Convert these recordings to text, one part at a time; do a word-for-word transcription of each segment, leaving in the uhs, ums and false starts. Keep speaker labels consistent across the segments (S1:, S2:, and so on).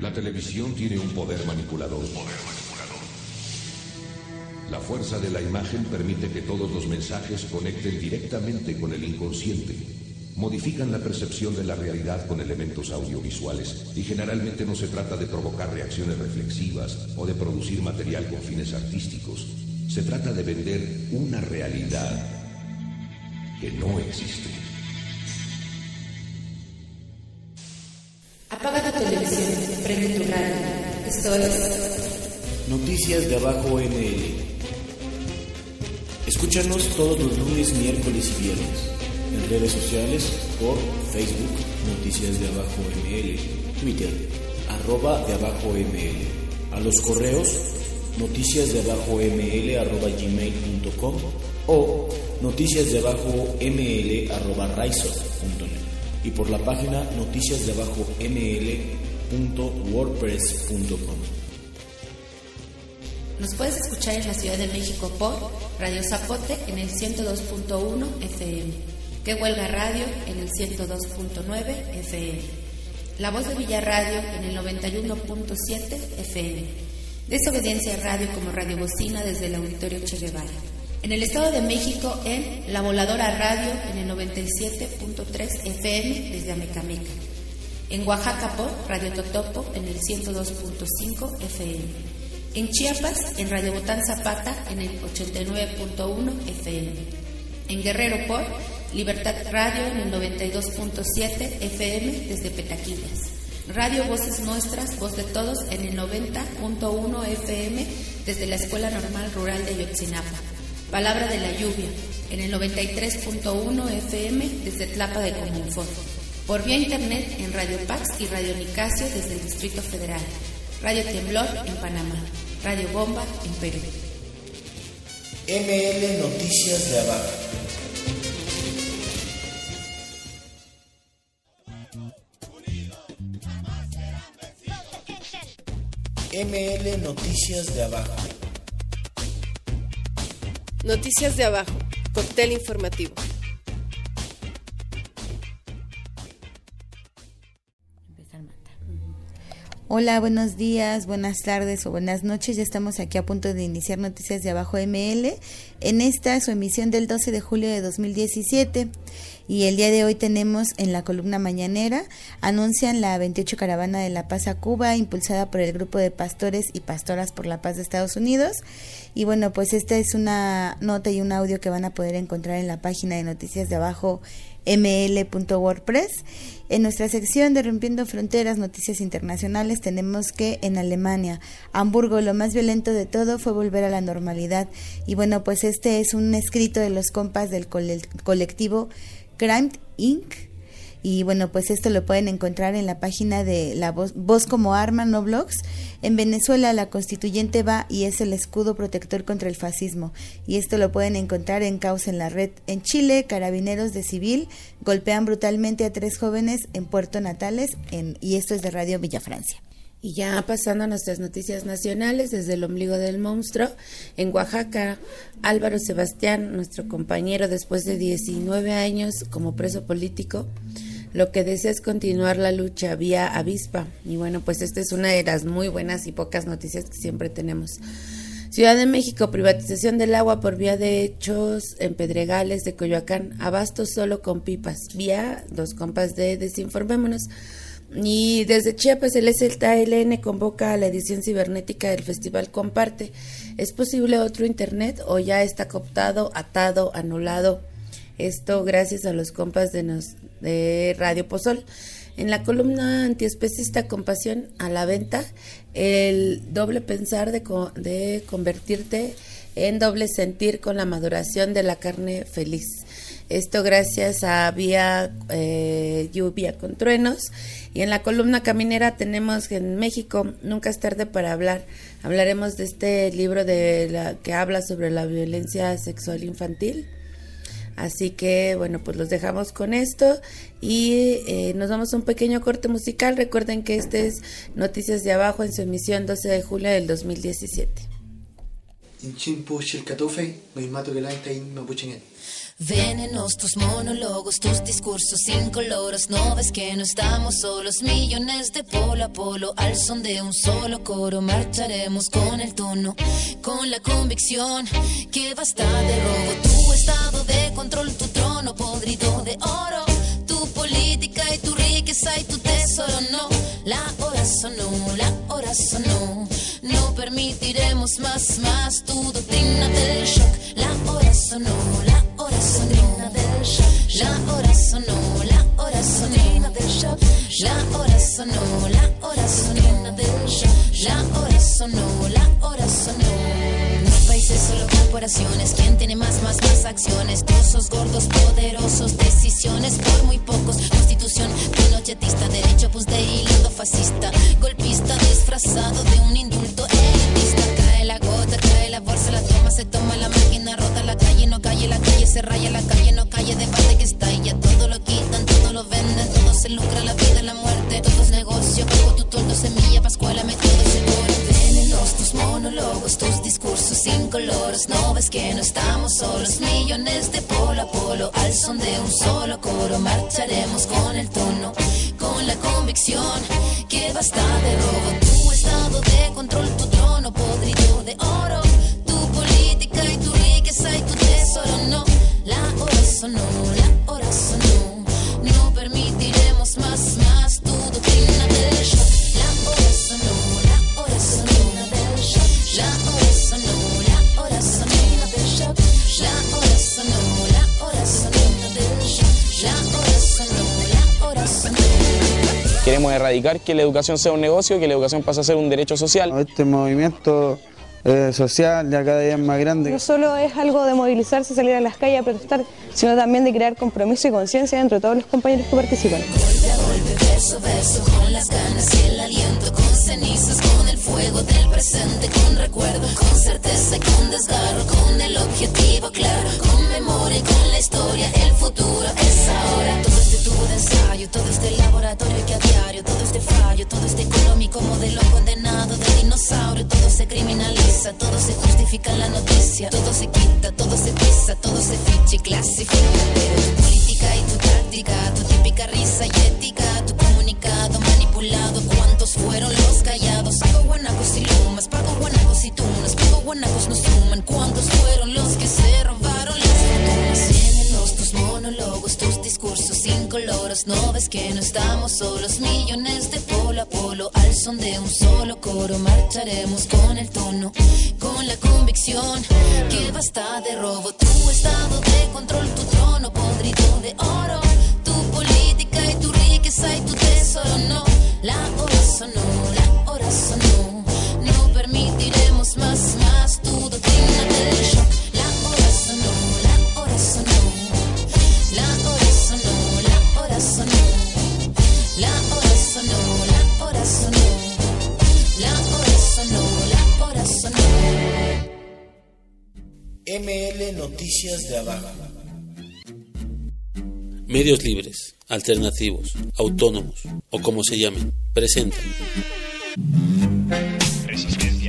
S1: La televisión tiene un poder manipulador. La fuerza de la imagen permite que todos los mensajes conecten directamente con el inconsciente. Modifican la percepción de la realidad con elementos audiovisuales y generalmente no se trata de provocar reacciones reflexivas o de producir material con fines artísticos. Se trata de vender una realidad que no existe.
S2: Apaga tu televisión, prende tu radio. Esto es
S3: Noticias de Abajo M L. Escúchanos todos los lunes, miércoles y viernes en redes sociales por Facebook, Noticias de Abajo M L, Twitter, arroba de Abajo M L, a los correos noticias de abajo ml arroba gmail punto com o noticias de abajo ml arroba raizor punto net y por la página noticias de abajo ml punto wordpress punto com.
S2: Nos puedes escuchar en la Ciudad de México por Radio Zapote en el ciento dos punto uno F M, Que Huelga Radio en el ciento dos punto nueve F M, La Voz de Villa Radio en el noventa y uno punto siete F M, Desobediencia Radio como Radio Bocina desde el Auditorio Che Guevara. En el Estado de México en La Voladora Radio en el noventa y siete punto tres F M desde Amecameca. En Oaxaca por Radio Totopo en el ciento dos punto cinco F M. En Chiapas, en Radio Botán Zapata, en el ochenta y nueve punto uno F M. En Guerrero por Libertad Radio, en el noventa y dos punto siete F M, desde Petaquillas. Radio Voces Nuestras, Voz de Todos, en el noventa punto uno F M, desde la Escuela Normal Rural de Ayotzinapa. Palabra de la Lluvia, en el noventa y tres punto uno F M, desde Tlapa de Comunfort. Por vía internet, en Radio Pax y Radio Nicasio, desde el Distrito Federal. Radio Temblor, en Panamá. Radio Bomba, en Perú.
S3: M L Noticias de Abajo. M L Noticias de Abajo.
S4: Noticias de Abajo, cóctel informativo.
S5: Hola, buenos días, buenas tardes o buenas noches. Ya estamos aquí a punto de iniciar Noticias de Abajo M L en esta su emisión del doce de julio de dos mil diecisiete. Y el día de hoy tenemos en la columna mañanera, anuncian la veintiocho Caravana de la Paz a Cuba, impulsada por el Grupo de Pastores y Pastoras por la Paz de Estados Unidos. Y bueno, pues esta es una nota y un audio que van a poder encontrar en la página de Noticias de Abajo m l punto wordpress. En nuestra sección de Rompiendo Fronteras, Noticias Internacionales, tenemos que en Alemania, Hamburgo, lo más violento de todo fue volver a la normalidad. Y bueno, pues este es un escrito de los compas del cole- colectivo Crime Incorporated. Y bueno, pues esto lo pueden encontrar en la página de la Voz, Voz como Arma, no blogs. En Venezuela, la constituyente va y es el escudo protector contra el fascismo. Y esto lo pueden encontrar en Causa en la Red. En Chile, carabineros de civil golpean brutalmente a tres jóvenes en Puerto Natales, en, y esto es de Radio Villa Francia.
S2: Y ya pasando a nuestras noticias nacionales, desde el ombligo del monstruo, en Oaxaca, Álvaro Sebastián, nuestro compañero después de diecinueve años como preso político, lo que desea es continuar la lucha vía avispa. Y bueno, pues esta es una de las muy buenas y pocas noticias que siempre tenemos. Ciudad de México, privatización del agua por vía de hechos en Pedregales de Coyoacán, abasto solo con pipas, vía dos compas de Desinformémonos. Y desde Chiapas, el S T L N convoca a la edición cibernética del Festival Comparte. ¿Es posible otro internet o ya está cooptado, atado, anulado? Esto gracias a los compas de, nos, de Radio Pozol. En la columna antiespecista Compasión a la venta, el doble pensar de, co- de convertirte en doble sentir con la maduración de la carne feliz. Esto gracias a Vía eh, Lluvia con Truenos. Y en la columna caminera tenemos que en México nunca es tarde para hablar. Hablaremos de este libro de la, que habla sobre la violencia sexual infantil. Así que bueno, pues los dejamos con esto y eh, nos vamos a un pequeño corte musical. Recuerden que este es Noticias de Abajo en su emisión doce de julio del dos mil diecisiete.
S6: Venenos tus monólogos, tus discursos incoloros. No ves que no estamos solos, millones de polo a polo. Al son de un solo coro marcharemos con el tono, con la convicción que basta de robo. Tu estado de control, tu trono podrido de oro, tu política y tu riqueza y tu tesoro. No, la hora sonó, la hora sonó. No permitiremos más, más tu doctrina del shock. La hora sonó, la hora sonó, del shock. La hora sonó, la hora sonó, del shock. La hora sonó, la hora sonó, del shock. La hora sonó, la hora sonó. No hay países, solo corporaciones. ¿Quién tiene más, más, más acciones? Trozos gordos, poderosos, decisiones por muy pocos. Constitución pinochetista, derecho pues de hilando fascista, golpista disfrazado de un indulto elitista. Cae la gota, cae la bolsa, la toma, se toma la máquina, rota la calle, no calle, la calle se raya, la calle no calle, debate que está y ya todo lo quitan, todo lo venden, todo se lucra, la vida, la muerte, todo es negocio, cojo tu toldo, semilla, pascuala, método seguro. Venenos tus monólogos, tus discursos incoloros. No ves que no estamos solos, millones de polo a polo. Al son de un solo coro marcharemos con el tono, con la convicción que basta de robo. Tu estado de control, tu trono podrido de oro, tu política y tu riqueza y tu tesoro. No, la hora sonó, la hora sonó. No permitiremos más, más tu doctrina del shock. La hora sonó, la hora sonó, del shock. La hora sonó, la hora sonó, del shock. La hora sonó, la hora sonó, del shock. La hora sonó, la hora sonó.
S7: Queremos erradicar que la educación sea un negocio, que la educación pase a ser un derecho social.
S8: Este movimiento eh, social ya cada día es más grande.
S9: No solo es algo de movilizarse, salir a las calles a protestar, sino también de crear compromiso y conciencia entre todos los compañeros que participan.
S6: Golpe a golpe, verso a verso, con las ganas y el aliento, con cenizas, con el fuego del presente, con recuerdo, con certeza y con desgarro, con el objetivo claro, con memoria y con la historia, el futuro es ahora. Todo este tubo de ensayo, todo este laboratorio que a diario, todo este fallo, todo este económico modelo condenado de dinosaurio, todo se criminaliza, todo se justifica en la noticia, todo se quita, todo se pisa, todo se ficha y clasifica. Pero tu política y tu táctica, tu típica risa y ética, tu comunicado manipulado, ¿cuántos fueron los callados? Pago guanacos y lumas, pago guanacos y tunas, pago guanacos no suman, ¿cuántos fueron los que se robaron las fortunas? Venenos tus monólogos, tus discursos incoloros. No ves que no estamos solos, millones de polo a polo. Al son de un solo coro marcharemos con el tono, con la convicción que basta de robo. Tu estado de control, tu trono podrido de oro, tu política y tu riqueza y tu tesoro. No, la hora sonó, la hora sonó. No permitiremos más, más tu doctrina del shock. La hora sonó, la hora sonó. La hora sonó, la hora sonó. La hora sonó, la hora sonó. La hora sonó, la hora sonó.
S3: M L Noticias de Abajo.
S10: Medios libres, alternativos, autónomos o como se llamen, presentan Resistencia.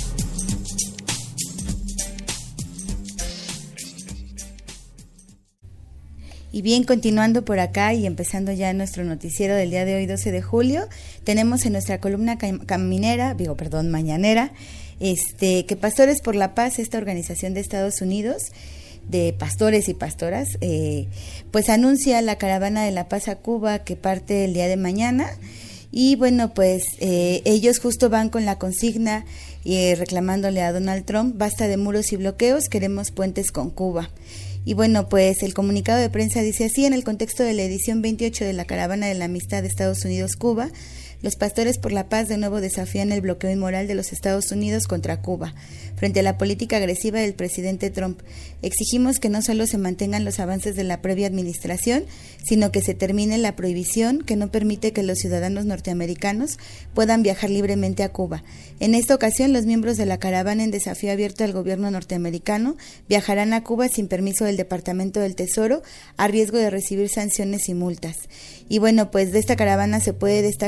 S5: Y bien, continuando por acá y empezando ya nuestro noticiero del día de hoy, doce de julio, tenemos en nuestra columna cam- caminera, digo, perdón, mañanera, este, que Pastores por la Paz, esta organización de Estados Unidos, de pastores y pastoras, eh, pues anuncia la caravana de la paz a Cuba que parte el día de mañana. Y bueno, pues eh, ellos justo van con la consigna eh, reclamándole a Donald Trump: basta de muros y bloqueos, queremos puentes con Cuba. Y bueno, pues el comunicado de prensa dice así: en el contexto de la edición veintiocho de la Caravana de la Amistad de Estados Unidos-Cuba, los Pastores por la Paz de nuevo desafían el bloqueo inmoral de los Estados Unidos contra Cuba. Frente a la política agresiva del presidente Trump, exigimos que no solo se mantengan los avances de la previa administración, sino que se termine la prohibición que no permite que los ciudadanos norteamericanos puedan viajar libremente a Cuba. En esta ocasión, los miembros de la caravana en desafío abierto al gobierno norteamericano viajarán a Cuba sin permiso del Departamento del Tesoro, a riesgo de recibir sanciones y multas. Y bueno, pues de esta caravana se puede destacar que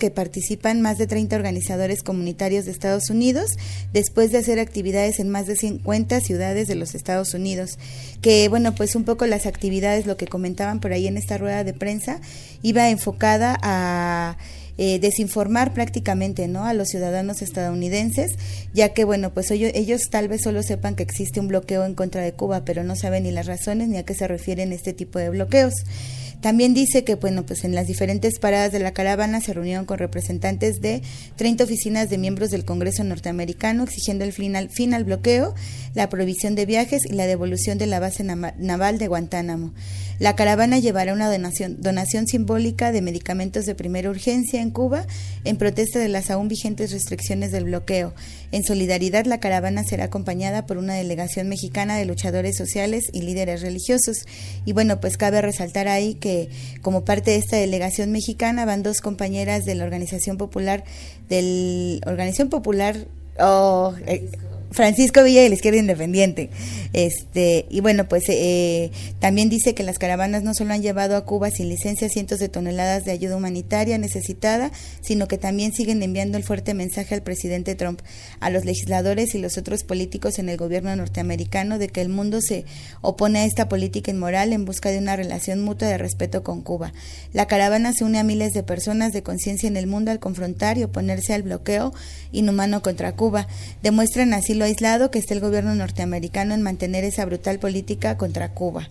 S5: eh, participan más de treinta organizadores comunitarios de Estados Unidos, después de hacer actividades en más de cincuenta ciudades de los Estados Unidos. Que bueno, pues un poco las actividades, lo que comentaban por ahí en esta rueda de prensa, iba enfocada a Eh, desinformar prácticamente, ¿no?, a los ciudadanos estadounidenses, ya que bueno, pues ellos, ellos tal vez solo sepan que existe un bloqueo en contra de Cuba, pero no saben ni las razones ni a qué se refieren este tipo de bloqueos. También dice que bueno, pues en las diferentes paradas de la caravana se reunieron con representantes de treinta oficinas de miembros del Congreso norteamericano exigiendo el fin al, fin al bloqueo, la prohibición de viajes y la devolución de la base naval de Guantánamo. La caravana llevará una donación, donación simbólica de medicamentos de primera urgencia en Cuba en protesta de las aún vigentes restricciones del bloqueo. En solidaridad, la caravana será acompañada por una delegación mexicana de luchadores sociales y líderes religiosos. Y bueno, pues cabe resaltar ahí que como parte de esta delegación mexicana van dos compañeras de la Organización Popular, del Organización Popular, oh, eh, Francisco Villa y la Izquierda Independiente. Este, y bueno, pues eh, también dice que las caravanas no solo han llevado a Cuba sin licencia cientos de toneladas de ayuda humanitaria necesitada, sino que también siguen enviando el fuerte mensaje al presidente Trump, a los legisladores y los otros políticos en el gobierno norteamericano de que el mundo se opone a esta política inmoral en busca de una relación mutua de respeto con Cuba. La caravana se une a miles de personas de conciencia en el mundo al confrontar y oponerse al bloqueo inhumano contra Cuba. Demuestran así lo aislado que está el gobierno norteamericano en mantener esa brutal política contra Cuba.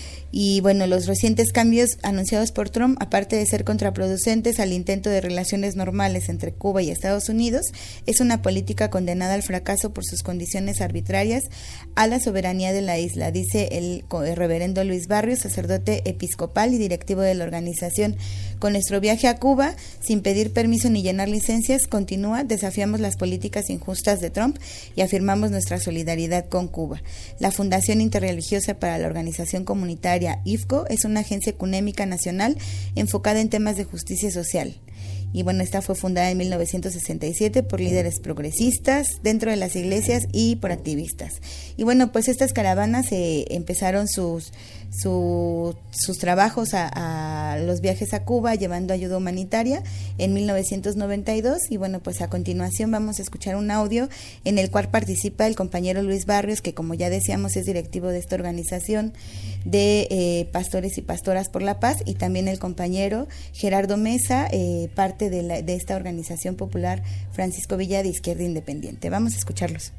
S5: Y bueno, los recientes cambios anunciados por Trump, aparte de ser contraproducentes al intento de relaciones normales entre Cuba y Estados Unidos, es una política condenada al fracaso por sus condiciones arbitrarias a la soberanía de la isla, dice el, el reverendo Luis Barrios, sacerdote episcopal y directivo de la organización. Con nuestro viaje a Cuba, sin pedir permiso ni llenar licencias, continúa, desafiamos las políticas injustas de Trump y afirmamos nuestra solidaridad con Cuba. La Fundación Interreligiosa para la Organización Comunitaria I F C O es una agencia ecuménica nacional enfocada en temas de justicia social. Y bueno, esta fue fundada en mil novecientos sesenta y siete por líderes progresistas dentro de las iglesias y por activistas. Y bueno, pues estas caravanas eh, empezaron sus su, sus trabajos a, a los viajes a Cuba llevando ayuda humanitaria en mil novecientos noventa y dos, y bueno, pues a continuación vamos a escuchar un audio en el cual participa el compañero Luis Barrios, que como ya decíamos es directivo de esta organización de eh, pastores y pastoras por la paz, y también el compañero Gerardo Mesa, eh, parte de, la, de esta organización popular Francisco Villa de Izquierda Independiente. Vamos a escucharlos.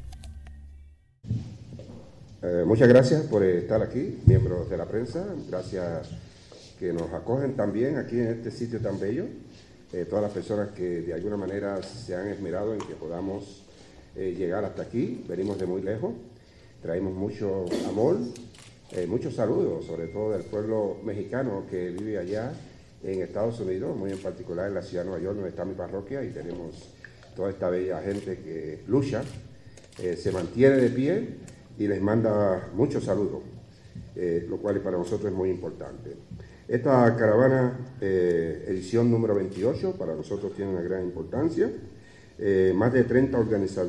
S11: Eh, muchas gracias por estar aquí, miembros de la prensa, gracias que nos acogen también aquí en este sitio tan bello, eh, todas las personas que de alguna manera se han esmerado en que podamos eh, llegar hasta aquí. Venimos de muy lejos, traemos mucho amor, eh, muchos saludos, sobre todo del pueblo mexicano que vive allá en Estados Unidos, muy en particular en la ciudad de Nueva York, donde está mi parroquia, y tenemos toda esta bella gente que lucha, eh, se mantiene de pie, y les manda muchos saludos, eh, lo cual para nosotros es muy importante. Esta caravana, eh, edición número veintiocho, para nosotros tiene una gran importancia. Eh, más de treinta organiza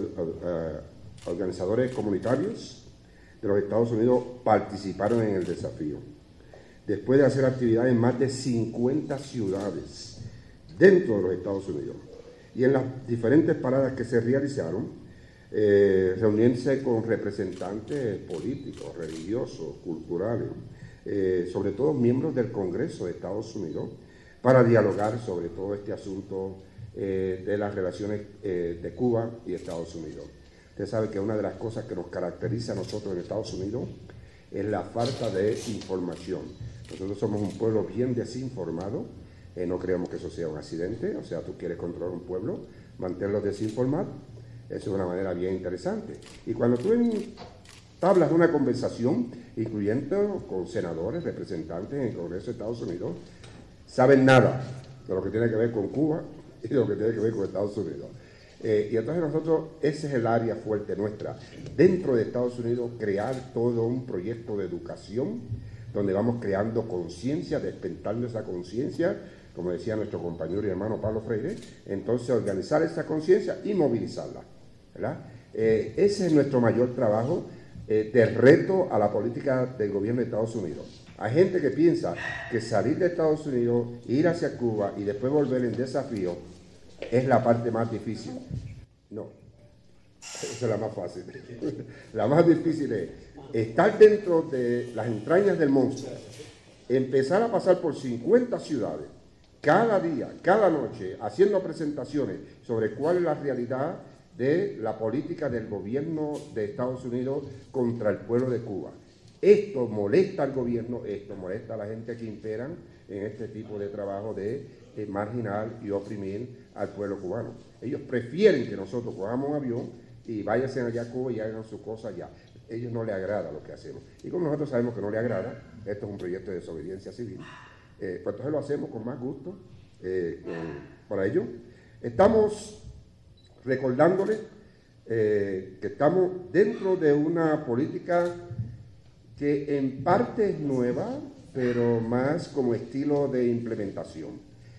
S11: uh, organizadores comunitarios de los Estados Unidos participaron en el desafío. Después de hacer actividades en más de cincuenta ciudades dentro de los Estados Unidos, y en las diferentes paradas que se realizaron, Eh, reunirse con representantes políticos, religiosos, culturales, eh, sobre todo miembros del Congreso de Estados Unidos, para dialogar sobre todo este asunto eh, de las relaciones eh, de Cuba y Estados Unidos. Usted sabe que una de las cosas que nos caracteriza a nosotros en Estados Unidos es la falta de información. Nosotros somos un pueblo bien desinformado, eh, no creemos que eso sea un accidente, o sea, tú quieres controlar un pueblo, mantenerlo desinformado. Eso es una manera bien interesante. Y cuando tú hablas de una conversación, incluyendo con senadores, representantes en el Congreso de Estados Unidos, saben nada de lo que tiene que ver con Cuba y de lo que tiene que ver con Estados Unidos. Eh, y entonces nosotros, ese es el área fuerte nuestra. Dentro de Estados Unidos, crear todo un proyecto de educación donde vamos creando conciencia, despertando esa conciencia, como decía nuestro compañero y hermano Pablo Freire, entonces organizar esa conciencia y movilizarla, ¿verdad? Eh, ese es nuestro mayor trabajo eh, de reto a la política del gobierno de Estados Unidos. Hay gente que piensa que salir de Estados Unidos, ir hacia Cuba y después volver en desafío es la parte más difícil. No, esa es la más fácil. La más difícil es estar dentro de las entrañas del monstruo, empezar a pasar por cincuenta ciudades, cada día, cada noche, haciendo presentaciones sobre cuál es la realidad de la política del gobierno de Estados Unidos contra el pueblo de Cuba. Esto molesta al gobierno, esto molesta a la gente que imperan en este tipo de trabajo de, de marginar y oprimir al pueblo cubano. Ellos prefieren que nosotros cojamos un avión y váyanse allá a Cuba y hagan su cosa allá. A ellos no les agrada lo que hacemos. Y como nosotros sabemos que no les agrada, esto es un proyecto de desobediencia civil, eh, pues entonces lo hacemos con más gusto eh, con, para ello. Estamos recordándoles eh, que estamos dentro de una política que en parte es nueva, pero más como estilo de implementación.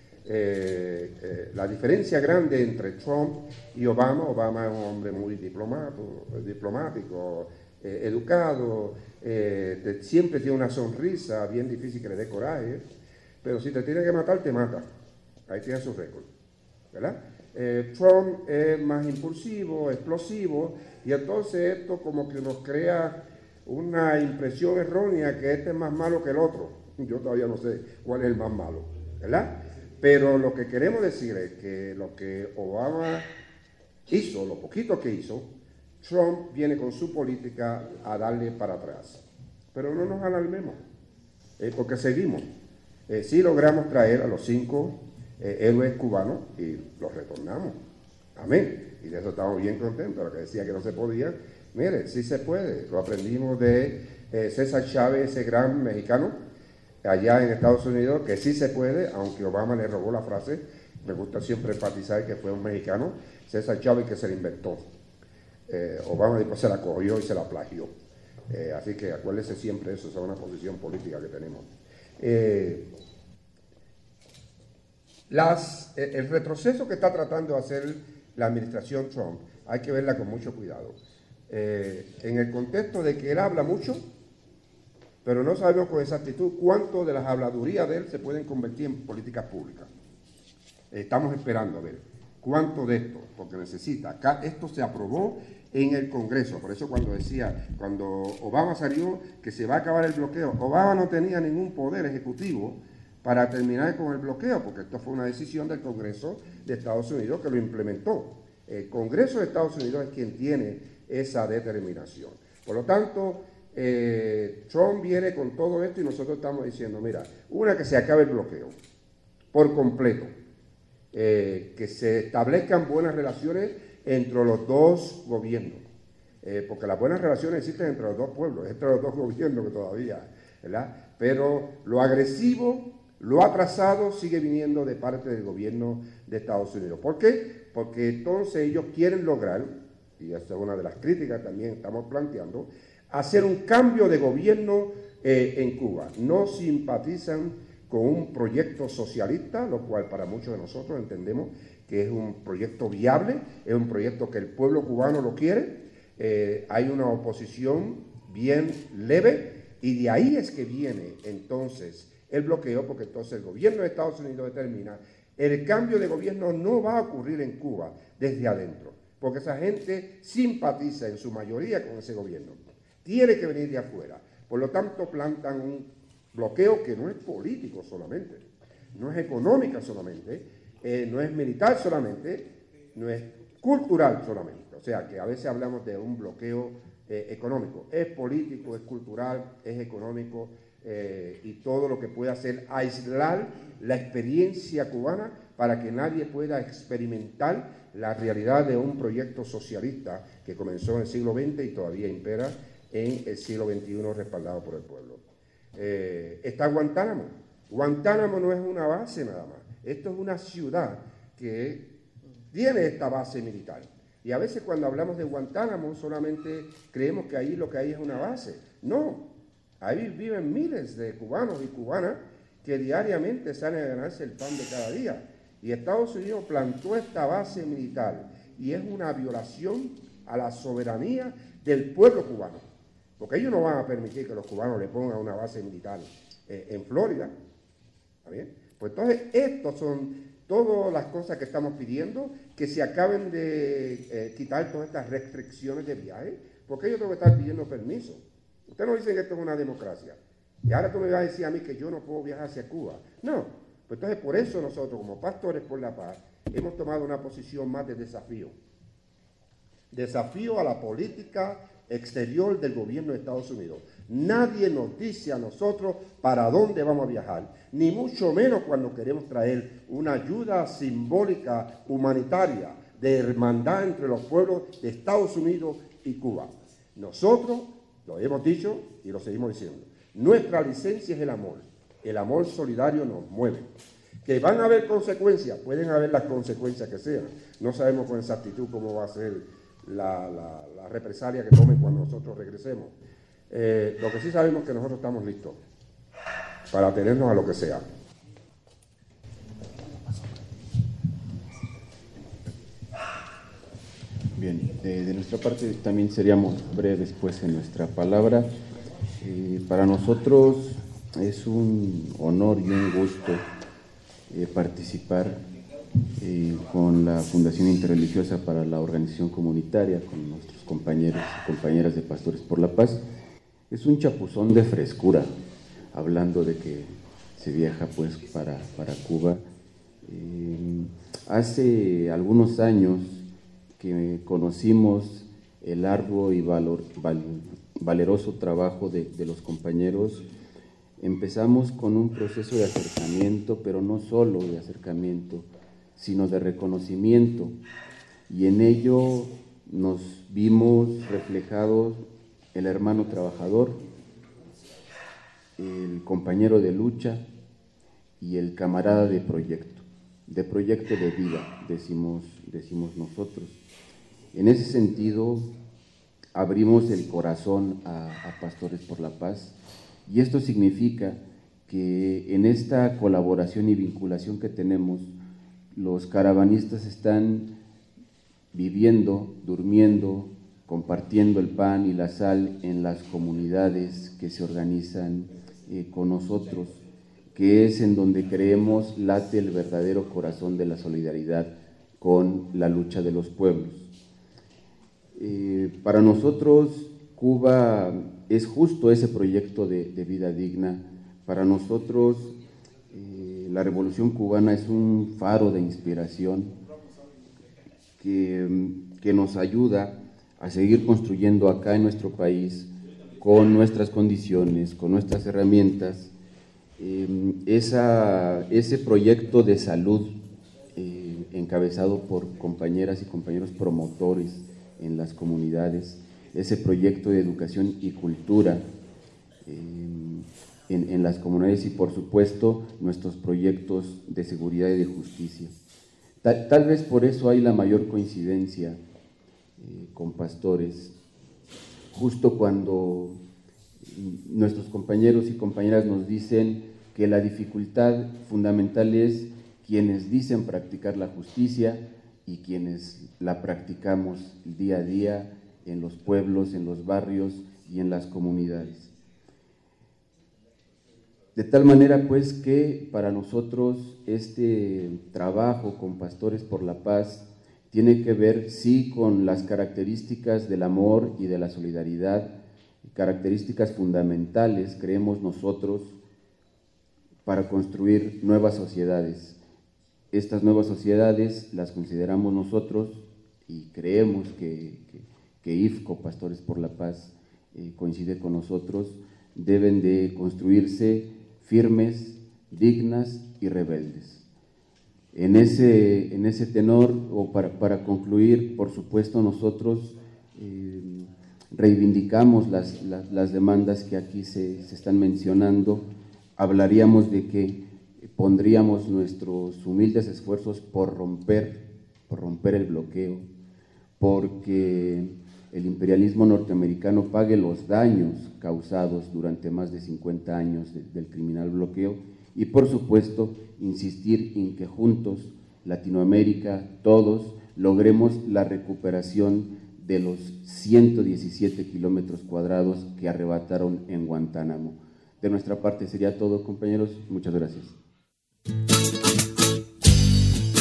S11: Eh, eh, la diferencia grande entre Trump y Obama, Obama es un hombre muy diplomático, diplomático eh, educado, eh, te, siempre tiene una sonrisa, bien difícil que le dé coraje, pero si te tiene que matar, te mata. Ahí tiene su récord, ¿verdad? Eh, Trump es más impulsivo, explosivo, y entonces esto como que nos crea una impresión errónea que este es más malo que el otro. Yo todavía no sé cuál es el más malo, ¿verdad? Pero lo que queremos decir es que lo que Obama hizo, lo poquito que hizo, Trump viene con su política a darle para atrás. Pero no nos alarmemos, eh, porque seguimos. Eh, sí logramos traer a los cinco eh, héroes cubanos y los retornamos. Amén. Y de eso estamos bien contentos. Lo que decía que no se podía, mire, sí se puede. Lo aprendimos de eh, César Chávez, ese gran mexicano, allá en Estados Unidos, que sí se puede, aunque Obama le robó la frase. Me gusta siempre enfatizar que fue un mexicano, César Chávez, que se la inventó. Eh, Obama después se la cogió y se la plagió. Eh, así que acuérdese siempre eso, esa es una posición política que tenemos. Eh, las, eh, el retroceso que está tratando de hacer la administración Trump, hay que verla con mucho cuidado. Eh, en el contexto de que él habla mucho, pero no sabemos con exactitud cuánto de las habladurías de él se pueden convertir en políticas públicas. Estamos esperando a ver cuánto de esto, porque necesita, acá esto se aprobó en el Congreso, por eso cuando decía, cuando Obama salió que se va a acabar el bloqueo, Obama no tenía ningún poder ejecutivo para terminar con el bloqueo, porque esto fue una decisión del Congreso de Estados Unidos que lo implementó. El Congreso de Estados Unidos es quien tiene esa determinación. Por lo tanto, eh, Trump viene con todo esto y nosotros estamos diciendo, mira, una, que se acabe el bloqueo por completo, eh, que se establezcan buenas relaciones entre los dos gobiernos, eh, porque las buenas relaciones existen entre los dos pueblos, entre los dos gobiernos que todavía, ¿verdad? Pero lo agresivo, lo atrasado sigue viniendo de parte del gobierno de Estados Unidos. ¿Por qué? Porque entonces ellos quieren lograr, y esta es una de las críticas que también estamos planteando, hacer un cambio de gobierno eh, en Cuba. No simpatizan con un proyecto socialista, lo cual para muchos de nosotros entendemos que es un proyecto viable, es un proyecto que el pueblo cubano lo quiere. Eh, hay una oposición bien leve y de ahí es que viene entonces el bloqueo, porque entonces el gobierno de Estados Unidos determina el cambio de gobierno no va a ocurrir en Cuba desde adentro, porque esa gente simpatiza en su mayoría con ese gobierno. Tiene que venir de afuera. Por lo tanto, plantan un bloqueo que no es político solamente, no es económica solamente, eh, no es militar solamente, no es cultural solamente. O sea, que a veces hablamos de un bloqueo eh, económico. Es político, es cultural, es económico, eh, y todo lo que puede hacer aislar la experiencia cubana para que nadie pueda experimentar la realidad de un proyecto socialista que comenzó en el siglo veinte y todavía impera en el siglo veintiuno respaldado por el pueblo. Eh, está Guantánamo. Guantánamo no es una base nada más. Esto es una ciudad que tiene esta base militar. Y a veces cuando hablamos de Guantánamo solamente creemos que ahí lo que hay es una base. No, ahí viven miles de cubanos y cubanas que diariamente salen a ganarse el pan de cada día. Y Estados Unidos plantó esta base militar y es una violación a la soberanía del pueblo cubano. Porque ellos no van a permitir que los cubanos le pongan una base militar eh, en Florida. ¿Está bien? Pues entonces estos son todas las cosas que estamos pidiendo, que se acaben de eh, quitar todas estas restricciones de viaje, porque yo tengo que estar pidiendo permiso. Ustedes no dicen que esto es una democracia. Y ahora tú me vas a decir a mí que yo no puedo viajar hacia Cuba. No, pues entonces por eso nosotros, como Pastores por la Paz, hemos tomado una posición más de desafío. Desafío a la política exterior del gobierno de Estados Unidos. Nadie nos dice a nosotros para dónde vamos a viajar, ni mucho menos cuando queremos traer una ayuda simbólica humanitaria de hermandad entre los pueblos de Estados Unidos y Cuba. Nosotros lo hemos dicho y lo seguimos diciendo. Nuestra licencia es el amor. El amor solidario nos mueve. Que van a haber consecuencias, pueden haber las consecuencias que sean. No sabemos con exactitud cómo va a ser la, la, la represalia que tomen cuando nosotros regresemos. Eh, lo que sí sabemos es que nosotros estamos listos para atenernos a lo que sea.
S12: Bien, eh, de nuestra parte también seríamos breves pues en nuestra palabra. Eh, para nosotros es un honor y un gusto eh, participar eh, con la Fundación Interreligiosa para la Organización Comunitaria, con nuestros compañeros y compañeras de Pastores por la Paz. Es un chapuzón de frescura, hablando de que se viaja pues para, para Cuba. Eh, hace algunos años que conocimos el arduo y valor, val, valeroso trabajo de, de los compañeros, empezamos con un proceso de acercamiento, pero no solo de acercamiento, sino de reconocimiento, y en ello nos vimos reflejados el hermano trabajador, el compañero de lucha y el camarada de proyecto, de proyecto de vida, decimos, decimos nosotros. En ese sentido, abrimos el corazón a, a Pastores por la Paz, y esto significa que en esta colaboración y vinculación que tenemos, los caravanistas están viviendo, durmiendo, compartiendo el pan y la sal en las comunidades que se organizan eh, con nosotros, que es en donde creemos late el verdadero corazón de la solidaridad con la lucha de los pueblos. Eh, para nosotros, Cuba es justo ese proyecto de, de vida digna. Para nosotros, eh, la Revolución Cubana es un faro de inspiración que, que nos ayuda a seguir construyendo acá en nuestro país, con nuestras condiciones, con nuestras herramientas, eh, esa, ese proyecto de salud eh, encabezado por compañeras y compañeros promotores en las comunidades, ese proyecto de educación y cultura eh, en, en las comunidades y, por supuesto, nuestros proyectos de seguridad y de justicia. Tal, tal vez por eso hay la mayor coincidencia eh, con Pastores, justo cuando nuestros compañeros y compañeras nos dicen que la dificultad fundamental es quienes dicen practicar la justicia y quienes la practicamos día a día en los pueblos, en los barrios y en las comunidades. De tal manera pues que para nosotros este trabajo con Pastores por la Paz tiene que ver sí con las características del amor y de la solidaridad, características fundamentales, creemos nosotros, para construir nuevas sociedades. Estas nuevas sociedades las consideramos nosotros y creemos que, que, que I F C O, Pastores por la Paz, eh, coincide con nosotros, deben de construirse firmes, dignas y rebeldes. En ese, en ese tenor, o para, para concluir, por supuesto nosotros eh, reivindicamos las, las, las demandas que aquí se, se están mencionando. Hablaríamos de que pondríamos nuestros humildes esfuerzos por romper, por romper el bloqueo, porque el imperialismo norteamericano pague los daños causados durante más de cincuenta años de, del criminal bloqueo, y por supuesto insistir en que juntos, Latinoamérica, todos, logremos la recuperación de los ciento diecisiete kilómetros cuadrados que arrebataron en Guantánamo. De nuestra parte sería todo, compañeros. Muchas gracias.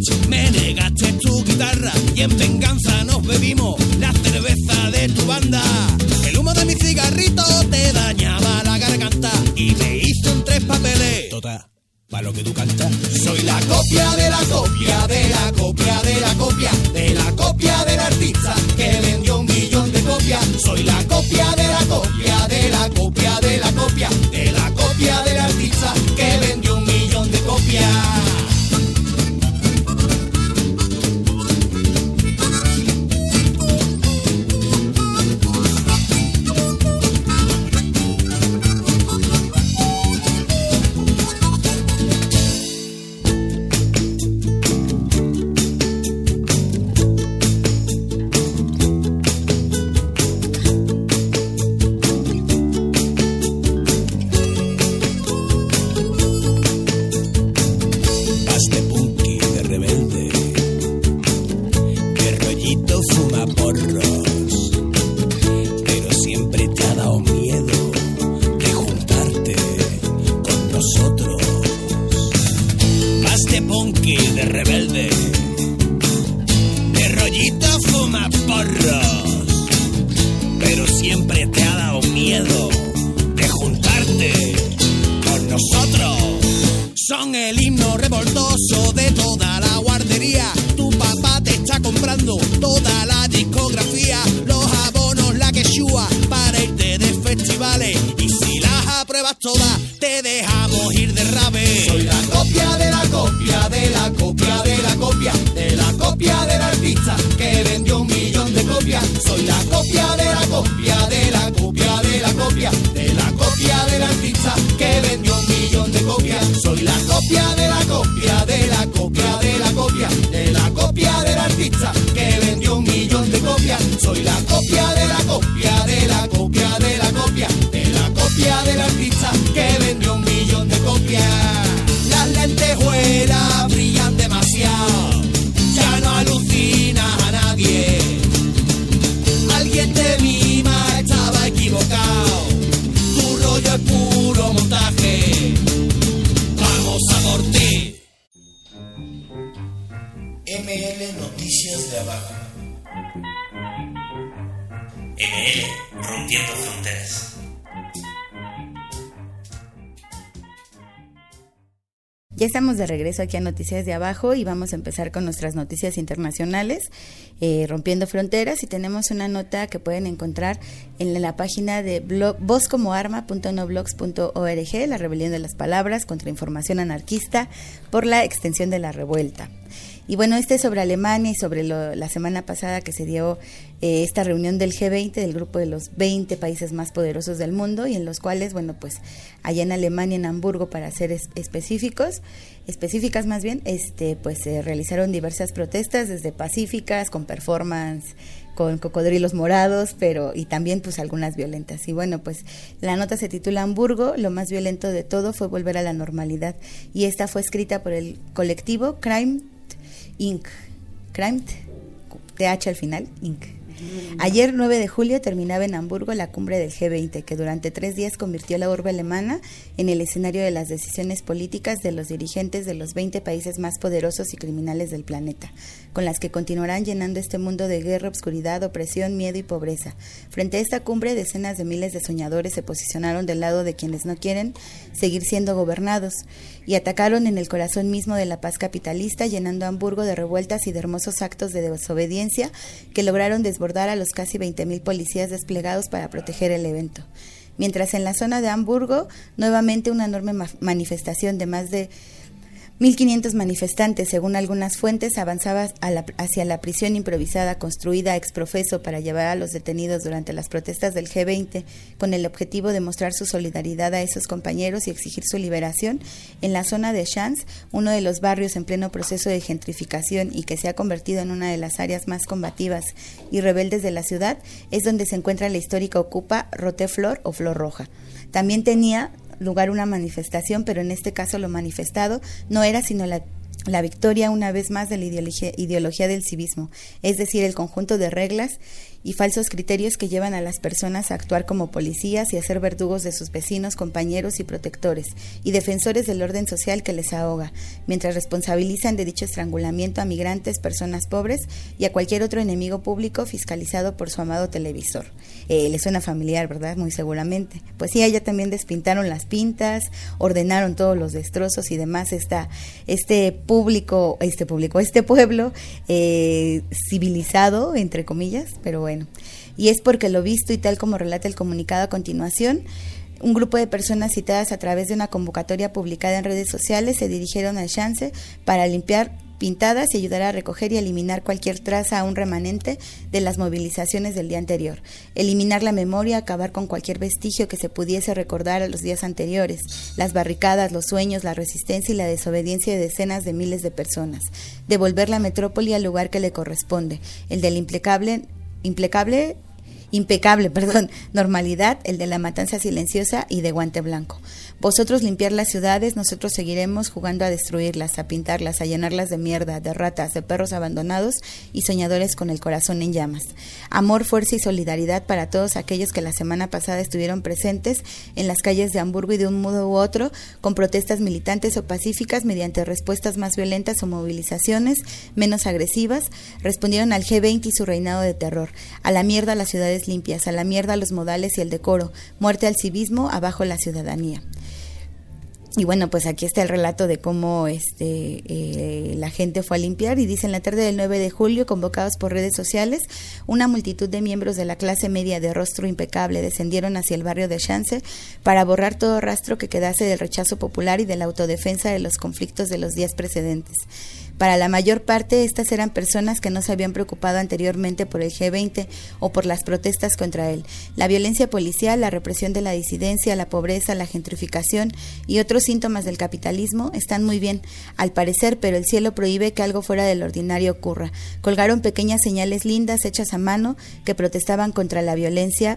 S13: Beach. Me negaste tu guitarra y en venganza nos bebimos la cerveza de tu banda. El humo de mi cigarrito te dañaba la garganta y me hizo en tres papeles. Total, para lo que tú cantas. Soy la copia de la copia de la copia de la copia de la copia del artista que vendió un millón de copias. Soy la copia de la copia de la copia de la copia de la copia del artista que vendió un millón de copias.
S5: Ya estamos de regreso aquí a Noticias de Abajo y vamos a empezar con nuestras noticias internacionales, eh, rompiendo fronteras, y tenemos una nota que pueden encontrar en la, la página de blog, voz como arma punto noblogs punto org, la rebelión de las palabras contra información anarquista por la extensión de la revuelta. Y bueno, este es sobre Alemania y sobre lo, la semana pasada que se dio eh, esta reunión del G veinte, del grupo de los veinte países más poderosos del mundo, y en los cuales, bueno, pues allá en Alemania, en Hamburgo, para ser es, específicos, específicas más bien, este, pues se eh, realizaron diversas protestas, desde pacíficas, con performance, con cocodrilos morados, pero y también pues algunas violentas. Y bueno, pues la nota se titula Hamburgo, lo más violento de todo fue volver a la normalidad, y esta fue escrita por el colectivo Crime Incorporated, Crime, T H al final, Incorporated. Ayer, nueve de julio, terminaba en Hamburgo la cumbre del G veinte, que durante tres días convirtió a la urbe alemana en el escenario de las decisiones políticas de los dirigentes de los veinte países más poderosos y criminales del planeta, con las que continuarán llenando este mundo de guerra, obscuridad, opresión, miedo y pobreza. Frente a esta cumbre, decenas de miles de soñadores se posicionaron del lado de quienes no quieren seguir siendo gobernados y atacaron en el corazón mismo de la paz capitalista, llenando a Hamburgo de revueltas y de hermosos actos de desobediencia que lograron desbordar a los casi veinte mil policías desplegados para proteger el evento. Mientras en la zona de Hamburgo, nuevamente una enorme ma- manifestación de más de mil quinientos manifestantes, según algunas fuentes, avanzaba a la, hacia la prisión improvisada construida ex profeso para llevar a los detenidos durante las protestas del G veinte, con el objetivo de mostrar su solidaridad a esos compañeros y exigir su liberación. En la zona de Schanz, uno de los barrios en pleno proceso de gentrificación y que se ha convertido en una de las áreas más combativas y rebeldes de la ciudad, es donde se encuentra la histórica Ocupa Rote Flor o Flor Roja. También tenía lugar una manifestación, pero en este caso lo manifestado no era sino la la victoria una vez más de la ideología, ideología del civismo, es decir, el conjunto de reglas y falsos criterios que llevan a las personas a actuar como policías y a ser verdugos de sus vecinos, compañeros y protectores, y defensores del orden social que les ahoga, mientras responsabilizan de dicho estrangulamiento a migrantes, personas pobres y a cualquier otro enemigo público fiscalizado por su amado televisor. Eh, le suena familiar, ¿verdad? Muy seguramente. Pues sí, allá también despintaron las pintas, ordenaron todos los destrozos y demás. Esta, este público, este público, este pueblo eh, civilizado, entre comillas, pero bueno. Bueno, y es porque lo visto y tal como relata el comunicado a continuación, un grupo de personas citadas a través de una convocatoria publicada en redes sociales se dirigieron al Chance para limpiar pintadas y ayudar a recoger y eliminar cualquier traza aún remanente de las movilizaciones del día anterior, eliminar la memoria, acabar con cualquier vestigio que se pudiese recordar a los días anteriores, las barricadas, los sueños, la resistencia y la desobediencia de decenas de miles de personas, devolver la metrópoli al lugar que le corresponde, el del impecable Impecable, impecable, perdón, normalidad, el de la matanza silenciosa y de guante blanco. Vosotros limpiar las ciudades, nosotros seguiremos jugando a destruirlas, a pintarlas, a llenarlas de mierda, de ratas, de perros abandonados y soñadores con el corazón en llamas. Amor, fuerza y solidaridad para todos aquellos que la semana pasada estuvieron presentes en las calles de Hamburgo y de un modo u otro, con protestas militantes o pacíficas mediante respuestas más violentas o movilizaciones menos agresivas, respondieron al G veinte y su reinado de terror. A la mierda las ciudades limpias, a la mierda los modales y el decoro, muerte al civismo, abajo la ciudadanía. Y bueno, pues aquí está el relato de cómo este eh, la gente fue a limpiar, y dice: en la tarde del nueve de julio, convocados por redes sociales, una multitud de miembros de la clase media de rostro impecable descendieron hacia el barrio de Chance para borrar todo rastro que quedase del rechazo popular y de la autodefensa de los conflictos de los días precedentes. Para la mayor parte, estas eran personas que no se habían preocupado anteriormente por el G veinte o por las protestas contra él. La violencia policial, la represión de la disidencia, la pobreza, la gentrificación y otros síntomas del capitalismo están muy bien, al parecer, pero el cielo prohíbe que algo fuera del ordinario ocurra. Colgaron pequeñas señales lindas hechas a mano que protestaban contra la violencia.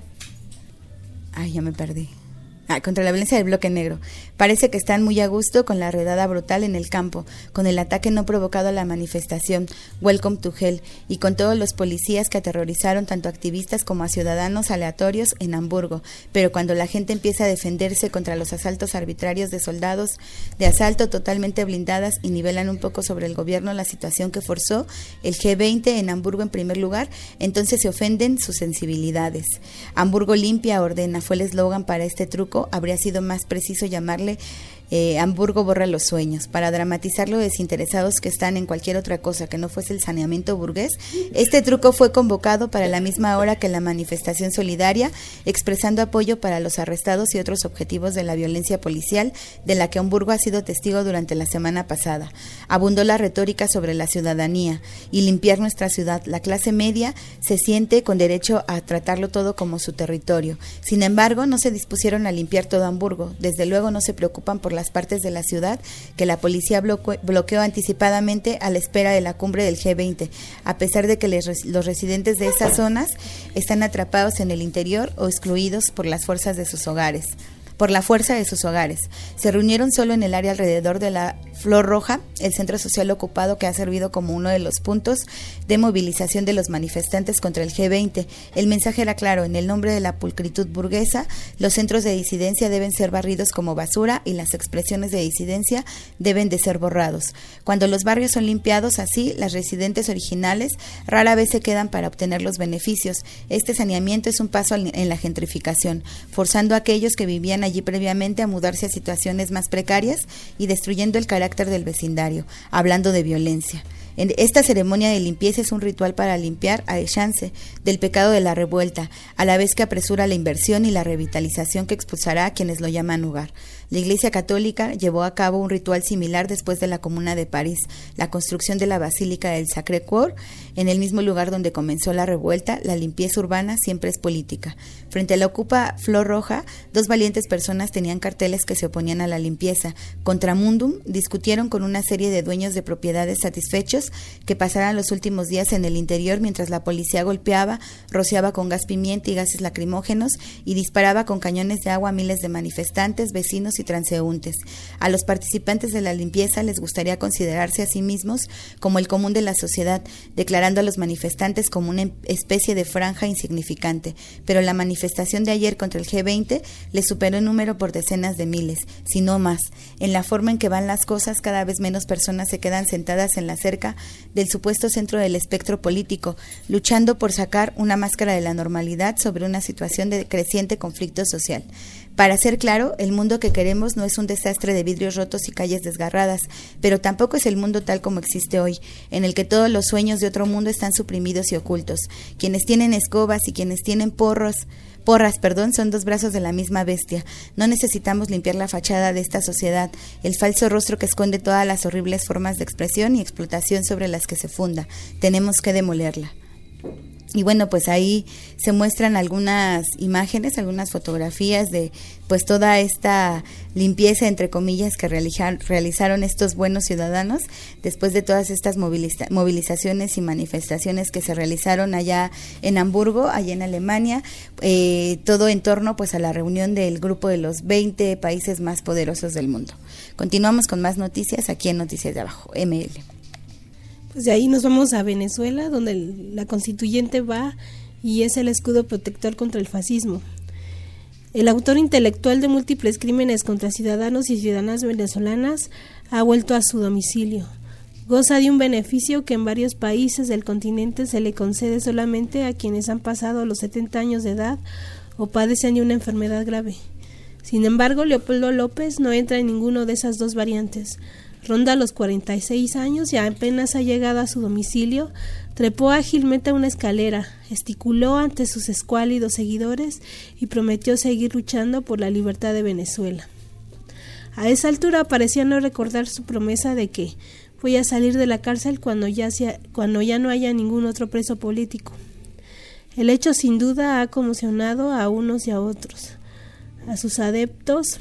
S5: Ay, ya me perdí. Ah, contra la violencia del bloque negro. Parece que están muy a gusto con la redada brutal en el campo, con el ataque no provocado a la manifestación, Welcome to Hell, y con todos los policías que aterrorizaron tanto a activistas como a ciudadanos aleatorios en Hamburgo. Pero cuando la gente empieza a defenderse contra los asaltos arbitrarios de soldados de asalto totalmente blindadas y nivelan un poco sobre el gobierno la situación que forzó el G veinte en Hamburgo en primer lugar, entonces se ofenden sus sensibilidades. Hamburgo limpia, ordena, fue el eslogan para este truco. Habría sido más preciso llamarle eh, Hamburgo borra los sueños. Para dramatizar lo desinteresados que están en cualquier otra cosa que no fuese el saneamiento burgués, este truco fue convocado para la misma hora que la manifestación solidaria, expresando apoyo para los arrestados y otros objetivos de la violencia policial de la que Hamburgo ha sido testigo durante la semana pasada. Abundó la retórica sobre la ciudadanía y limpiar nuestra ciudad. La clase media se siente con derecho a tratarlo todo como su territorio. Sin embargo, no se dispusieron a limpiar todo Hamburgo. Desde luego no se preocupan por las partes de la ciudad que la policía bloque, bloqueó anticipadamente a la espera de la cumbre del G veinte, a pesar de que les, los residentes de esas zonas están atrapados en el interior o excluidos por las fuerzas de sus hogares. por la fuerza de sus hogares. Se reunieron solo en el área alrededor de la Flor Roja, el centro social ocupado que ha servido como uno de los puntos de movilización de los manifestantes contra el G veinte. El mensaje era claro: en el nombre de la pulcritud burguesa, los centros de disidencia deben ser barridos como basura y las expresiones de disidencia deben de ser borrados. Cuando los barrios son limpiados así, las residentes originales rara vez se quedan para obtener los beneficios. Este saneamiento es un paso en la gentrificación, forzando a aquellos que vivían allí previamente a mudarse a situaciones más precarias y destruyendo el carácter del vecindario, hablando de violencia. Esta ceremonia de limpieza es un ritual para limpiar a Echance del pecado de la revuelta, a la vez que apresura la inversión y la revitalización que expulsará a quienes lo llaman hogar. La Iglesia Católica llevó a cabo un ritual similar después de la Comuna de París, la construcción de la Basílica del Sacré-Cœur, en el mismo lugar donde comenzó la revuelta. La limpieza urbana siempre es política. Frente a la Ocupa Flor Roja, dos valientes personas tenían carteles que se oponían a la limpieza. Contra Mundum discutieron con una serie de dueños de propiedades satisfechos que pasaran los últimos días en el interior mientras la policía golpeaba, rociaba con gas pimienta y gases lacrimógenos y disparaba con cañones de agua a miles de manifestantes, vecinos extranjeros y transeúntes. A los participantes de la limpieza les gustaría considerarse a sí mismos como el común de la sociedad, declarando a los manifestantes como una especie de franja insignificante, pero la manifestación de ayer contra el Ge veinte les superó en número por decenas de miles, si no más. En la forma en que van las cosas, cada vez menos personas se quedan sentadas en la cerca del supuesto centro del espectro político, luchando por sacar una máscara de la normalidad sobre una situación de creciente conflicto social. Para ser claro, el mundo que queremos no es un desastre de vidrios rotos y calles desgarradas, pero tampoco es el mundo tal como existe hoy, en el que todos los sueños de otro mundo están suprimidos y ocultos. Quienes tienen escobas y quienes tienen porros, porras, perdón, son dos brazos de la misma bestia. No necesitamos limpiar la fachada de esta sociedad, el falso rostro que esconde todas las horribles formas de expresión y explotación sobre las que se funda. Tenemos que demolerla. Y bueno, pues ahí se muestran algunas imágenes, algunas fotografías de pues toda esta limpieza, entre comillas, que realizar, realizaron estos buenos ciudadanos después de todas estas moviliza, movilizaciones y manifestaciones que se realizaron allá en Hamburgo, allá en Alemania, eh, todo en torno pues a la reunión del grupo de los veinte países más poderosos del mundo. Continuamos con más noticias aquí en Noticias de Abajo, M L.
S14: Pues de ahí nos vamos a Venezuela, donde el, la constituyente va y es el escudo protector contra el fascismo. El autor intelectual de múltiples crímenes contra ciudadanos y ciudadanas venezolanas ha vuelto a su domicilio. Goza de un beneficio que en varios países del continente se le concede solamente a quienes han pasado los setenta años de edad o padecen de una enfermedad grave. Sin embargo, Leopoldo López no entra en ninguno de esas dos variantes. Ronda los cuarenta y seis años y apenas ha llegado a su domicilio, trepó ágilmente a una escalera, gesticuló ante sus escuálidos seguidores y prometió seguir luchando por la libertad de Venezuela. A esa altura parecía no recordar su promesa de que voy a salir de la cárcel cuando ya, sea, cuando ya no haya ningún otro preso político. El hecho sin duda ha conmocionado a unos y a otros, a sus adeptos,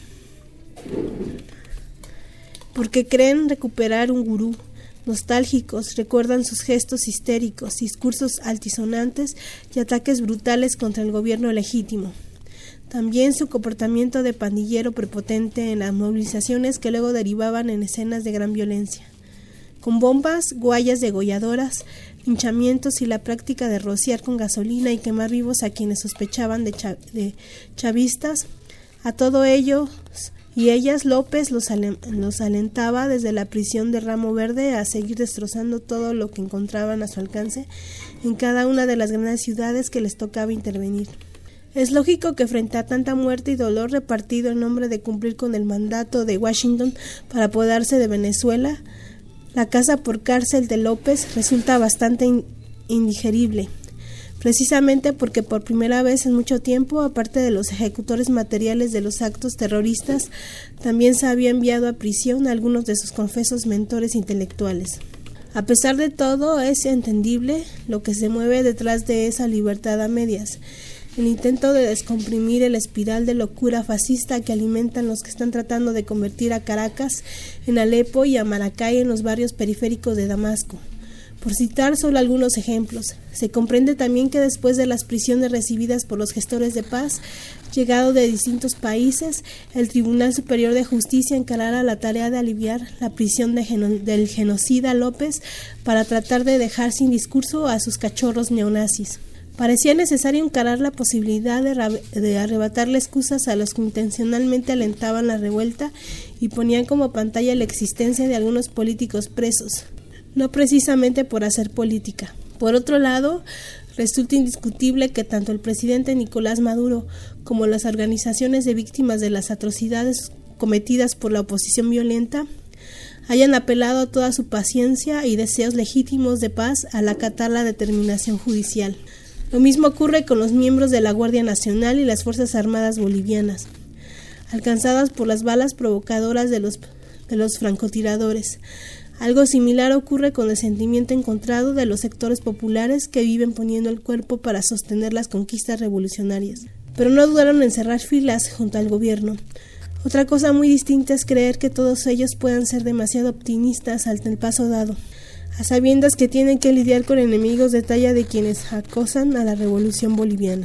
S14: porque creen recuperar un gurú. Nostálgicos, recuerdan sus gestos histéricos, discursos altisonantes y ataques brutales contra el gobierno legítimo. También su comportamiento de pandillero prepotente en las movilizaciones que luego derivaban en escenas de gran violencia. Con bombas, guayas degolladoras, linchamientos y la práctica de rociar con gasolina y quemar vivos a quienes sospechaban de, cha- de chavistas, a todo ello y ellas López los, ale- los alentaba desde la prisión de Ramo Verde a seguir destrozando todo lo que encontraban a su alcance en cada una de las grandes ciudades que les tocaba intervenir. Es lógico que frente a tanta muerte y dolor repartido en nombre de cumplir con el mandato de Washington para apoderarse de Venezuela, la casa por cárcel de López resulta bastante in- indigerible. Precisamente porque por primera vez en mucho tiempo, aparte de los ejecutores materiales de los actos terroristas, también se había enviado a prisión a algunos de sus confesos mentores intelectuales. A pesar de todo, es entendible lo que se mueve detrás de esa libertad a medias, el intento de descomprimir el espiral de locura fascista que alimentan los que están tratando de convertir a Caracas en Alepo y a Maracay en los barrios periféricos de Damasco. Por citar solo algunos ejemplos, se comprende también que después de las prisiones recibidas por los gestores de paz, llegado de distintos países, el Tribunal Superior de Justicia encarara la tarea de aliviar la prisión de geno- del genocida López para tratar de dejar sin discurso a sus cachorros neonazis. Parecía necesario encarar la posibilidad de, ra- de arrebatarle excusas a los que intencionalmente alentaban la revuelta y ponían como pantalla la existencia de algunos políticos presos, no precisamente por hacer política. Por otro lado, resulta indiscutible que tanto el presidente Nicolás Maduro como las organizaciones de víctimas de las atrocidades cometidas por la oposición violenta hayan apelado a toda su paciencia y deseos legítimos de paz al acatar la determinación judicial. Lo mismo ocurre con los miembros de la Guardia Nacional y las Fuerzas Armadas bolivianas, alcanzadas por las balas provocadoras de los, de los francotiradores. Algo similar ocurre con el sentimiento encontrado de los sectores populares que viven poniendo el cuerpo para sostener las conquistas revolucionarias. Pero no dudaron en cerrar filas junto al gobierno. Otra cosa muy distinta es creer que todos ellos puedan ser demasiado optimistas ante el paso dado, a sabiendas que tienen que lidiar con enemigos de talla de quienes acosan a la revolución boliviana.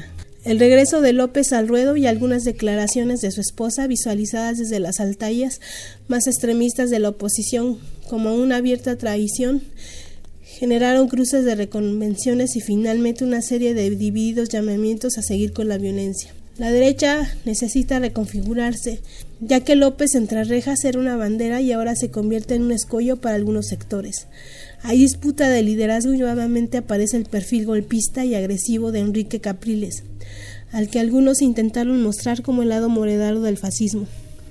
S14: El regreso de López al ruedo y algunas declaraciones de su esposa, visualizadas desde las altallas más extremistas de la oposición como una abierta traición, generaron cruces de reconvenciones y finalmente una serie de divididos llamamientos a seguir con la violencia. La derecha necesita reconfigurarse, ya que López entre rejas era una bandera y ahora se convierte en un escollo para algunos sectores. Hay disputa de liderazgo y nuevamente aparece el perfil golpista y agresivo de Enrique Capriles, al que algunos intentaron mostrar como el lado moredaro del fascismo.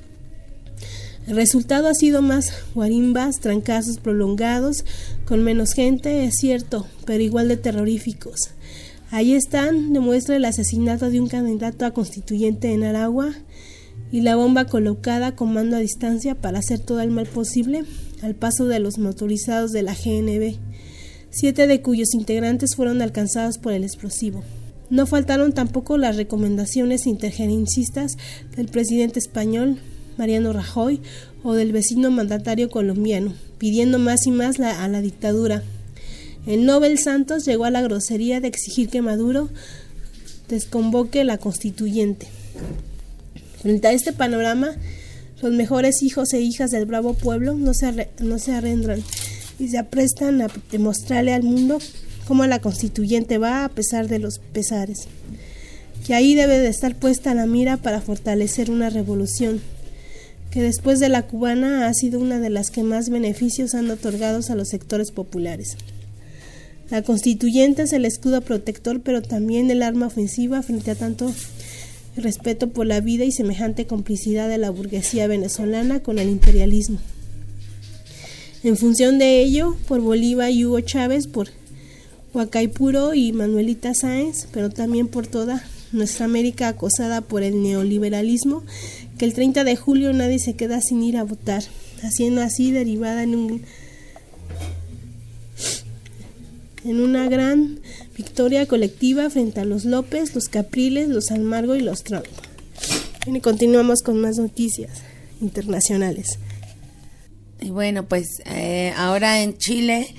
S14: El resultado ha sido más guarimbas, trancazos prolongados, con menos gente, es cierto, pero igual de terroríficos. Ahí están, demuestra el asesinato de un candidato a constituyente en Aragua y la bomba colocada con mando a distancia para hacer todo el mal posible al paso de los motorizados de la G N B, siete de cuyos integrantes fueron alcanzados por el explosivo. No faltaron tampoco las recomendaciones intergerencistas del presidente español, Mariano Rajoy, o del vecino mandatario colombiano, pidiendo más y más la, a la dictadura. El Nobel Santos llegó a la grosería de exigir que Maduro desconvoque la constituyente. Frente a este panorama, los mejores hijos e hijas del bravo pueblo no se, arre, no se arrendran y se aprestan a demostrarle al mundo cómo la constituyente va a pesar de los pesares, que ahí debe de estar puesta la mira para fortalecer una revolución, que después de la cubana ha sido una de las que más beneficios han otorgado a los sectores populares. La constituyente es el escudo protector, pero también el arma ofensiva frente a tanto respeto por la vida y semejante complicidad de la burguesía venezolana con el imperialismo. En función de ello, por Bolívar y Hugo Chávez, por Huacaipuro y Manuelita Sáenz, pero también por toda nuestra América acosada por el neoliberalismo, que el treinta de julio nadie se queda sin ir a votar, haciendo así derivada en un en una gran victoria colectiva frente a los López, los Capriles, los Almagro y los Trump. Y continuamos con más noticias internacionales.
S2: Y bueno, pues eh, ahora en Chile,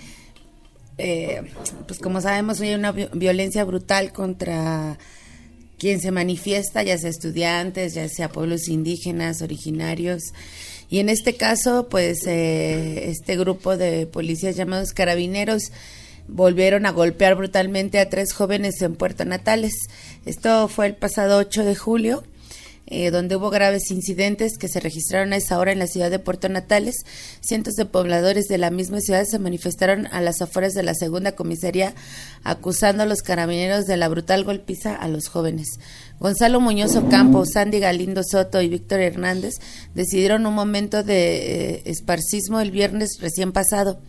S2: eh, pues como sabemos hay una violencia brutal contra quien se manifiesta, ya sea estudiantes, ya sea pueblos indígenas, originarios. Y en este caso, pues eh, este grupo de policías llamados Carabineros volvieron a golpear brutalmente a tres jóvenes en Puerto Natales. Esto fue el pasado ocho de julio, eh, donde hubo graves incidentes que se registraron a esa hora en la ciudad de Puerto Natales. Cientos de pobladores de la misma ciudad se manifestaron a las afueras de la segunda comisaría acusando a los carabineros de la brutal golpiza a los jóvenes. Gonzalo Muñoz Ocampo, Sandy Galindo Soto y Víctor Hernández decidieron un momento de eh, esparcismo el viernes recién pasado.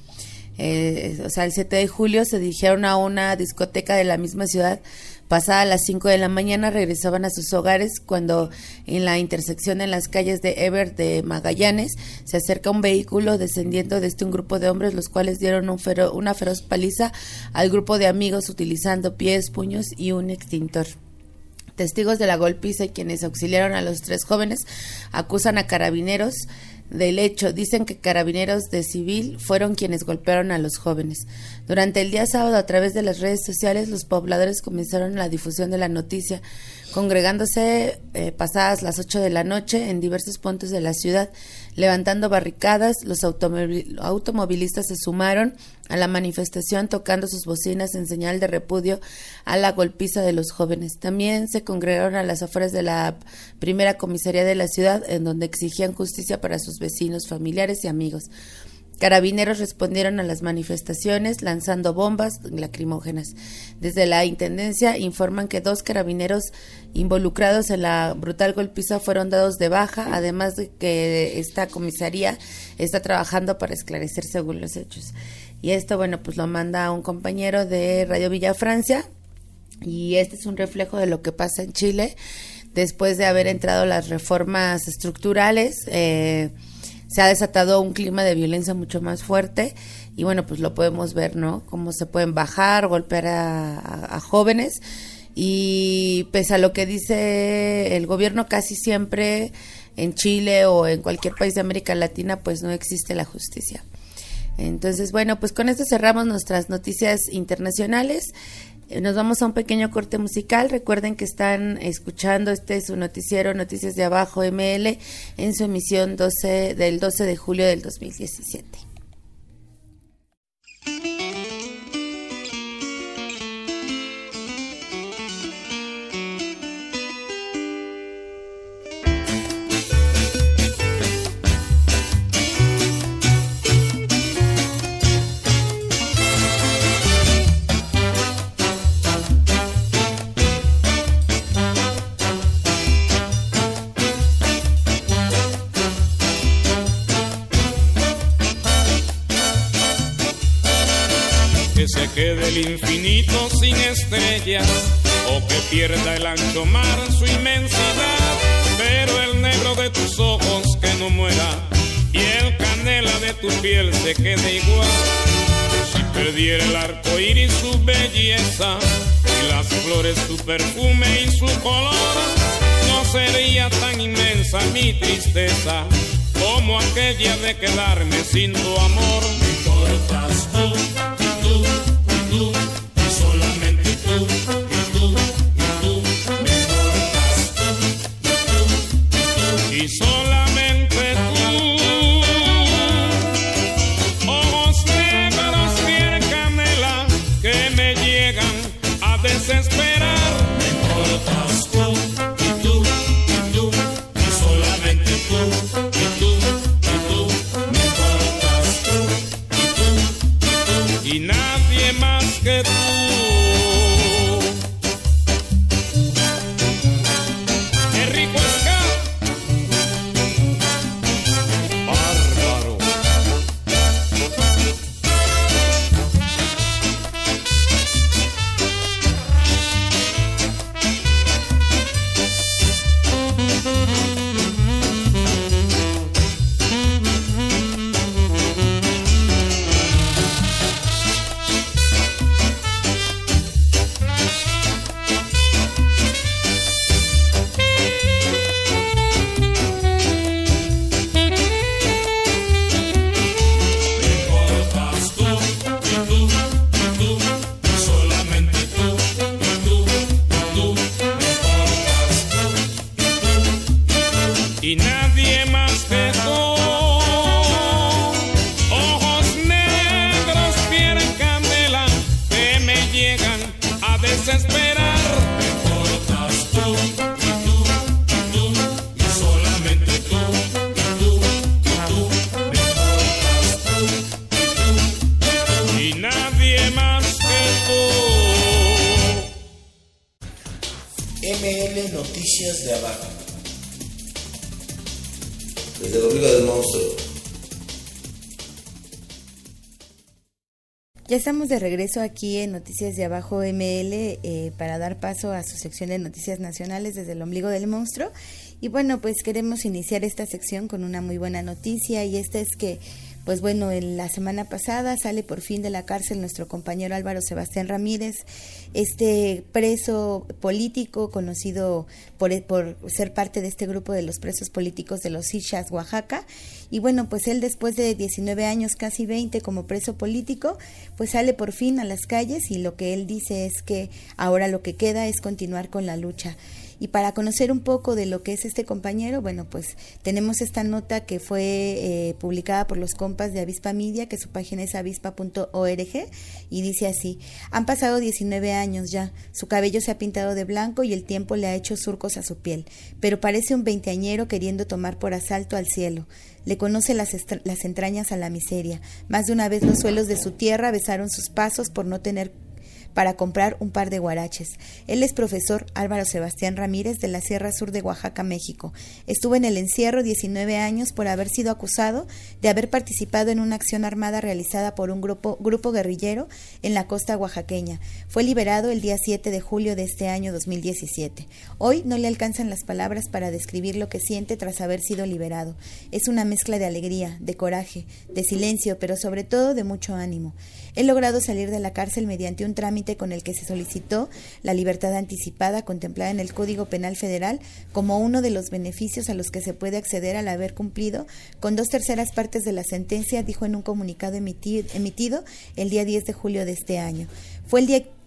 S2: Eh, o sea, el siete de julio se dirigieron a una discoteca de la misma ciudad. Pasada las cinco de la mañana regresaban a sus hogares cuando en la intersección en las calles de Eber de Magallanes se acerca un vehículo descendiendo desde un grupo de hombres, los cuales dieron un fero, una feroz paliza al grupo de amigos utilizando pies, puños y un extintor. Testigos de la golpiza y quienes auxiliaron a los tres jóvenes acusan a Carabineros del hecho. Dicen que Carabineros de civil fueron quienes golpearon a los jóvenes. Durante el día sábado, a través de las redes sociales, los pobladores comenzaron la difusión de la noticia, congregándose eh, pasadas las ocho de la noche en diversos puntos de la ciudad, levantando barricadas. Los automóvil, automovilistas se sumaron a la manifestación tocando sus bocinas en señal de repudio a la golpiza de los jóvenes. También se congregaron a las afueras de la primera comisaría de la ciudad, en donde exigían justicia para sus vecinos, familiares y amigos. Carabineros respondieron a las manifestaciones lanzando bombas lacrimógenas. Desde la Intendencia informan que dos carabineros involucrados en la brutal golpiza fueron dados de baja, además de que esta comisaría está trabajando para esclarecer según los hechos. Y esto, bueno, pues lo manda un compañero de Radio Villa Francia, y este es un reflejo de lo que pasa en Chile después de haber entrado las reformas estructurales. eh, Se ha desatado un clima de violencia mucho más fuerte y bueno, pues lo podemos ver, ¿no? Cómo se pueden bajar, golpear a, a, a jóvenes, y pese a lo que dice el gobierno, casi siempre en Chile o en cualquier país de América Latina pues no existe la justicia. Entonces, bueno, pues con esto cerramos nuestras noticias internacionales Nos vamos a un pequeño corte musical. Recuerden que están escuchando este su noticiero Noticias de Abajo M L en su emisión doce del doce de julio del dos mil diecisiete.
S15: Se quede el infinito sin estrellas o que pierda el ancho mar su inmensidad, pero el negro de tus ojos que no muera y el canela de tu piel se quede igual. Si perdiera el arco iris su belleza y las flores su perfume y su color, no sería tan inmensa mi tristeza como aquella de quedarme sin tu amor. Me importas tú, tú, tú, y solamente tú, y tú, y tú, me importas tú, tú, tú, y solamente tú. Ojos negros piel canela que me llegan a desesperar. Me importas tú, y tú, y tú, y solamente tú, y tú, y tú, me importas tú, y tú, y tú, y nadie más que tú. ¡Qué rico ska! ¡Bárbaro! Y nadie más que tú. Ojos negros, piel canela que me llegan a desesperar. Me importas tú, y tú, y tú, y solamente tú, y tú, y tú, me importas tú, y tú, y nadie más que tú.
S3: M L Noticias de Abajo.
S16: Desde el ombligo del monstruo.
S5: Ya estamos de regreso aquí en Noticias de Abajo M L eh, para dar paso a su sección de noticias nacionales desde el ombligo del monstruo. Y bueno, pues queremos iniciar esta sección con una muy buena noticia, y esta es que, pues bueno, en la semana pasada sale por fin de la cárcel nuestro compañero Álvaro Sebastián Ramírez, este preso político conocido por, por ser parte de este grupo de los presos políticos de los Ixchas, Oaxaca. Y bueno, pues él después de diecinueve años, casi veinte como preso político, pues sale por fin a las calles, y lo que él dice es que ahora lo que queda es continuar con la lucha. Y para conocer un poco de lo que es este compañero, bueno, pues tenemos esta nota que fue eh, publicada por los compas de Avispa Media, que su página es avispa punto org, y dice así: han pasado diecinueve años ya, su cabello se ha pintado de blanco y el tiempo le ha hecho surcos a su piel, pero parece un veinteañero queriendo tomar por asalto al cielo. Le conoce las, estra- las entrañas a la miseria. Más de una vez los suelos de su tierra besaron sus pasos por no tener para comprar un par de guaraches. Él es profesor Álvaro Sebastián Ramírez de la Sierra Sur de Oaxaca, México. Estuvo en el encierro diecinueve años por haber sido acusado de haber participado en una acción armada realizada por un grupo, grupo guerrillero en la costa oaxaqueña. Fue liberado el día siete de julio de este año dos mil diecisiete. Hoy no le alcanzan las palabras para describir lo que siente tras haber sido liberado. Es una mezcla de alegría, de coraje, de silencio, pero sobre todo de mucho ánimo. He logrado salir de la cárcel mediante un trámite con el que se solicitó la libertad anticipada contemplada en el Código Penal Federal como uno de los beneficios a los que se puede acceder al haber cumplido con dos terceras partes de la sentencia, dijo en un comunicado emitido, emitido el día diez de julio de este año. Fue el día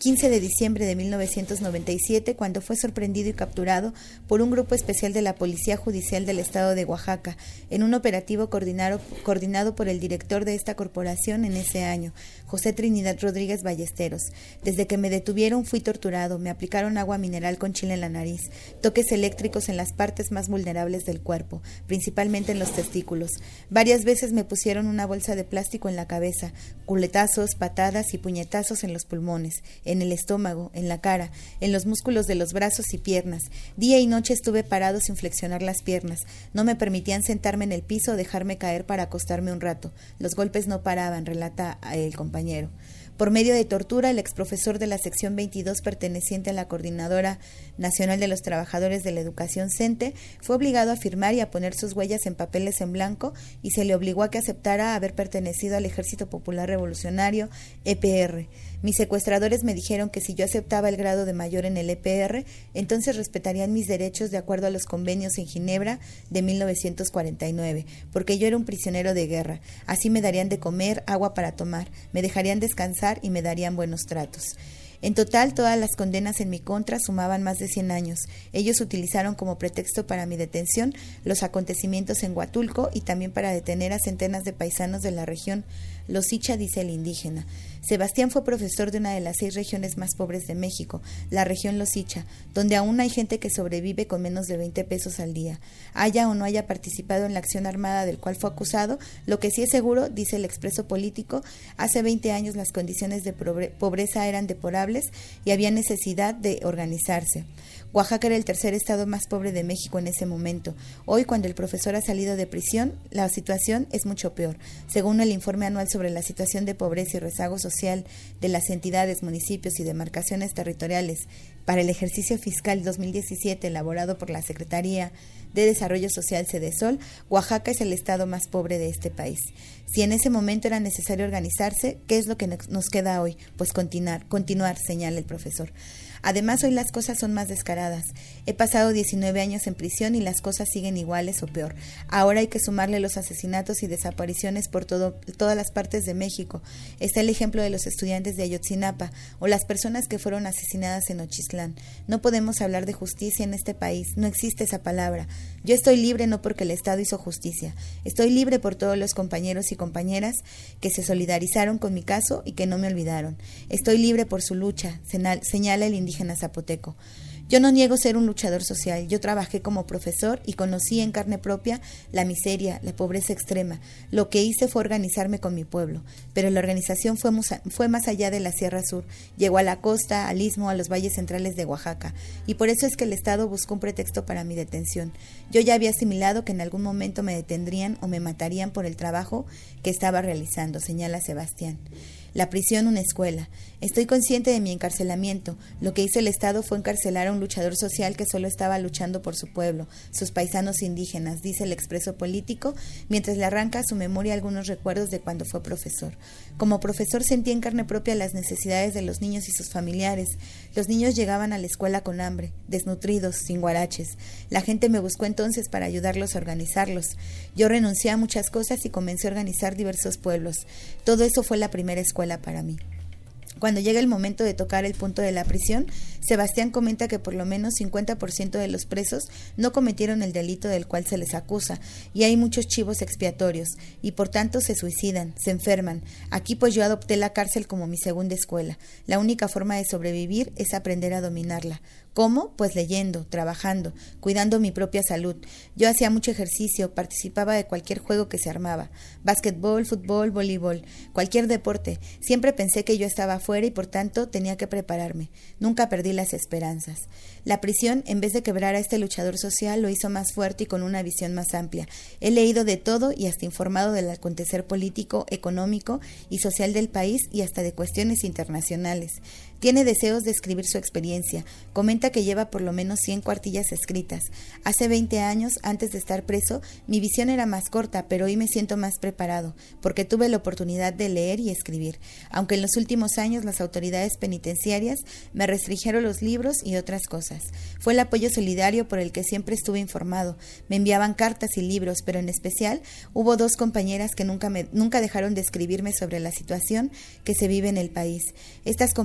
S5: quince de diciembre de mil novecientos noventa y siete, cuando fue sorprendido y capturado por un grupo especial de la Policía Judicial del Estado de Oaxaca, en un operativo coordinado, coordinado por el director de esta corporación en ese año, José Trinidad Rodríguez Ballesteros. Desde que me detuvieron fui torturado, me aplicaron agua mineral con chile en la nariz, toques eléctricos en las partes más vulnerables del cuerpo, principalmente en los testículos. Varias veces me pusieron una bolsa de plástico en la cabeza, culetazos, patadas y puñetazos en los pulmones, en el estómago, en la cara, en los músculos de los brazos y piernas. Día y noche estuve parado sin flexionar las piernas. No me permitían sentarme en el piso o dejarme caer para acostarme un rato. Los golpes no paraban, relata el compañero. Por medio de tortura, el exprofesor de la sección veintidós, perteneciente a la Coordinadora Nacional de los Trabajadores de la Educación CENTE, fue obligado a firmar y a poner sus huellas en papeles en blanco y se le obligó a que aceptara haber pertenecido al Ejército Popular Revolucionario, E P R. Mis secuestradores me dijeron que si yo aceptaba el grado de mayor en el E P R, entonces respetarían mis derechos de acuerdo a los convenios en Ginebra de mil novecientos cuarenta y nueve, porque yo era un prisionero de guerra. Así me darían de comer, agua para tomar, me dejarían descansar y me darían buenos tratos. En total, todas las condenas en mi contra sumaban más de cien años. Ellos utilizaron como pretexto para mi detención los acontecimientos en Huatulco y también para detener a centenas de paisanos de la región Losicha, dice el indígena. Sebastián fue profesor de una de las seis regiones más pobres de México, la región Losicha, donde aún hay gente que sobrevive con menos de veinte pesos al día. Haya o no haya participado en la acción armada del cual fue acusado, lo que sí es seguro, dice el Expreso Político, hace veinte años las condiciones de pobreza eran deplorables y había necesidad de organizarse. Oaxaca era el tercer estado más pobre de México en ese momento. Hoy, cuando el profesor ha salido de prisión, la situación es mucho peor. Según el informe anual sobre la situación de pobreza y rezago social de las entidades, municipios y demarcaciones territoriales para el ejercicio fiscal dos mil diecisiete, elaborado por la Secretaría de Desarrollo Social Cedesol, Oaxaca es el estado más pobre de este país. Si en ese momento era necesario organizarse, ¿qué es lo que nos queda hoy? Pues continuar, continuar, señala el profesor. Además, hoy las cosas son más descaradas. He pasado diecinueve años en prisión y las cosas siguen iguales o peor. Ahora hay que sumarle los asesinatos y desapariciones por todo, todas las partes de México. Está el ejemplo de los estudiantes de Ayotzinapa o las personas que fueron asesinadas en Ochistlán. No podemos hablar de justicia en este país, no existe esa palabra. Yo estoy libre no porque el Estado hizo justicia. Estoy libre por todos los compañeros y compañeras que se solidarizaron con mi caso y que no me olvidaron. Estoy libre por su lucha, señala el indígena zapoteco. Yo no niego ser un luchador social. Yo trabajé como profesor y conocí en carne propia la miseria, la pobreza extrema. Lo que hice fue organizarme con mi pueblo, pero la organización fue, fue más allá de la Sierra Sur. Llegó a la costa, al istmo, a los valles centrales de Oaxaca, y por eso es que el Estado buscó un pretexto para mi detención. Yo ya había asimilado que en algún momento me detendrían o me matarían por el trabajo que estaba realizando, señala Sebastián. La prisión, una escuela. Estoy consciente de mi encarcelamiento. Lo que hizo el Estado fue encarcelar a un luchador social que solo estaba luchando por su pueblo, sus paisanos indígenas, dice el Expreso Político, mientras le arranca a su memoria algunos recuerdos de cuando fue profesor. Como profesor sentí en carne propia las necesidades de los niños y sus familiares. Los niños llegaban a la escuela con hambre, desnutridos, sin guaraches. La gente me buscó entonces para ayudarlos a organizarlos. Yo renuncié a muchas cosas y comencé a organizar diversos pueblos. Todo eso fue la primera escuela para mí. Cuando llega el momento de tocar el punto de la prisión, Sebastián comenta que por lo menos cincuenta por ciento de los presos no cometieron el delito del cual se les acusa, y hay muchos chivos expiatorios, y por tanto se suicidan, se enferman. Aquí pues yo adopté la cárcel como mi segunda escuela. La única forma de sobrevivir es aprender a dominarla. ¿Cómo? Pues leyendo, trabajando, cuidando mi propia salud. Yo hacía mucho ejercicio, participaba de cualquier juego que se armaba, básquetbol, fútbol, voleibol, cualquier deporte. Siempre pensé que yo estaba afuera y por tanto tenía que prepararme. Nunca perdí las esperanzas. La prisión, en vez de quebrar a este luchador social, lo hizo más fuerte y con una visión más amplia. He leído de todo y hasta informado del acontecer político, económico y social del país y hasta de cuestiones internacionales. Tiene deseos de escribir su experiencia. Comenta que lleva por lo menos cien cuartillas escritas. Hace veinte años, antes de estar preso, mi visión era más corta, pero hoy me siento más preparado, porque tuve la oportunidad de leer y escribir. Aunque en los últimos años las autoridades penitenciarias me restringieron los libros y otras cosas. Fue el apoyo solidario por el que siempre estuve informado. Me enviaban cartas y libros, pero en especial hubo dos compañeras que nunca, me, nunca dejaron de escribirme sobre la situación que se vive en el país. Estas compañeras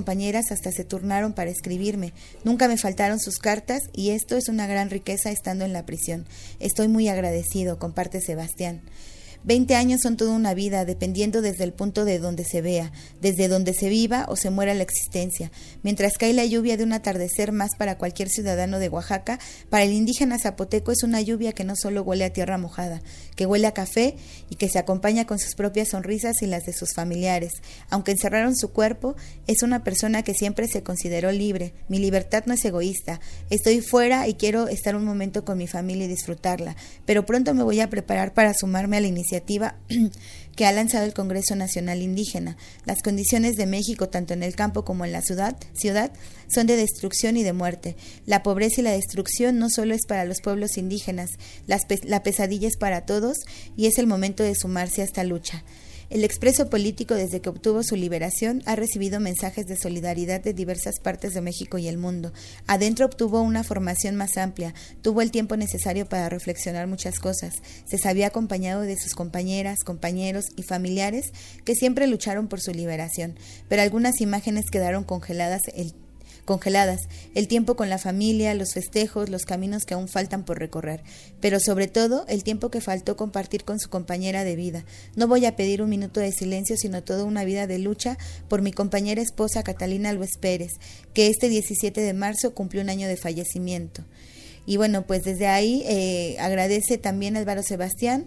S5: amigas hasta se turnaron para escribirme. Nunca me faltaron sus cartas y esto es una gran riqueza estando en la prisión. Estoy muy agradecido, comparte Sebastián. Veinte años son toda una vida, dependiendo desde el punto de donde se vea, desde donde se viva o se muera la existencia. Mientras cae la lluvia de un atardecer más para cualquier ciudadano de Oaxaca, para el indígena zapoteco es una lluvia que no solo huele a tierra mojada, que huele a café y que se acompaña con sus propias sonrisas y las de sus familiares. Aunque encerraron su cuerpo, es una persona que siempre se consideró libre. Mi libertad no es egoísta. Estoy fuera y quiero estar un momento con mi familia y disfrutarla, pero pronto me voy a preparar para sumarme a la iniciativa que ha lanzado el Congreso Nacional Indígena. Las condiciones de México, tanto en el campo como en la ciudad, ciudad, son de destrucción y de muerte. La pobreza y la destrucción no solo es para los pueblos indígenas, las pe- la pesadilla es para todos y es el momento de sumarse a esta lucha. El expreso político, desde que obtuvo su liberación, ha recibido mensajes de solidaridad de diversas partes de México y el mundo. Adentro obtuvo una formación más amplia, tuvo el tiempo necesario para reflexionar muchas cosas. Se sabía acompañado de sus compañeras, compañeros y familiares que siempre lucharon por su liberación, pero algunas imágenes quedaron congeladas el congeladas, el tiempo con la familia, los festejos, los caminos que aún faltan por recorrer, pero sobre todo el tiempo que faltó compartir con su compañera de vida. No voy a pedir un minuto de silencio, sino toda una vida de lucha por mi compañera esposa Catalina Luis Pérez, que este diecisiete de marzo cumplió un año de fallecimiento. Y bueno, pues desde ahí eh, agradece también a Álvaro Sebastián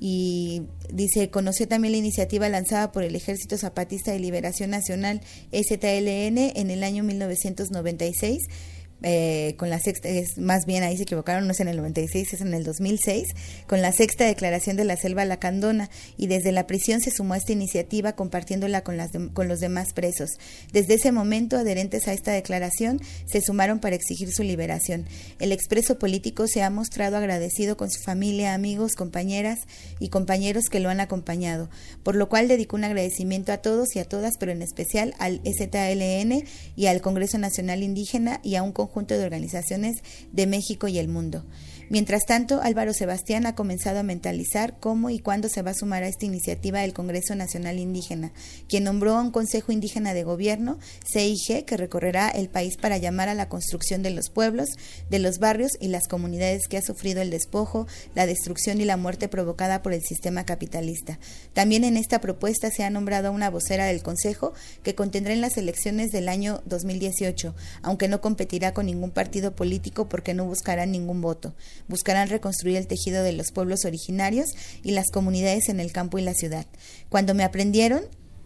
S5: y dice, conoció también la iniciativa lanzada por el Ejército Zapatista de Liberación Nacional, E Z L N, en el año mil novecientos noventa y seis, eh, con la sexta, es más bien ahí se equivocaron, no es en el noventa y seis, es en el dos mil seis, con la sexta declaración de la Selva Lacandona, y desde la prisión se sumó a esta iniciativa compartiéndola con, las de, con los demás presos. Desde ese momento, adherentes a esta declaración se sumaron para exigir su liberación. El expreso político se ha mostrado agradecido con su familia, amigos, compañeras y compañeros que lo han acompañado, por lo cual dedicó un agradecimiento a todos y a todas, pero en especial al E Z L N y al Congreso Nacional Indígena y a un conjunto de organizaciones de México y el mundo. Mientras tanto, Álvaro Sebastián ha comenzado a mentalizar cómo y cuándo se va a sumar a esta iniciativa del Congreso Nacional Indígena, quien nombró a un Consejo Indígena de Gobierno, C I G, que recorrerá el país para llamar a la construcción de los pueblos, de los barrios y las comunidades que ha sufrido el despojo, la destrucción y la muerte provocada por el sistema capitalista. También en esta propuesta se ha nombrado a una vocera del Consejo que contendrá en las elecciones del año dos mil dieciocho, aunque no competirá con ningún partido político porque no buscará ningún voto. Buscarán reconstruir el tejido de los pueblos originarios y las comunidades en el campo y la ciudad. Cuando me aprendieron,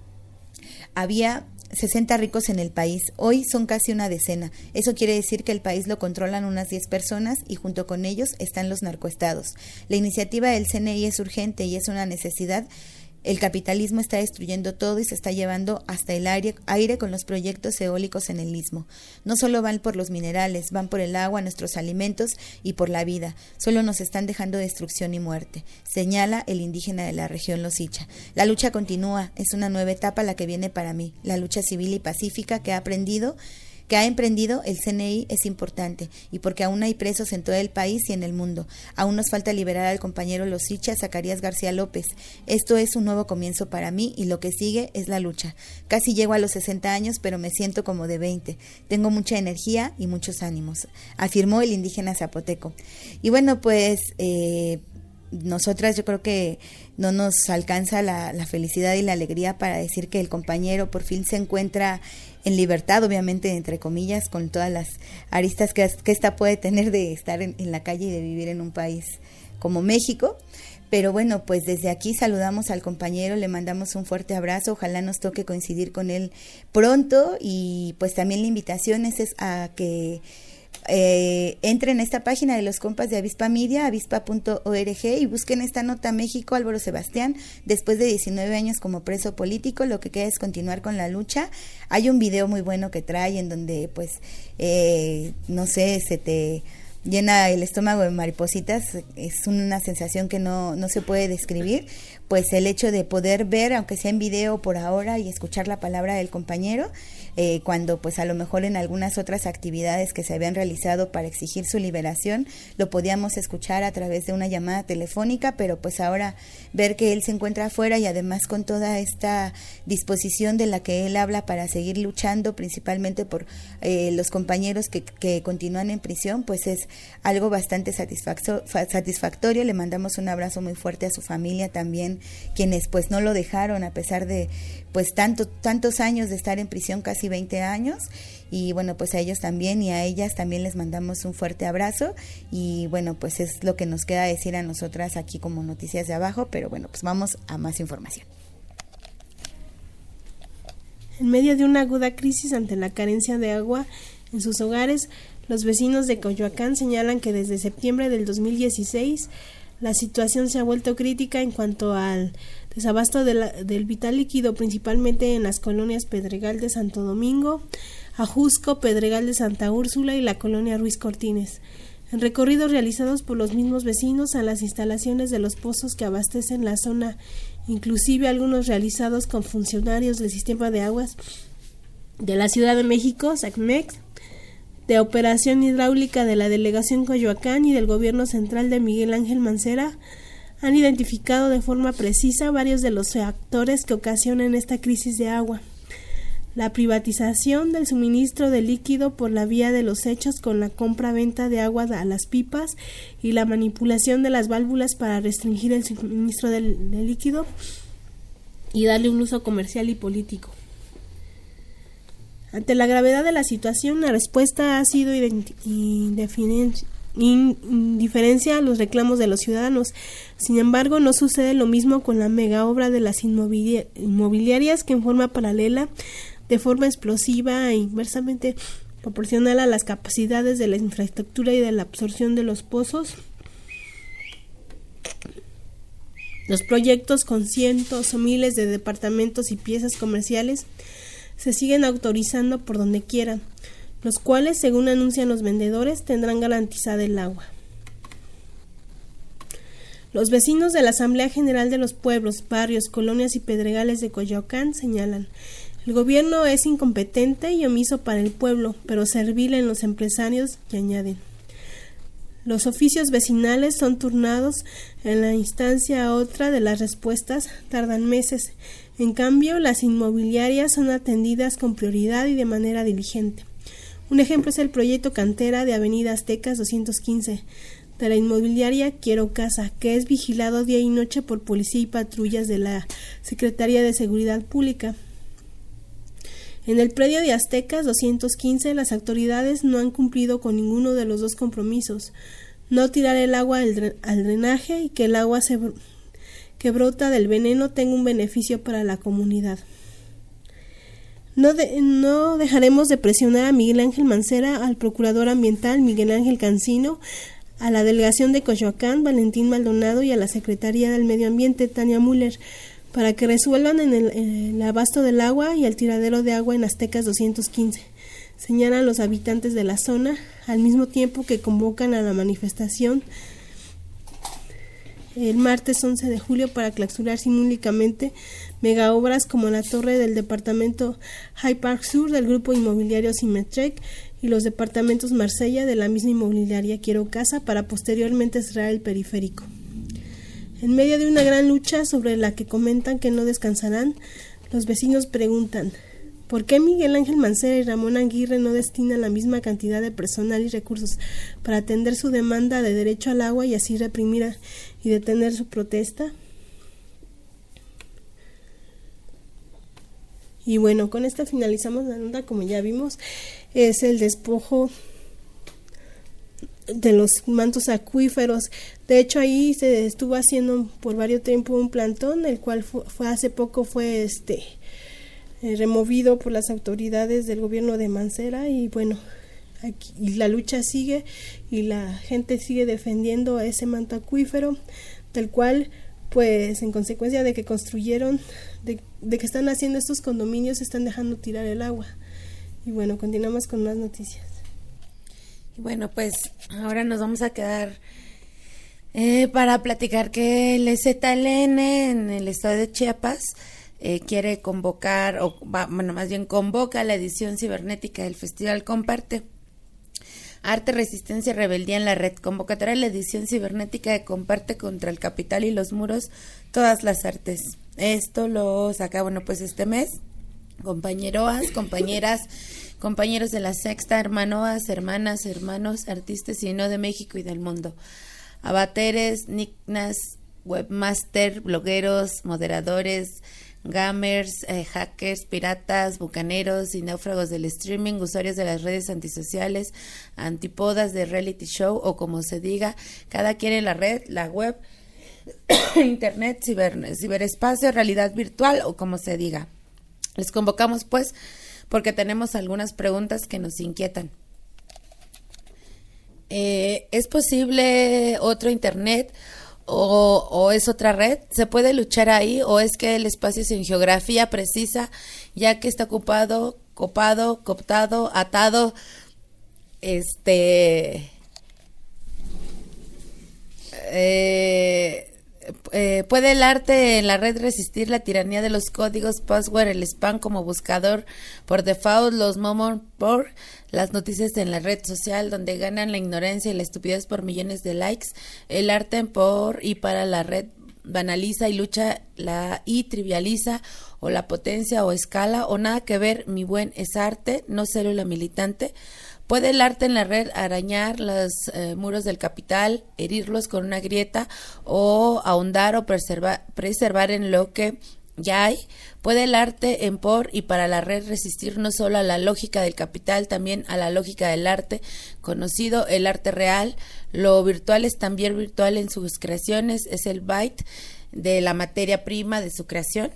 S5: había sesenta ricos en el país, hoy son casi una decena. Eso quiere decir que el país lo controlan unas diez personas y junto con ellos están los narcoestados. La iniciativa del C N I es urgente y es una necesidad. El capitalismo está destruyendo todo y se está llevando hasta el aire, aire con los proyectos eólicos en el istmo. No solo van por los minerales, van por el agua, nuestros alimentos y por la vida. Solo nos están dejando destrucción y muerte, señala el indígena de la región Los Icha. La lucha continúa, es una nueva etapa la que viene para mí. La lucha civil y pacífica que ha aprendido que ha emprendido el C N I es importante, y porque aún hay presos en todo el país y en el mundo. Aún nos falta liberar al compañero Los Icha, Zacarías García López. Esto es un nuevo comienzo para mí y lo que sigue es la lucha. Casi llego a los sesenta años, pero me siento como de veinte. Tengo mucha energía y muchos ánimos, afirmó el indígena zapoteco. Y bueno, pues eh, nosotras yo creo que no nos alcanza la, la felicidad y la alegría para decir que el compañero por fin se encuentra en libertad, obviamente entre comillas, con todas las aristas que, que esta puede tener de estar en, en la calle y de vivir en un país como México. Pero bueno, pues desde aquí saludamos al compañero, le mandamos un fuerte abrazo, ojalá nos toque coincidir con él pronto, y pues también la invitación es, es a que Eh, entren a esta página de los compas de Avispa Media, avispa punto org, y busquen esta nota: México, Álvaro Sebastián, después de diecinueve años como preso político, lo que queda es continuar con la lucha. Hay un video muy bueno que trae en donde pues eh, no sé, se te llena el estómago de maripositas, es una sensación que no, no se puede describir, pues el hecho de poder ver, aunque sea en video por ahora, y escuchar la palabra del compañero, eh, cuando pues a lo mejor en algunas otras actividades que se habían realizado para exigir su liberación, lo podíamos escuchar a través de una llamada telefónica, pero pues ahora ver que él se encuentra afuera y además con toda esta disposición de la que él habla para seguir luchando principalmente por eh, los compañeros que, que continúan en prisión, pues es algo bastante satisfactorio. Le mandamos un abrazo muy fuerte a su familia también, quienes pues no lo dejaron a pesar de pues tanto, tantos años de estar en prisión, casi veinte años, y bueno, pues a ellos también y a ellas también les mandamos un fuerte abrazo, y bueno, pues es lo que nos queda decir a nosotras aquí como Noticias de Abajo, pero bueno, pues vamos a más información.
S14: En medio de una aguda crisis ante la carencia de agua en sus hogares, los vecinos de Coyoacán señalan que desde septiembre del dos mil dieciséis la situación se ha vuelto crítica en cuanto al desabasto de la, del vital líquido, principalmente en las colonias Pedregal de Santo Domingo, Ajusco, Pedregal de Santa Úrsula y la colonia Ruiz Cortines. En recorridos realizados por los mismos vecinos a las instalaciones de los pozos que abastecen la zona, inclusive algunos realizados con funcionarios del sistema de aguas de la Ciudad de México, SACMEX, de Operación Hidráulica de la Delegación Coyoacán y del Gobierno Central de Miguel Ángel Mancera, han identificado de forma precisa varios de los factores que ocasionan esta crisis de agua. La privatización del suministro de líquido por la vía de los hechos con la compra-venta de agua a las pipas y la manipulación de las válvulas para restringir el suministro del, del líquido y darle un uso comercial y político. Ante la gravedad de la situación, la respuesta ha sido indiferencia a los reclamos de los ciudadanos. Sin embargo, no sucede lo mismo con la mega obra de las inmobiliar- inmobiliarias que en forma paralela, de forma explosiva e inversamente proporcional a las capacidades de la infraestructura y de la absorción de los pozos. Los proyectos con cientos o miles de departamentos y piezas comerciales se siguen autorizando por donde quiera, los cuales, según anuncian los vendedores, tendrán garantizada el agua. Los vecinos de la Asamblea General de los Pueblos, Barrios, Colonias y Pedregales de Coyoacán señalan: el gobierno es incompetente y omiso para el pueblo, pero servil en los empresarios, y añaden: los oficios vecinales son turnados en la instancia a otra de las respuestas, tardan meses. En cambio, las inmobiliarias son atendidas con prioridad y de manera diligente. Un ejemplo es el proyecto Cantera de Avenida Aztecas doscientos quince, de la inmobiliaria Quiero Casa, que es vigilado día y noche por policía y patrullas de la Secretaría de Seguridad Pública. En el predio de Aztecas doscientos quince, las autoridades no han cumplido con ninguno de los dos compromisos: no tirar el agua al, dren- al drenaje y que el agua se br- que brota del veneno tenga un beneficio para la comunidad. No, de, no dejaremos de presionar a Miguel Ángel Mancera, al procurador ambiental Miguel Ángel Cancino, a la delegación de Coyoacán Valentín Maldonado y a la Secretaría del Medio Ambiente Tania Müller, para que resuelvan en el, en el abasto del agua y el tiradero de agua en Aztecas doscientos quince, señalan los habitantes de la zona, al mismo tiempo que convocan a la manifestación el martes once de julio para clausurar simbólicamente megaobras como la torre del departamento High Park Sur del grupo inmobiliario Simetrec y los departamentos Marsella de la misma inmobiliaria Quiero Casa, para posteriormente cerrar el periférico. En medio de una gran lucha sobre la que comentan que no descansarán, los vecinos preguntan: ¿por qué Miguel Ángel Mancera y Ramón Aguirre no destinan la misma cantidad de personal y recursos para atender su demanda de derecho al agua y así reprimir a, y detener su protesta? Y bueno, con esta finalizamos la nota. Como ya vimos, es el despojo de los mantos acuíferos. De hecho, ahí se estuvo haciendo por varios tiempo un plantón, el cual fue, fue hace poco fue este eh, removido por las autoridades del gobierno de Mancera, y bueno, aquí y la lucha sigue y la gente sigue defendiendo a ese manto acuífero, del cual, pues, en consecuencia de que construyeron, de, de que están haciendo estos condominios, están dejando tirar el agua. Y bueno, continuamos con más noticias.
S2: Bueno, pues ahora nos vamos a quedar Eh, para platicar que el Z L N en el estado de Chiapas eh, quiere convocar, o va, bueno, más bien convoca la edición cibernética del Festival Comparte. Arte, Resistencia y Rebeldía en la Red. Convocatoria de la edición cibernética de Comparte contra el Capital y los Muros, todas las artes. Esto lo saca, bueno, pues este mes. Compañeroas, compañeras, compañeros de la Sexta, hermanoas, hermanas, hermanos, artistas y no de México y del mundo. Abateres, nicnas, webmaster, blogueros, moderadores, gamers, eh, hackers, piratas, bucaneros y náufragos del streaming, usuarios de las redes antisociales, antipodas de reality show o como se diga, cada quien en la red, la web, internet, ciber, ciberespacio, realidad virtual o como se diga. Les convocamos pues porque tenemos algunas preguntas que nos inquietan. Eh, ¿Es posible otro internet o, o es otra red? ¿Se puede luchar ahí o es que el espacio es en geografía precisa ya que está ocupado, copado, cooptado, atado, este, eh, eh, ¿puede el arte en la red resistir la tiranía de los códigos, password, el spam como buscador por default, los momon por las noticias en la red social donde ganan la ignorancia y la estupidez por millones de likes? El arte por y para la red banaliza y lucha la y trivializa o la potencia o escala o nada que ver, mi buen, es arte, no célula militante. ¿Puede el arte en la red arañar los eh, muros del capital, herirlos con una grieta o ahondar o preservar, preservar en lo que ya hay? ¿Puede el arte en por y para la red resistir no solo a la lógica del capital, también a la lógica del arte conocido, el arte real? Lo virtual es también virtual en sus creaciones, es el byte de la materia prima de su creación.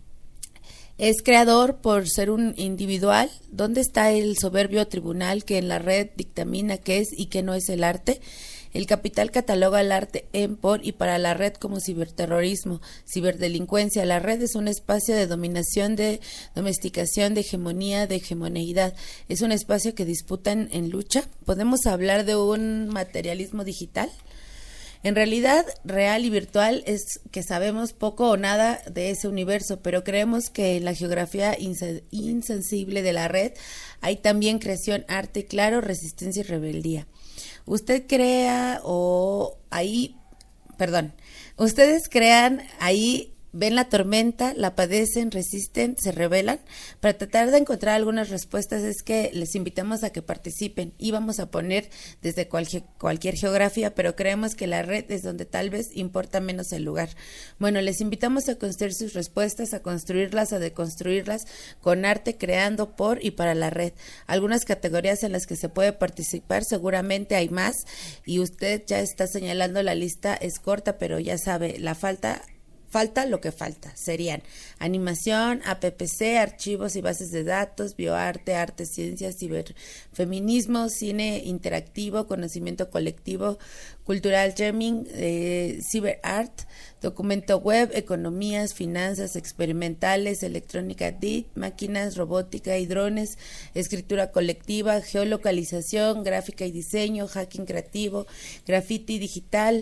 S2: ¿Es creador por ser un individual? ¿Dónde está el soberbio tribunal que en la red dictamina qué es y qué no es el arte? El capital cataloga el arte en, por y para la red como ciberterrorismo, ciberdelincuencia. La red es un espacio de dominación, de domesticación, de hegemonía, de hegemoneidad. Es un espacio que disputan en lucha. ¿Podemos hablar de un materialismo digital? En realidad, real y virtual es que sabemos poco o nada de ese universo, pero creemos que en la geografía insensible de la red hay también creación, arte, claro, resistencia y rebeldía. Usted crea o ahí, perdón, ustedes crean ahí, ven la tormenta, la padecen, resisten, se rebelan. Para tratar de encontrar algunas respuestas es que les invitamos a que participen y vamos a poner desde cualquier, cualquier geografía, pero creemos que la red es donde tal vez importa menos el lugar. Bueno, les invitamos a construir sus respuestas, a construirlas, a deconstruirlas con arte, creando por y para la red. Algunas categorías en las que se puede participar, seguramente hay más y usted ya está señalando la lista, es corta, pero ya sabe, la falta... Falta lo que falta, serían animación, A P P C, archivos y bases de datos, bioarte, arte, ciencias, ciberfeminismo, cine interactivo, conocimiento colectivo, cultural jamming, eh, ciberart, documento web, economías, finanzas, experimentales, electrónica D I T, máquinas, robótica y drones, escritura colectiva, geolocalización, gráfica y diseño, hacking creativo, graffiti digital,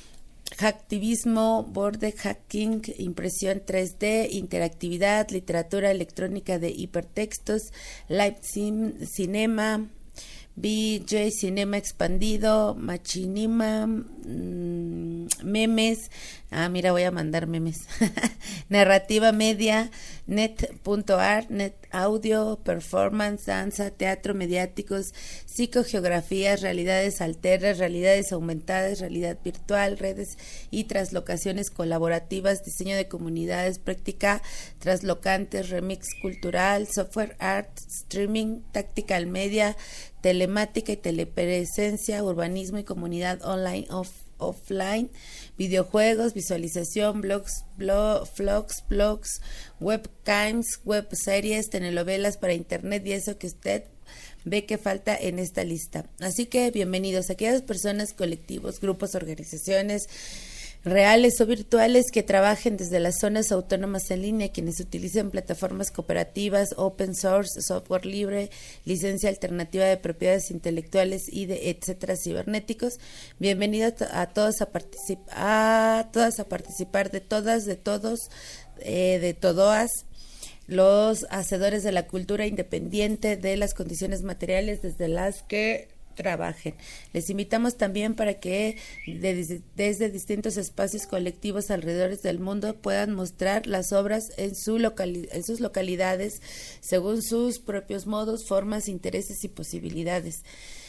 S2: hacktivismo, border hacking, impresión tres D, interactividad, literatura electrónica de hipertextos, live sim, cinema, B J Cinema expandido, machinima, mmm, memes, ah mira voy a mandar memes, narrativa media, net.art, net audio, performance, danza, teatro, mediáticos, psicogeografías, realidades alternas, realidades aumentadas, realidad virtual, redes y traslocaciones colaborativas, diseño de comunidades, práctica, traslocantes, remix cultural, software art, streaming, tactical media, telemática y telepresencia, urbanismo y comunidad online, off, offline, videojuegos, visualización, blogs, blog, vlogs, blogs, webcams, web series, telenovelas para internet y eso que usted ve que falta en esta lista. Así que bienvenidos a aquellas personas, colectivos, grupos, organizaciones, reales o virtuales que trabajen desde las zonas autónomas en línea, quienes utilicen plataformas cooperativas, open source, software libre, licencia alternativa de propiedades intelectuales y de etcétera cibernéticos. Bienvenidos a todos a participar, a todas a participar de todas, de todos, eh, de todoas, los hacedores de la cultura independiente de las condiciones materiales desde las que trabajen. Les invitamos también para que desde, desde distintos espacios colectivos alrededor del mundo puedan mostrar las obras en, su locali- en sus localidades según sus propios modos, formas, intereses y posibilidades.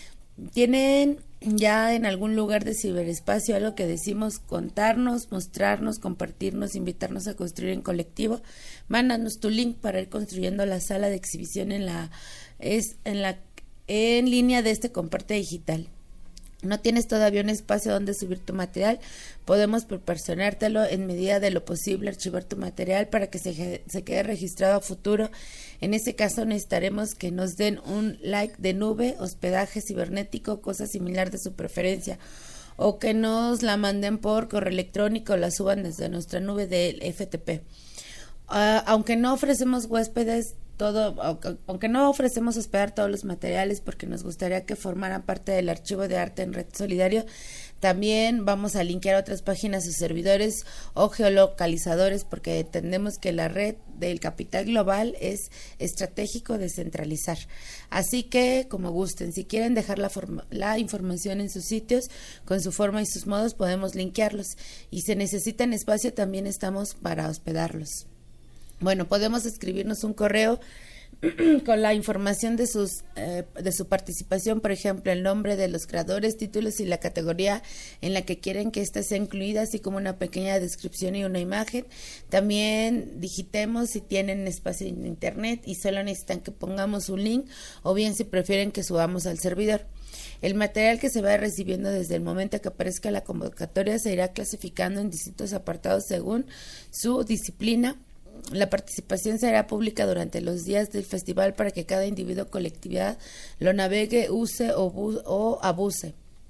S2: ¿Tienen ya en algún lugar de ciberespacio algo que decimos contarnos, mostrarnos, compartirnos, invitarnos a construir en colectivo? Mándanos tu link para ir construyendo la sala de exhibición en la es en la en línea de este Comparte Digital. ¿No tienes todavía un espacio donde subir tu material? Podemos proporcionártelo en medida de lo posible, archivar tu material para que se, se quede registrado a futuro. En ese caso necesitaremos que nos den un like de nube, hospedaje cibernético, cosa similar de su preferencia, o que nos la manden por correo electrónico o la suban desde nuestra nube del F T P. Uh, aunque no ofrecemos huéspedes, todo, aunque no ofrecemos hospedar todos los materiales porque nos gustaría que formaran parte del archivo de arte en Red Solidario, también vamos a linkear otras páginas o servidores o geolocalizadores porque entendemos que la red del capital global es estratégico descentralizar. Así que, como gusten, si quieren dejar la, forma, la información en sus sitios con su forma y sus modos, podemos linkearlos. Y si necesitan espacio, también estamos para hospedarlos. Bueno, podemos escribirnos un correo con la información de sus eh, de su participación, por ejemplo, el nombre de los creadores, títulos y la categoría en la que quieren que ésta sea incluida, así como una pequeña descripción y una imagen. También digitemos si tienen espacio en internet y solo necesitan que pongamos un link, o bien si prefieren que subamos al servidor. El material que se va recibiendo desde el momento que aparezca la convocatoria se irá clasificando en distintos apartados según su disciplina. La participación será pública durante los días del festival para que cada individuo o colectividad lo navegue, use o, bu- o abuse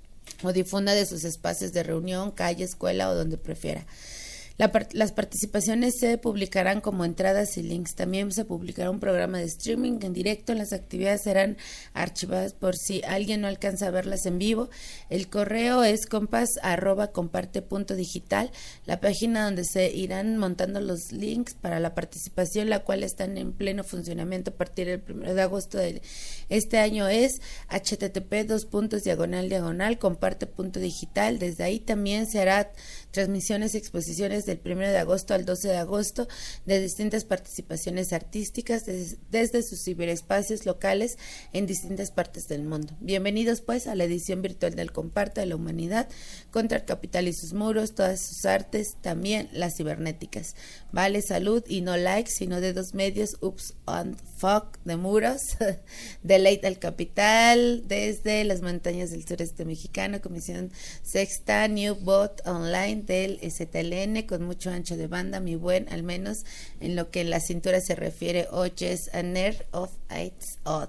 S2: o difunda de sus espacios de reunión, calle, escuela o donde prefiera. La part- las participaciones se publicarán como entradas y links. También se publicará un programa de streaming en directo. Las actividades serán archivadas por si alguien no alcanza a verlas en vivo. El correo es compas arroba comparte punto digital. La página donde se irán montando los links para la participación, la cual están en pleno funcionamiento a partir del primero de agosto de este año, es http dos puntos diagonal diagonal comparte punto digital. Desde ahí también se hará transmisiones y exposiciones del primero de agosto al doce de agosto de distintas participaciones artísticas des, desde sus ciberespacios locales en distintas partes del mundo. Bienvenidos pues a la edición virtual del Comparte de la Humanidad contra el capital y sus muros, todas sus artes, también las cibernéticas. Vale, salud y no likes, sino de dos medios, ups and fuck de muros, deleite al capital desde las montañas del sureste mexicano, Comisión Sexta, New Bot Online del S T L N con mucho ancho de banda, mi buen, al menos en lo que en la cintura se refiere. Oh yes, a nerd of eight out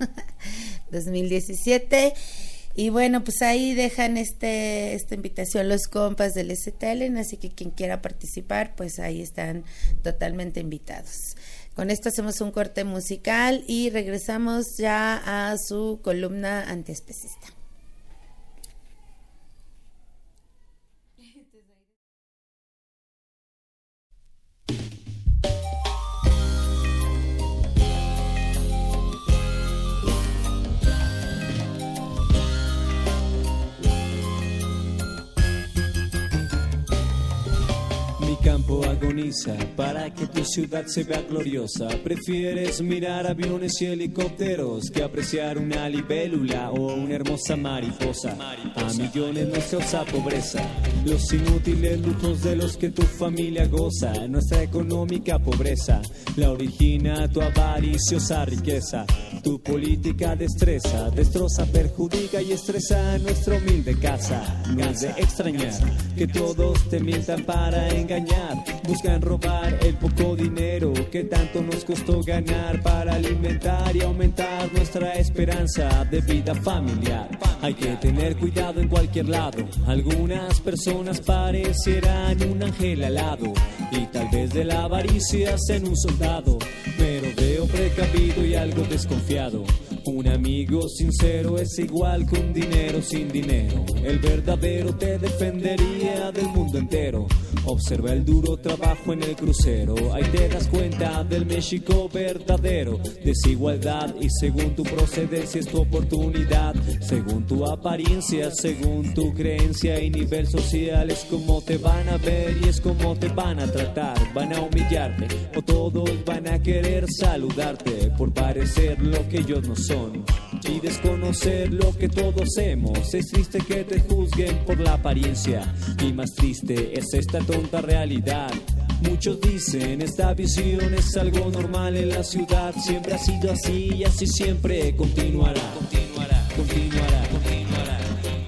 S2: dos mil diecisiete. Y bueno, pues ahí dejan este esta invitación los compas del S T L N, así que quien quiera participar, pues ahí están totalmente invitados. Con esto hacemos un corte musical y regresamos ya a su columna antiespecista.
S17: Campo agoniza para que tu ciudad se vea gloriosa. Prefieres mirar aviones y helicópteros que apreciar una libélula o una hermosa mariposa. A millones nos causa pobreza los inútiles lujos de los que tu familia goza. Nuestra económica pobreza la origina tu avariciosa riqueza. Tu política destreza, destroza, perjudica y estresa nuestra humilde casa. No es de extrañar que todos te mientan para engañar. Buscan robar el poco dinero dinero que tanto nos costó ganar para alimentar y aumentar nuestra esperanza de vida familiar. Hay que tener cuidado en cualquier lado. Algunas personas parecerán un ángel alado y tal vez de la avaricia hacen un soldado. Pero veo precavido y algo desconfiado. Un amigo sincero es igual que un dinero sin dinero. El verdadero te defendería del mundo entero. Observa el duro trabajo en el crucero. Ahí te das cuenta del México verdadero. Desigualdad y según tu procedencia es tu oportunidad. Según tu apariencia, según tu creencia y nivel social es como te van a ver y es como te van a tratar. Van a humillarte o todos van a querer saludarte por parecer lo que ellos no son y desconocer lo que todos hemos. Es triste que te juzguen por la apariencia y más triste es esta tonta realidad. Muchos dicen esta visión es algo normal en la ciudad. Siempre ha sido así y así siempre continuará. Continuará, continuará, continuará.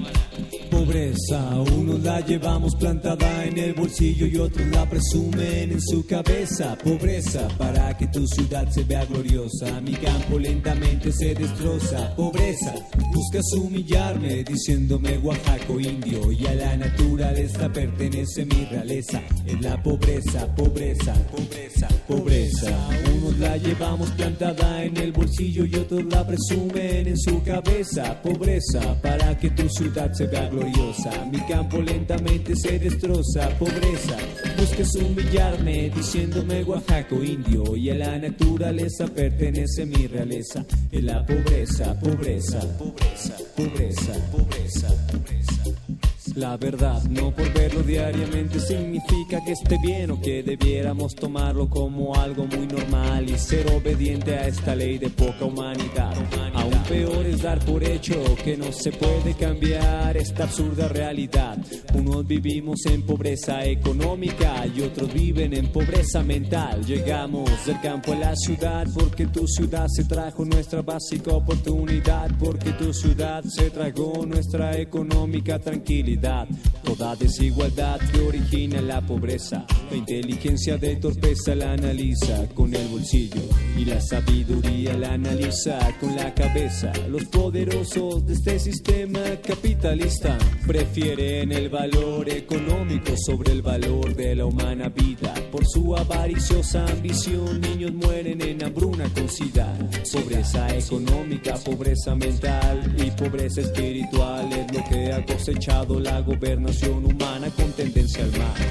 S17: Pobreza, unos la llevamos plantada en el bolsillo y otros la presumen en su cabeza. Pobreza, para que tu ciudad se vea gloriosa, mi campo lentamente se destroza. Pobreza, buscas humillarme diciéndome Oaxaco indio y a la naturaleza pertenece mi realeza. Es la pobreza, pobreza, pobreza, pobreza. Unos la llevamos plantada en el bolsillo y otros la presumen en su cabeza. Pobreza, para que tu ciudad se vea gloriosa, mi campo lentamente se destroza. Pobreza, buscas humillarme diciéndome Oaxaco indio y a la naturaleza pertenece mi realeza. Es la pobreza, pobreza, pobreza, pobreza, pobreza, pobreza. La verdad, no por verlo diariamente significa que esté bien o que debiéramos tomarlo como algo muy normal y ser obediente a esta ley de poca humanidad. Aún peor es dar por hecho que no se puede cambiar esta absurda realidad. Unos vivimos en pobreza económica y otros viven en pobreza mental. Llegamos del campo a la ciudad porque tu ciudad se trajo nuestra básica oportunidad, porque tu ciudad se tragó nuestra económica tranquilidad. Toda desigualdad que origina la pobreza, la inteligencia de torpeza la analiza con el bolsillo y la sabiduría la analiza con la cabeza. Los poderosos de este sistema capitalista prefieren el valor económico sobre el valor de la humana vida. Por su avariciosa ambición niños mueren en hambruna con sida. Pobreza económica, pobreza mental y pobreza espiritual es lo que ha cosechado la gobernación humana con tendencia al mal.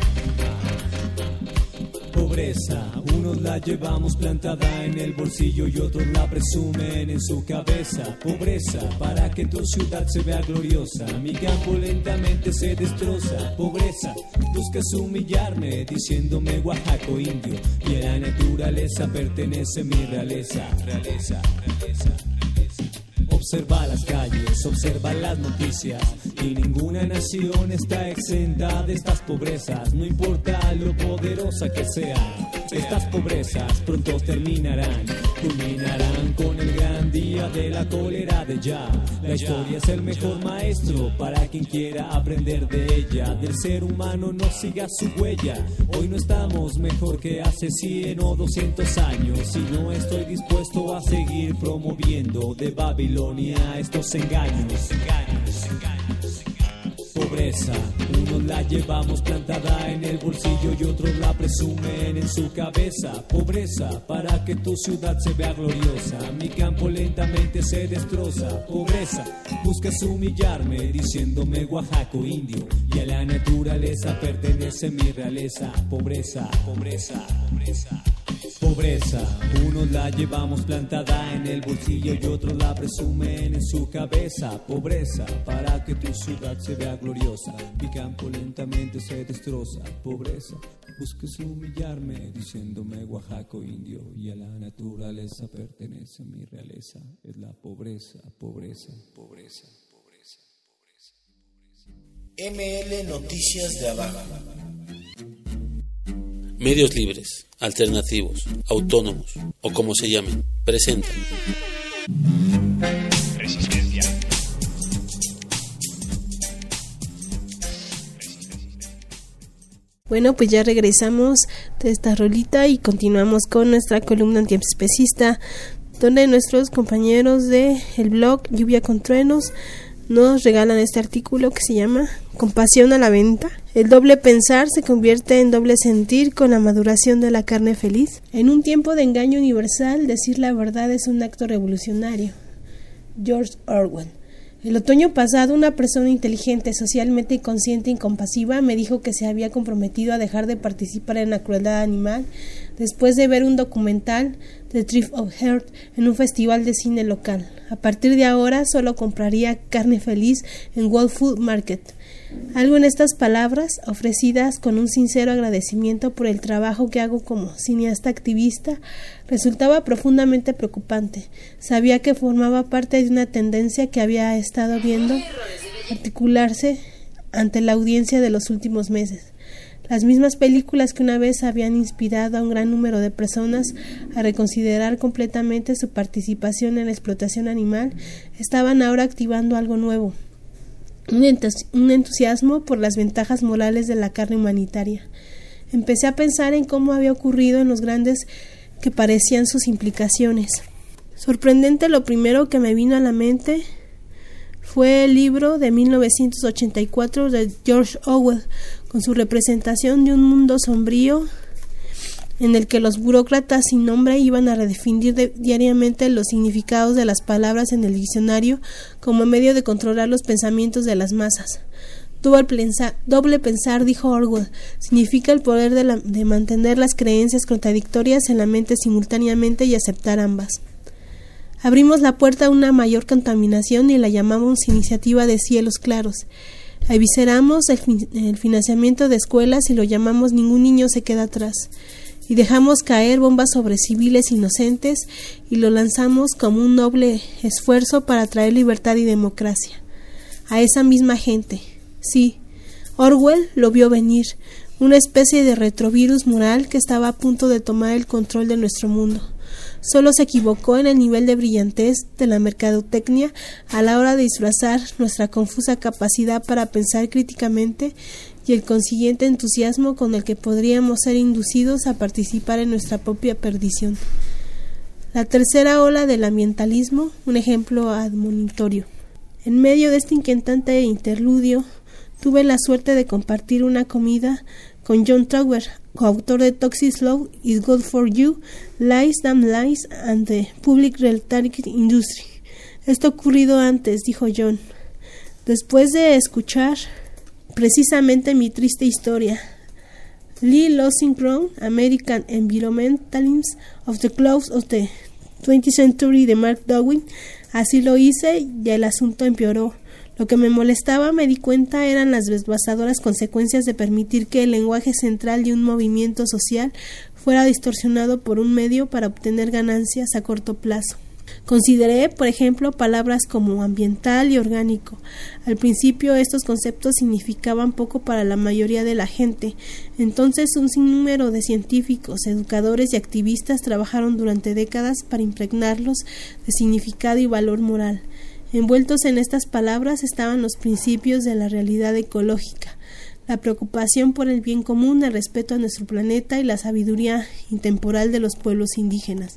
S17: Pobreza, unos la llevamos plantada en el bolsillo y otros la presumen en su cabeza. Pobreza, para que tu ciudad se vea gloriosa, mi campo lentamente se destroza. Pobreza, buscas humillarme diciéndome Oaxaco indio y a la naturaleza pertenece mi realeza. Realeza, realeza. Observa las calles, observa las noticias y ninguna nación está exenta de estas pobrezas. No importa lo poderosa que sea, estas pobrezas pronto terminarán. Culminarán con el gran día de la cólera de ya. La historia es el mejor maestro para quien quiera aprender de ella. Del ser humano no siga su huella. Hoy no estamos mejor que hace cien o doscientos años y no estoy dispuesto a seguir promoviendo de Babilonia estos engaños. engaños, engaños. Pobreza, unos la llevamos plantada en el bolsillo y otros la presumen en su cabeza. Pobreza, para que tu ciudad se vea gloriosa, mi campo lentamente se destroza. Pobreza, buscas humillarme diciéndome Oaxaco indio y a la naturaleza pertenece mi realeza. Pobreza, pobreza, pobreza. Pobreza, unos la llevamos plantada en el bolsillo y otros la presumen en su cabeza. Pobreza, para que tu ciudad se vea gloriosa, mi campo lentamente se destroza. Pobreza, busques humillarme diciéndome Oaxaco indio y a la naturaleza pertenece mi realeza. Es la pobreza, pobreza, pobreza, pobreza, pobreza, pobreza.
S3: M L Noticias de Abajo.
S10: Medios libres, alternativos, autónomos o como se llamen, presentan
S18: Resistencia.
S14: Bueno, pues ya regresamos de esta rolita y continuamos con nuestra columna antiespecista, donde nuestros compañeros de el blog Lluvia con Truenos nos regalan este artículo que se llama Compasión a la venta. El doble pensar se convierte en doble sentir con la maduración de la carne feliz. En un tiempo de engaño universal, decir la verdad es un acto revolucionario. George Orwell. El otoño pasado, una persona inteligente, socialmente consciente y compasiva me dijo que se había comprometido a dejar de participar en la crueldad animal después de ver un documental, The Thrift of Heart, en un festival de cine local. A partir de ahora solo compraría carne feliz en Whole Food Market. Algo en estas palabras, ofrecidas con un sincero agradecimiento por el trabajo que hago como cineasta activista, resultaba profundamente preocupante. Sabía que formaba parte de una tendencia que había estado viendo articularse ante la audiencia de los últimos meses. Las mismas películas que una vez habían inspirado a un gran número de personas a reconsiderar completamente su participación en la explotación animal, estaban ahora activando algo nuevo. Un, entus- un entusiasmo por las ventajas morales de la carne humanitaria. Empecé a pensar en cómo había ocurrido en los grandes que parecían sus implicaciones. Sorprendente, lo primero que me vino a la mente fue el libro de mil novecientos ochenta y cuatro de George Orwell, con su representación de un mundo sombrío en el que los burócratas sin nombre iban a redefinir de, diariamente los significados de las palabras en el diccionario como medio de controlar los pensamientos de las masas. Doble pensar, doble pensar, dijo Orwell, significa el poder de, la, de mantener las creencias contradictorias en la mente simultáneamente y aceptar ambas. Abrimos la puerta a una mayor contaminación y la llamamos iniciativa de cielos claros. Evisceramos el, fin, el financiamiento de escuelas y lo llamamos ningún niño se queda atrás. Y dejamos caer bombas sobre civiles inocentes y lo lanzamos como un noble esfuerzo para traer libertad y democracia. A esa misma gente, sí, Orwell lo vio venir, una especie de retrovirus moral que estaba a punto de tomar el control de nuestro mundo. Solo se equivocó en el nivel de brillantez de la mercadotecnia a la hora de disfrazar nuestra confusa capacidad para pensar críticamente y el consiguiente entusiasmo con el que podríamos ser inducidos a participar en nuestra propia perdición. La tercera ola del ambientalismo, un ejemplo admonitorio. En medio de este inquietante interludio, tuve la suerte de compartir una comida con John Tower, coautor de Toxic Slow, Is Good For You, Lies, Damn Lies and the Public Rhetoric Industry. Esto ha ocurrido antes, dijo John. Después de escuchar precisamente mi triste historia, Lee Losing Ground, American Environmentalism of the Close of the twentieth Century de Mark Darwin, así lo hice y el asunto empeoró. Lo que me molestaba, me di cuenta, eran las devastadoras consecuencias de permitir que el lenguaje central de un movimiento social fuera distorsionado por un medio para obtener ganancias a corto plazo. Consideré, por ejemplo, palabras como ambiental y orgánico. Al principio estos conceptos significaban poco para la mayoría de la gente. Entonces un sinnúmero de científicos, educadores y activistas trabajaron durante décadas para impregnarlos de significado y valor moral. Envueltos en estas palabras estaban los principios de la realidad ecológica, la preocupación por el bien común, el respeto a nuestro planeta y la sabiduría intemporal de los pueblos indígenas.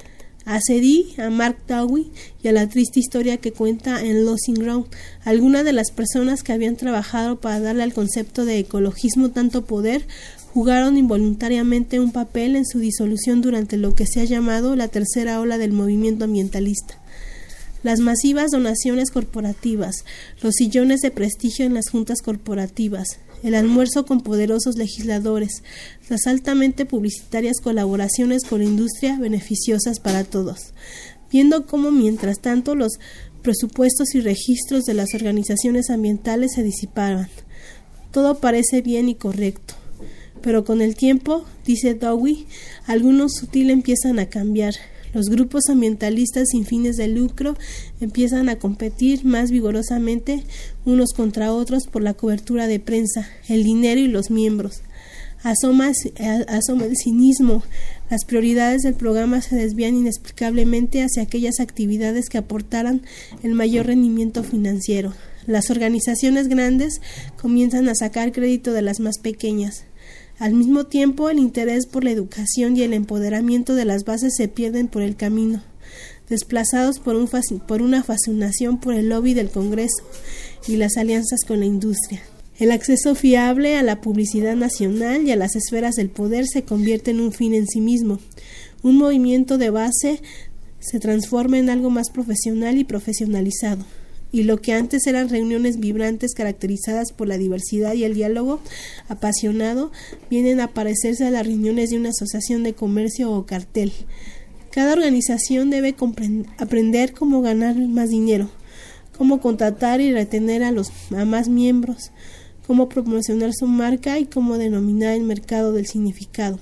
S14: Accedí a Mark Darwin y a la triste historia que cuenta en Losing Ground. Algunas de las personas que habían trabajado para darle al concepto de ecologismo tanto poder jugaron involuntariamente un papel en su disolución durante lo que se ha llamado la tercera ola del movimiento ambientalista. Las masivas donaciones corporativas, los sillones de prestigio en las juntas corporativas, el almuerzo con poderosos legisladores, las altamente publicitarias colaboraciones con la industria beneficiosas para todos, viendo cómo mientras tanto los presupuestos y registros de las organizaciones ambientales se disipaban. Todo parece bien y correcto, pero con el tiempo, dice Dewey, algunos sutiles empiezan a cambiar. Los grupos ambientalistas sin fines de lucro empiezan a competir más vigorosamente unos contra otros por la cobertura de prensa, el dinero y los miembros. Asoma, asoma el cinismo. Las prioridades del programa se desvían inexplicablemente hacia aquellas actividades que aportaran el mayor rendimiento financiero. Las organizaciones grandes comienzan a sacar crédito de las más pequeñas. Al mismo tiempo, el interés por la educación y el empoderamiento de las bases se pierden por el camino, desplazados por, un fasc- por una fascinación por el lobby del Congreso y las alianzas con la industria. El acceso fiable a la publicidad nacional y a las esferas del poder se convierte en un fin en sí mismo. Un movimiento de base se transforma en algo más profesional y profesionalizado, y lo que antes eran reuniones vibrantes caracterizadas por la diversidad y el diálogo apasionado, vienen a parecerse a las reuniones de una asociación de comercio o cartel. Cada organización debe aprender cómo ganar más dinero, cómo contratar y retener a los a más miembros, cómo promocionar su marca y cómo denominar el mercado del significado.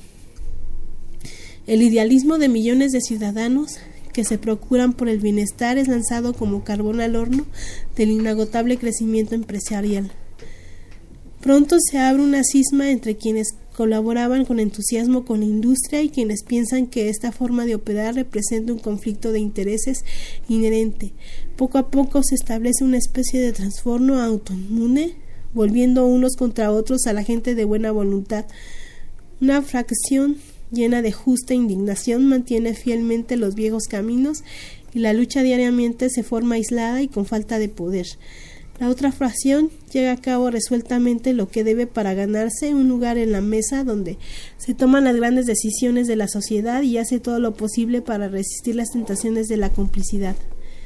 S14: El idealismo de millones de ciudadanos que se procuran por el bienestar es lanzado como carbón al horno del inagotable crecimiento empresarial. Pronto se abre una cisma entre quienes colaboraban con entusiasmo con la industria y quienes piensan que esta forma de operar representa un conflicto de intereses inherente. Poco a poco se establece una especie de trastorno autoinmune, volviendo unos contra otros a la gente de buena voluntad. Una fracción llena de justa indignación mantiene fielmente los viejos caminos y la lucha diariamente se forma aislada y con falta de poder. La otra fracción lleva a cabo resueltamente lo que debe para ganarse un lugar en la mesa donde se toman las grandes decisiones de la sociedad y hace todo lo posible para resistir las tentaciones de la complicidad.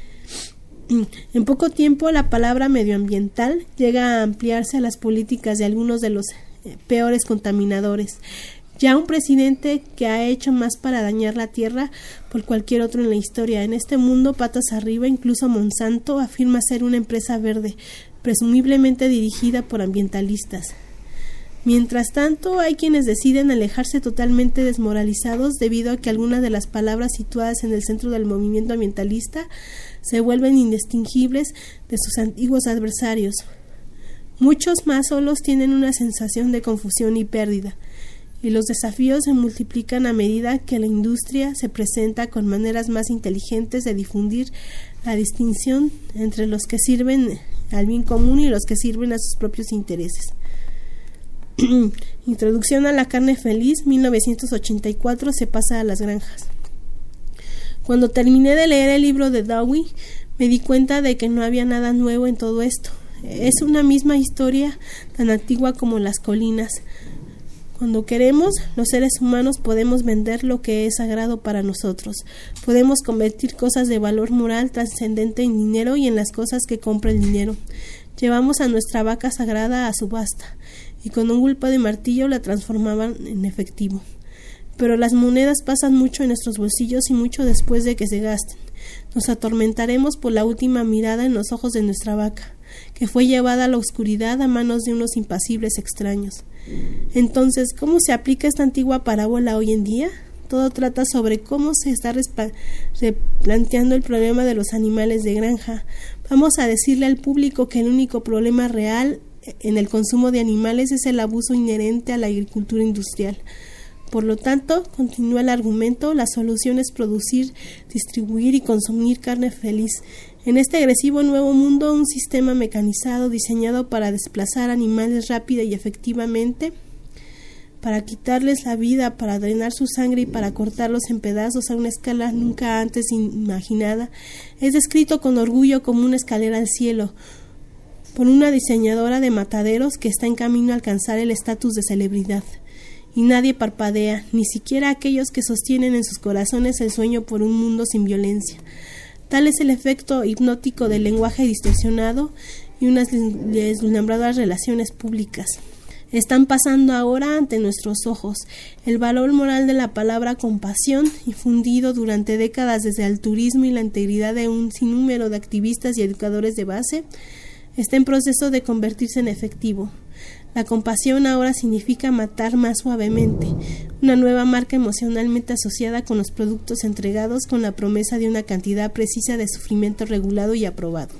S14: En poco tiempo la palabra medioambiental llega a ampliarse a las políticas de algunos de los peores contaminadores. Ya un presidente que ha hecho más para dañar la tierra por cualquier otro en la historia. En este mundo, patas arriba, incluso Monsanto afirma ser una empresa verde, presumiblemente dirigida por ambientalistas. Mientras tanto, hay quienes deciden alejarse totalmente desmoralizados debido a que algunas de las palabras situadas en el centro del movimiento ambientalista se vuelven indistinguibles de sus antiguos adversarios. Muchos más solos tienen una sensación de confusión y pérdida, y los desafíos se multiplican a medida que la industria se presenta con maneras más inteligentes de difundir la distinción entre los que sirven al bien común y los que sirven a sus propios intereses. Introducción a la carne feliz, mil novecientos ochenta y cuatro, se pasa a las granjas. Cuando terminé de leer el libro de Dewey, me di cuenta de que no había nada nuevo en todo esto. Es una misma historia tan antigua como las colinas. Cuando queremos, los seres humanos podemos vender lo que es sagrado para nosotros. Podemos convertir cosas de valor moral trascendente en dinero y en las cosas que compra el dinero. Llevamos a nuestra vaca sagrada a subasta y con un golpe de martillo la transformaban en efectivo. Pero las monedas pasan mucho en nuestros bolsillos y mucho después de que se gasten. Nos atormentaremos por la última mirada en los ojos de nuestra vaca, que fue llevada a la oscuridad a manos de unos impasibles extraños. Entonces, ¿cómo se aplica esta antigua parábola hoy en día? Todo trata sobre cómo se está replanteando el problema de los animales de granja. Vamos a decirle al público que el único problema real en el consumo de animales es el abuso inherente a la agricultura industrial. Por lo tanto, continúa el argumento, la solución es producir, distribuir y consumir carne feliz. En este agresivo nuevo mundo, un sistema mecanizado diseñado para desplazar animales rápida y efectivamente, para quitarles la vida, para drenar su sangre y para cortarlos en pedazos a una escala nunca antes imaginada, es descrito con orgullo como una escalera al cielo, por una diseñadora de mataderos que está en camino a alcanzar el estatus de celebridad. Y nadie parpadea, ni siquiera aquellos que sostienen en sus corazones el sueño por un mundo sin violencia. Tal es el efecto hipnótico del lenguaje distorsionado y unas deslumbradoras relaciones públicas. Están pasando ahora ante nuestros ojos. El valor moral de la palabra compasión, infundido durante décadas desde el turismo y la integridad de un sinnúmero de activistas y educadores de base, está en proceso de convertirse en efectivo. La compasión ahora significa matar más suavemente, una nueva marca emocionalmente asociada con los productos entregados con la promesa de una cantidad precisa de sufrimiento regulado y aprobado.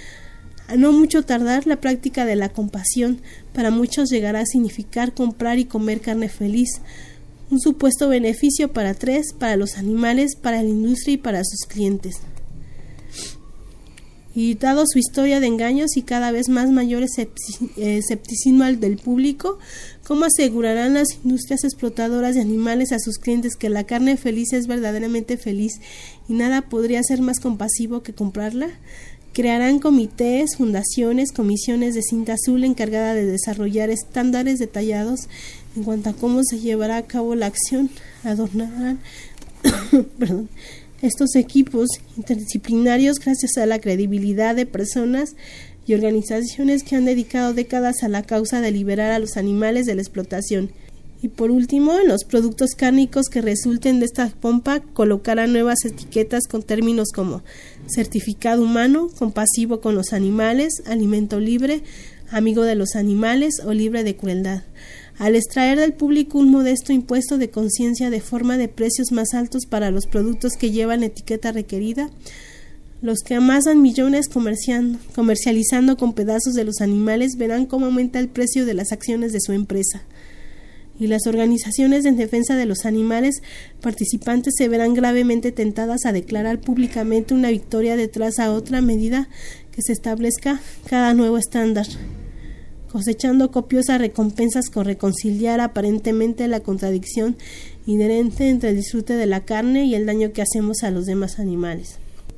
S14: A no mucho tardar, la práctica de la compasión para muchos llegará a significar comprar y comer carne feliz, un supuesto beneficio para tres, para los animales, para la industria y para sus clientes. Y dado su historia de engaños y cada vez más mayor escepticismo del público, ¿cómo asegurarán las industrias explotadoras de animales a sus clientes que la carne feliz es verdaderamente feliz y nada podría ser más compasivo que comprarla? Crearán comités, fundaciones, comisiones de cinta azul encargada de desarrollar estándares detallados en cuanto a cómo se llevará a cabo la acción. Adornarán perdón, estos equipos interdisciplinarios gracias a la credibilidad de personas y organizaciones que han dedicado décadas a la causa de liberar a los animales de la explotación. Y por último, en los productos cárnicos que resulten de esta pompa colocarán nuevas etiquetas con términos como certificado humano, compasivo con los animales, alimento libre, amigo de los animales o libre de crueldad. Al extraer del público un modesto impuesto de conciencia de forma de precios más altos para los productos que llevan la etiqueta requerida, los que amasan millones comercializando con pedazos de los animales verán cómo aumenta el precio de las acciones de su empresa. Y las organizaciones en defensa de los animales participantes se verán gravemente tentadas a declarar públicamente una victoria detrás a otra medida que se establezca cada nuevo estándar, cosechando copiosas recompensas con reconciliar aparentemente la contradicción inherente entre el disfrute de la carne y el daño que hacemos a los demás animales.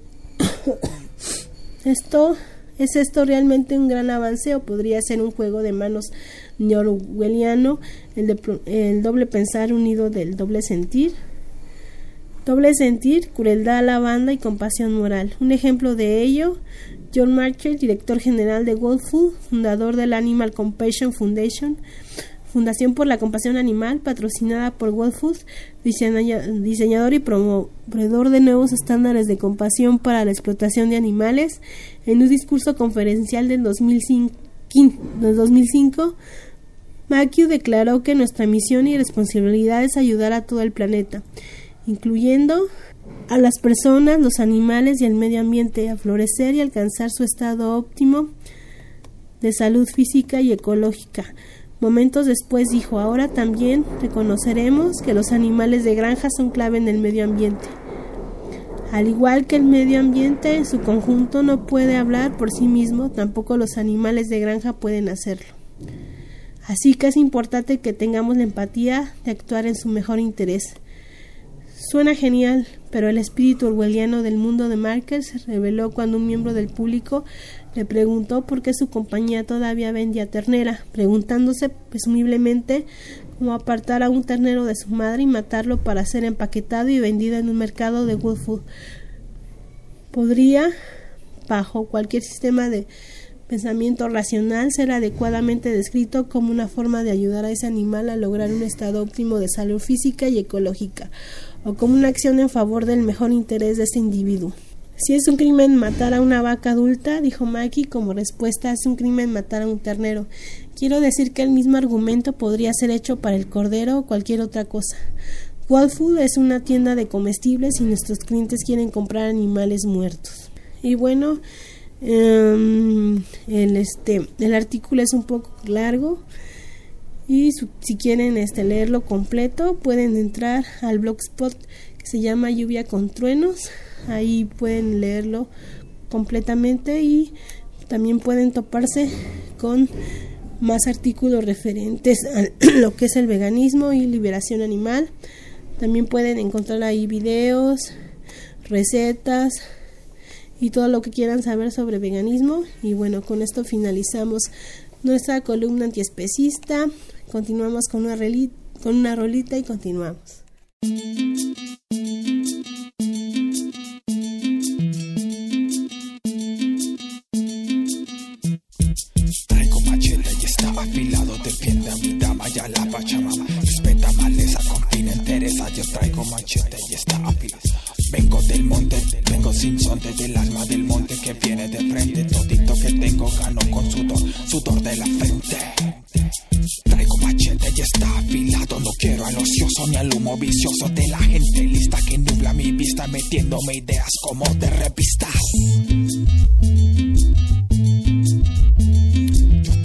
S14: Esto ¿Es esto realmente un gran avance o podría ser un juego de manos neorwelliano, el, de, el doble pensar unido del doble sentir? Doble sentir, crueldad, lavanda y compasión moral. Un ejemplo de ello, John Marshall, director general de World Food, fundador de la Animal Compassion Foundation, Fundación por la Compasión Animal, patrocinada por World Food, diseñador y promovedor de nuevos estándares de compasión para la explotación de animales. En un discurso conferencial del dos mil cinco, Matthew declaró que nuestra misión y responsabilidad es ayudar a todo el planeta, incluyendo a las personas, los animales y el medio ambiente, a florecer y alcanzar su estado óptimo de salud física y ecológica. Momentos después dijo, ahora también reconoceremos que los animales de granja son clave en el medio ambiente. Al igual que el medio ambiente en su conjunto no puede hablar por sí mismo, tampoco los animales de granja pueden hacerlo. Así que es importante que tengamos la empatía de actuar en su mejor interés. Suena genial, pero el espíritu orwelliano del mundo de Marker se reveló cuando un miembro del público le preguntó por qué su compañía todavía vendía ternera, preguntándose presumiblemente cómo apartar a un ternero de su madre y matarlo para ser empaquetado y vendido en un mercado de World Food. Podría, bajo cualquier sistema de pensamiento racional, ser adecuadamente descrito como una forma de ayudar a ese animal a lograr un estado óptimo de salud física y ecológica, o como una acción en favor del mejor interés de ese individuo. Si es un crimen matar a una vaca adulta, dijo Mackie, como respuesta, es un crimen matar a un ternero. Quiero decir que el mismo argumento podría ser hecho para el cordero o cualquier otra cosa. World Food es una tienda de comestibles y nuestros clientes quieren comprar animales muertos. Y bueno, um, el, este, el artículo es un poco largo y su, si quieren este, leerlo completo pueden entrar al blogspot que se llama Lluvia con Truenos. Ahí pueden leerlo completamente y también pueden toparse con más artículos referentes a lo que es el veganismo y liberación animal. También pueden encontrar ahí videos, recetas y todo lo que quieran saber sobre veganismo. Y bueno, con esto finalizamos nuestra columna antiespecista. Continuamos con una, reli- con una rolita y continuamos.
S18: Afilado, defiende a mi dama y a la pachamama. Respeta maleza, confina entereza. Yo traigo machete y está afilado. Vengo del monte, vengo sin sonte, del alma del monte que viene de frente. Todito que tengo gano con sudor, sudor de la frente. Traigo machete y está afilado. No quiero al ocioso ni al humo vicioso de la gente lista que nubla mi vista, metiéndome ideas como de revistas.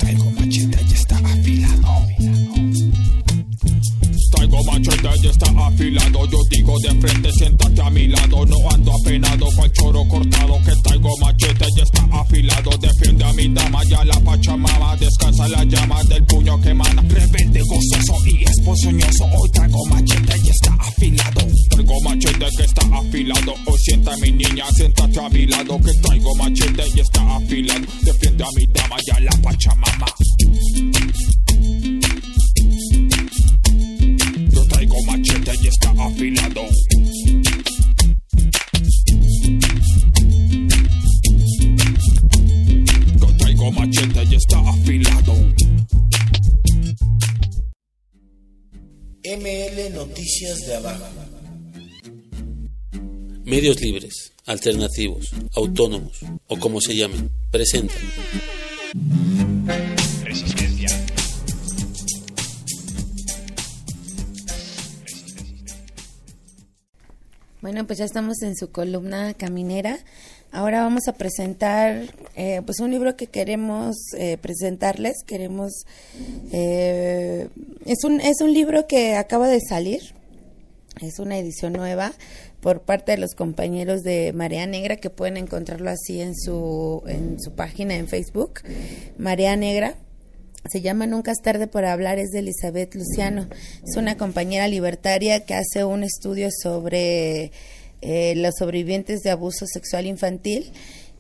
S18: Traigo machete y está afilado. Yo digo de frente, siéntate a mi lado. No ando apenado, cual choro cortado. Que traigo machete y está afilado. Defiende a mi dama, ya la pachamama. Descansa la llama del puño que emana. Rebelde, gozoso y esponjoso. Hoy traigo machete y está afilado. Traigo machete que está afilado. Hoy sienta mi niña, siéntate a mi lado. Que traigo machete y está afilado. Defiende a mi dama, ya la pachamama. Yo traigo machete y está afilado. Yo traigo machete y está afilado.
S3: M L Noticias de Abajo.
S10: Medios libres, alternativos, autónomos o como se llamen, presentan
S19: Resistencia.
S2: Bueno, pues ya estamos en su columna caminera. Ahora vamos a presentar eh, pues un libro que queremos eh, presentarles. Queremos eh, es un es un libro que acaba de salir. Es una edición nueva por parte de los compañeros de Marea Negra, que pueden encontrarlo así en su en su página en Facebook, Marea Negra. Se llama Nunca es tarde por hablar, es de Elizabeth Luciano. Es una compañera libertaria que hace un estudio sobre eh, los sobrevivientes de abuso sexual infantil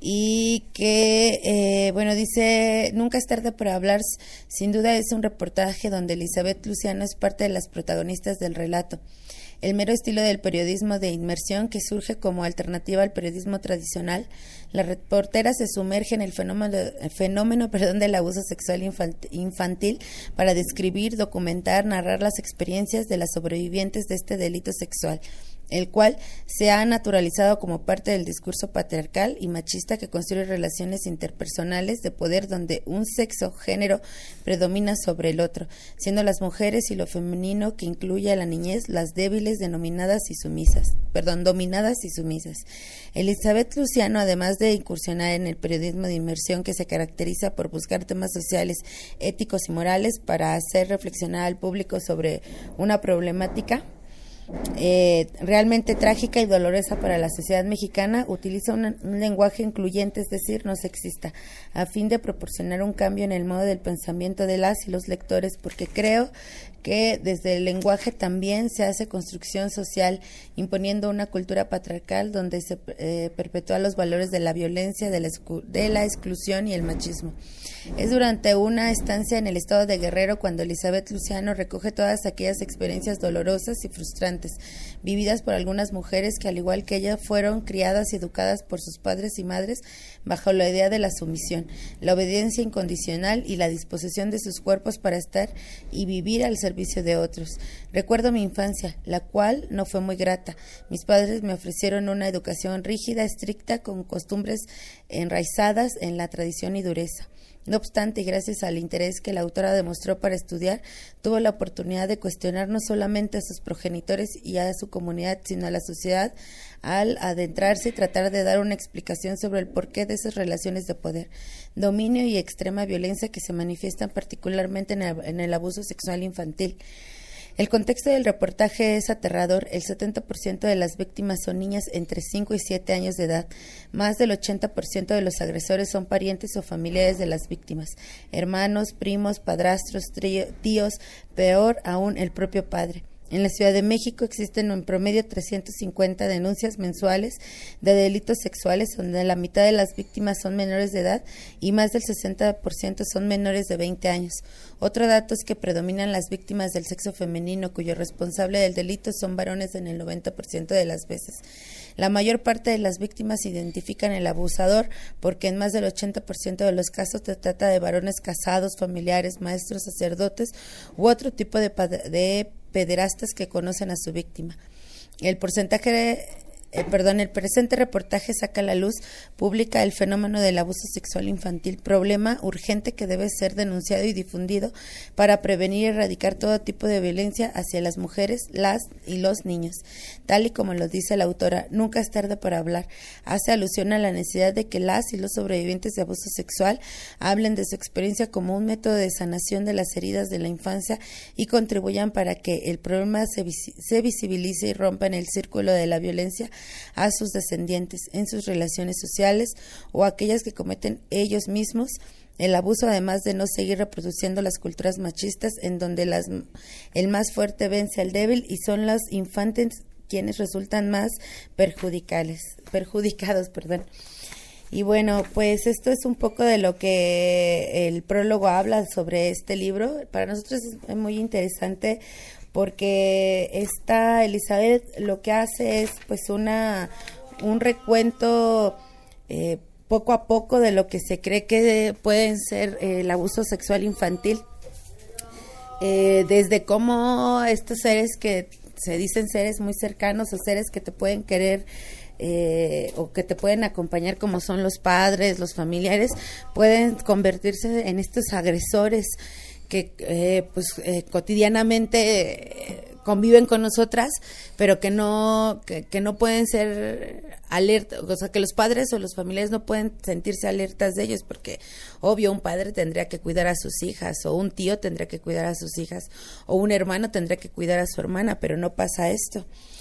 S2: y que, eh, bueno, dice, Nunca es tarde por hablar, sin duda es un reportaje donde Elizabeth Luciano es parte de las protagonistas del relato. El mero estilo del periodismo de inmersión que surge como alternativa al periodismo tradicional, la reportera se sumerge en el fenómeno, el fenómeno perdón, del abuso sexual infantil para describir, documentar, narrar las experiencias de las sobrevivientes de este delito sexual, el cual se ha naturalizado como parte del discurso patriarcal y machista que construye relaciones interpersonales de poder donde un sexo, género, predomina sobre el otro, siendo las mujeres y lo femenino que incluye a la niñez las débiles denominadas y sumisas, perdón, dominadas y sumisas. Elizabeth Luciano, además de incursionar en el periodismo de inmersión que se caracteriza por buscar temas sociales, éticos y morales para hacer reflexionar al público sobre una problemática Eh, realmente trágica y dolorosa para la sociedad mexicana, utiliza un, un lenguaje incluyente, es decir, no sexista, a fin de proporcionar un cambio en el modo del pensamiento de las y los lectores, porque creo que desde el lenguaje también se hace construcción social, imponiendo una cultura patriarcal donde se eh, perpetúa los valores de la violencia, de la, de la exclusión y el machismo. Es durante una estancia en el estado de Guerrero cuando Elizabeth Luciano recoge todas aquellas experiencias dolorosas y frustrantes, vividas por algunas mujeres que, al igual que ella, fueron criadas y educadas por sus padres y madres bajo la idea de la sumisión, la obediencia incondicional y la disposición de sus cuerpos para estar y vivir al servicio de otros. Recuerdo mi infancia, la cual no fue muy grata. Mis padres me ofrecieron una educación rígida, estricta, con costumbres enraizadas en la tradición y dureza. No obstante, y gracias al interés que la autora demostró para estudiar, tuvo la oportunidad de cuestionar no solamente a sus progenitores y a su comunidad, sino a la sociedad, al adentrarse y tratar de dar una explicación sobre el porqué de esas relaciones de poder, dominio y extrema violencia que se manifiestan particularmente en el, en el abuso sexual infantil. El contexto del reportaje es aterrador. El setenta por ciento de las víctimas son niñas entre cinco y siete años de edad. Más del ochenta por ciento de los agresores son parientes o familiares de las víctimas, hermanos, primos, padrastros, tíos, peor aún el propio padre. En la Ciudad de México existen en promedio trescientas cincuenta denuncias mensuales de delitos sexuales, donde la mitad de las víctimas son menores de edad y más del sesenta por ciento son menores de veinte años. Otro dato es que predominan las víctimas del sexo femenino, cuyo responsable del delito son varones en el noventa por ciento de las veces. La mayor parte de las víctimas identifican al abusador porque en más del ochenta por ciento de los casos se trata de varones casados, familiares, maestros, sacerdotes u otro tipo de, de pederastas que conocen a su víctima. El porcentaje Eh, perdón, el presente reportaje saca a la luz pública el fenómeno del abuso sexual infantil, problema urgente que debe ser denunciado y difundido para prevenir y erradicar todo tipo de violencia hacia las mujeres, las y los niños. Tal y como lo dice la autora, nunca es tarde para hablar. Hace alusión a la necesidad de que las y los sobrevivientes de abuso sexual hablen de su experiencia como un método de sanación de las heridas de la infancia y contribuyan para que el problema se, vis- se visibilice y rompa en el círculo de la violencia a sus descendientes, en sus relaciones sociales o aquellas que cometen ellos mismos el abuso, además de no seguir reproduciendo las culturas machistas en donde las, el más fuerte vence al débil y son los infantes quienes resultan más perjudicales, perjudicados. Perdón. Y bueno, pues esto es un poco de lo que el prólogo habla sobre este libro. Para nosotros es muy interesante porque esta Elizabeth lo que hace es pues una un recuento eh, poco a poco de lo que se cree que pueden ser eh, el abuso sexual infantil, eh, desde cómo estos seres que se dicen seres muy cercanos o seres que te pueden querer eh, o que te pueden acompañar, como son los padres, los familiares, pueden convertirse en estos agresores que eh, pues eh, cotidianamente eh, conviven con nosotras, pero que no que, que no pueden ser alerta, o sea, que los padres o los familiares no pueden sentirse alertas de ellos, porque obvio un padre tendría que cuidar a sus hijas, o un tío tendría que cuidar a sus hijas, o un hermano tendría que cuidar a su hermana, pero no pasa esto.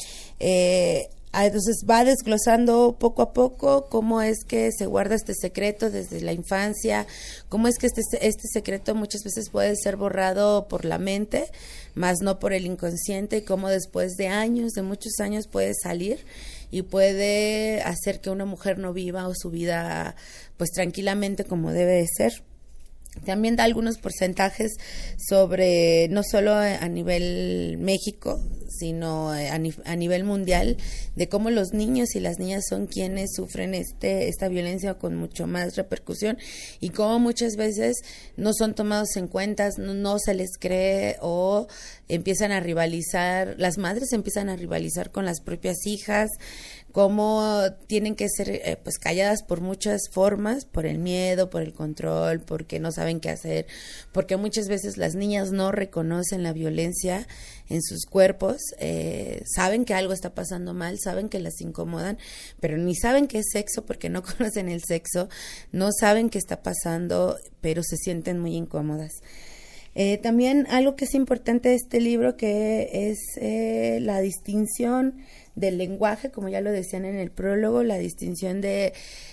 S2: Eh, Entonces va desglosando poco a poco cómo es que se guarda este secreto desde la infancia, cómo es que este, este secreto muchas veces puede ser borrado por la mente, más no por el inconsciente, y cómo después de años, de muchos años puede salir y puede hacer que una mujer no viva o su vida pues tranquilamente como debe de ser. También da algunos porcentajes sobre, no solo a nivel México, sino a, ni, a nivel mundial, de cómo los niños y las niñas son quienes sufren este esta violencia con mucho más repercusión, y cómo muchas veces no son tomados en cuenta, no, no se les cree, o empiezan a rivalizar, las madres empiezan a rivalizar con las propias hijas, cómo tienen que ser eh, pues calladas por muchas formas, por el miedo, por el control, porque no saben qué hacer, porque muchas veces las niñas no reconocen la violencia en sus cuerpos, eh, saben que algo está pasando mal, saben que las incomodan, pero ni saben qué es sexo porque no conocen el sexo, no saben qué está pasando, pero se sienten muy incómodas. Eh, también algo que es importante de este libro, que es eh, la distinción del lenguaje, como ya lo decían en el prólogo, la distinción de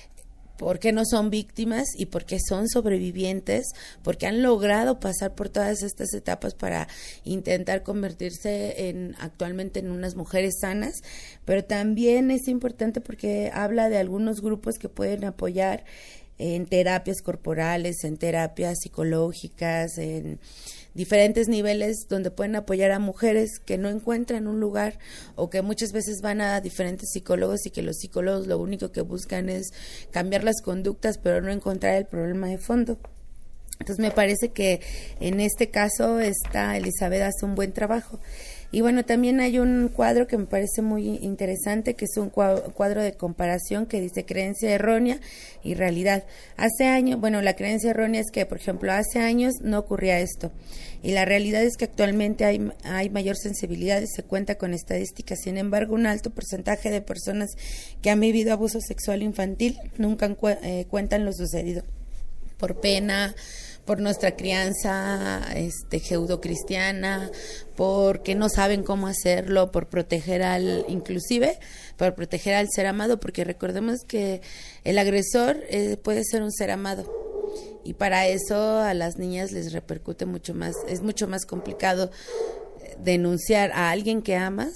S2: por qué no son víctimas y por qué son sobrevivientes, porque han logrado pasar por todas estas etapas para intentar convertirse en actualmente en unas mujeres sanas, pero también es importante porque habla de algunos grupos que pueden apoyar en terapias corporales, en terapias psicológicas, en diferentes niveles donde pueden apoyar a mujeres que no encuentran un lugar, o que muchas veces van a diferentes psicólogos y que los psicólogos lo único que buscan es cambiar las conductas, pero no encontrar el problema de fondo. Entonces me parece que en este caso esta Elizabeth hace un buen trabajo. Y bueno, también hay un cuadro que me parece muy interesante, que es un cuadro de comparación que dice creencia errónea y realidad. Hace años, bueno, la creencia errónea es que, por ejemplo, hace años no ocurría esto. Y la realidad es que actualmente hay, hay mayor sensibilidad y se cuenta con estadísticas. Sin embargo, un alto porcentaje de personas que han vivido abuso sexual infantil nunca encu- eh, cuentan lo sucedido. Por pena, por nuestra crianza este judeocristiana, porque no saben cómo hacerlo, por proteger al, inclusive, por proteger al ser amado, porque recordemos que el agresor eh, puede ser un ser amado, y para eso a las niñas les repercute mucho más, es mucho más complicado denunciar a alguien que amas,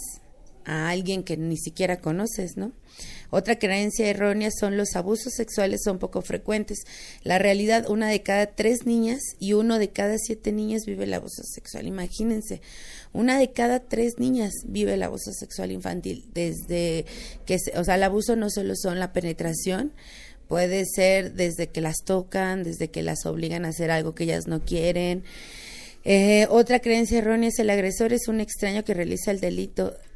S2: a alguien que ni siquiera conoces, ¿no? Otra creencia errónea son los abusos sexuales son poco frecuentes. La realidad, una de cada tres niñas y uno de cada siete niños vive el abuso sexual. Imagínense, una de cada tres niñas vive el abuso sexual infantil. Desde que, o sea, el abuso no solo son la penetración, puede ser desde que las tocan, desde que las obligan a hacer algo que ellas no quieren. Eh, otra creencia errónea es el agresor es un extraño que realiza el delito.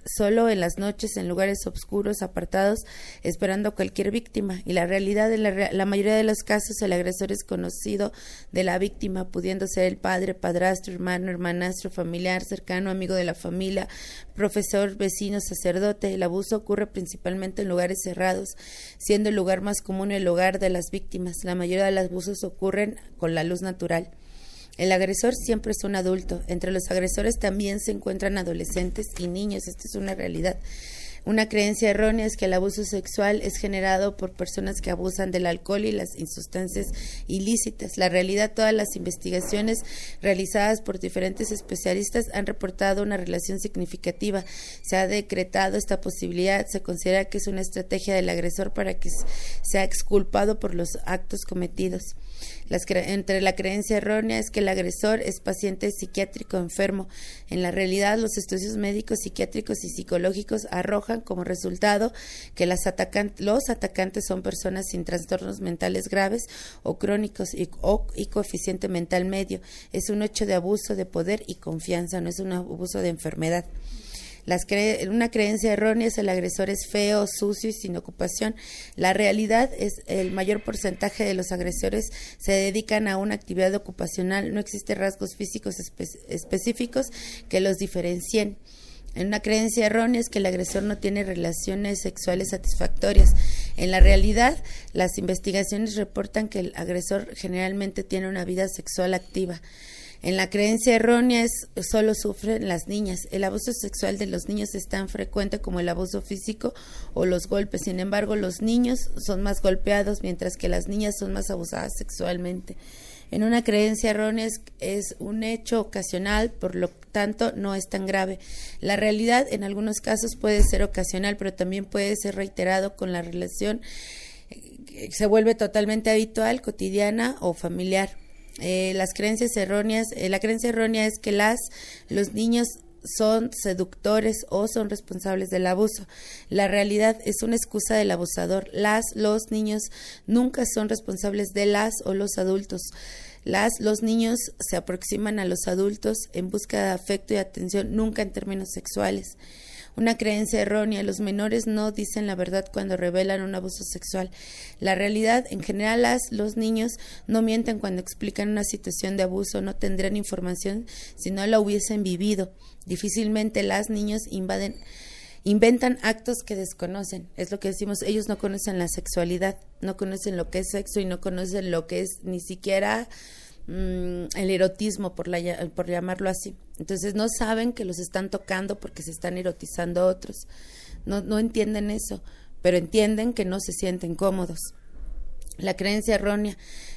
S2: solo en las noches, en lugares oscuros, apartados, esperando a cualquier víctima. Y la realidad, en la, la mayoría de los casos, el agresor es conocido de la víctima, pudiendo ser el padre, padrastro, hermano, hermanastro, familiar, cercano, amigo de la familia, profesor, vecino, sacerdote. El abuso ocurre principalmente en lugares cerrados, siendo el lugar más común el hogar de las víctimas. La mayoría de los abusos ocurren con la luz natural. El agresor siempre es un adulto. Entre los agresores también se encuentran adolescentes y niños. Esta es una realidad. Una creencia errónea es que el abuso sexual es generado por personas que abusan del alcohol y las sustancias ilícitas. La realidad, todas las investigaciones realizadas por diferentes especialistas han reportado una relación significativa. Se ha decretado esta posibilidad. Se considera que es una estrategia del agresor para que sea exculpado por los actos cometidos. Las cre- entre la creencia errónea es que el agresor es paciente psiquiátrico enfermo. En la realidad, los estudios médicos, psiquiátricos y psicológicos arrojan como resultado que las atacan- los atacantes son personas sin trastornos mentales graves o crónicos y, o, y coeficiente mental medio. Es un hecho de abuso de poder y confianza, no es un abuso de enfermedad. Las cre- una creencia errónea es el agresor es feo, sucio y sin ocupación. La realidad es el mayor porcentaje de los agresores se dedican a una actividad ocupacional. No existen rasgos físicos espe- específicos que los diferencien. En una creencia errónea es que el agresor no tiene relaciones sexuales satisfactorias. En la realidad, las investigaciones reportan que el agresor generalmente tiene una vida sexual activa. En la creencia errónea es solo sufren las niñas. El abuso sexual de los niños es tan frecuente como el abuso físico o los golpes. Sin embargo, los niños son más golpeados, mientras que las niñas son más abusadas sexualmente. En una creencia errónea es, es un hecho ocasional, por lo tanto no es tan grave. La realidad en algunos casos puede ser ocasional, pero también puede ser reiterado con la relación, eh, se vuelve totalmente habitual, cotidiana o familiar. Eh, las creencias erróneas, eh, la creencia errónea es que las, los niños son seductores o son responsables del abuso. La realidad es una excusa del abusador. Las, los niños nunca son responsables de las o los adultos. Las, los niños se aproximan a los adultos en busca de afecto y atención, nunca en términos sexuales. Una creencia errónea, los menores no dicen la verdad cuando revelan un abuso sexual. La realidad, en general, las, los niños no mienten cuando explican una situación de abuso, no tendrían información si no la hubiesen vivido. Difícilmente las niños invaden, inventan actos que desconocen. Es lo que decimos, ellos no conocen la sexualidad, no conocen lo que es sexo y no conocen lo que es ni siquiera mmm, el erotismo, por, la, por llamarlo así. Entonces no saben que los están tocando porque se están erotizando a otros. No, no entienden eso, pero entienden que no se sienten cómodos. La creencia errónea,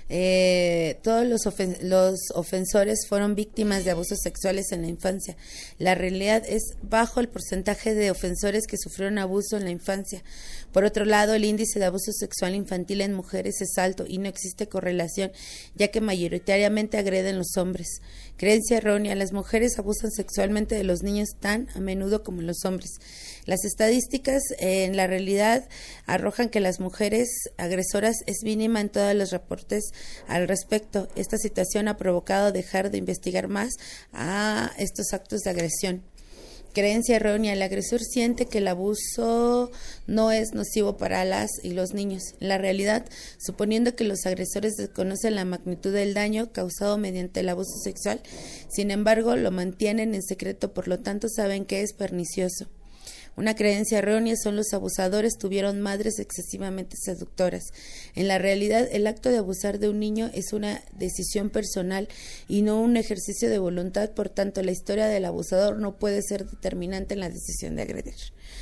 S2: eh, todos los, ofen- los ofensores fueron víctimas de abusos sexuales en la infancia. La realidad es bajo el porcentaje de ofensores que sufrieron abuso en la infancia. Por otro lado, el índice de abuso sexual infantil en mujeres es alto y no existe correlación, ya que mayoritariamente agreden los hombres. Creencia errónea, las mujeres abusan sexualmente de los niños tan a menudo como los hombres. Las estadísticas eh, en la realidad arrojan que las mujeres agresoras es mínima en todos los reportes al respecto. Esta situación ha provocado dejar de investigar más a estos actos de agresión. Creencia errónea, el agresor siente que el abuso no es nocivo para las y los niños. En la realidad, suponiendo que los agresores desconocen la magnitud del daño causado mediante el abuso sexual, sin embargo, lo mantienen en secreto, por lo tanto saben que es pernicioso. Una creencia errónea son los abusadores tuvieron madres excesivamente seductoras. En la realidad, el acto de abusar de un niño es una decisión personal y no un ejercicio de voluntad, por tanto, la historia del abusador no puede ser determinante en la decisión de agredir.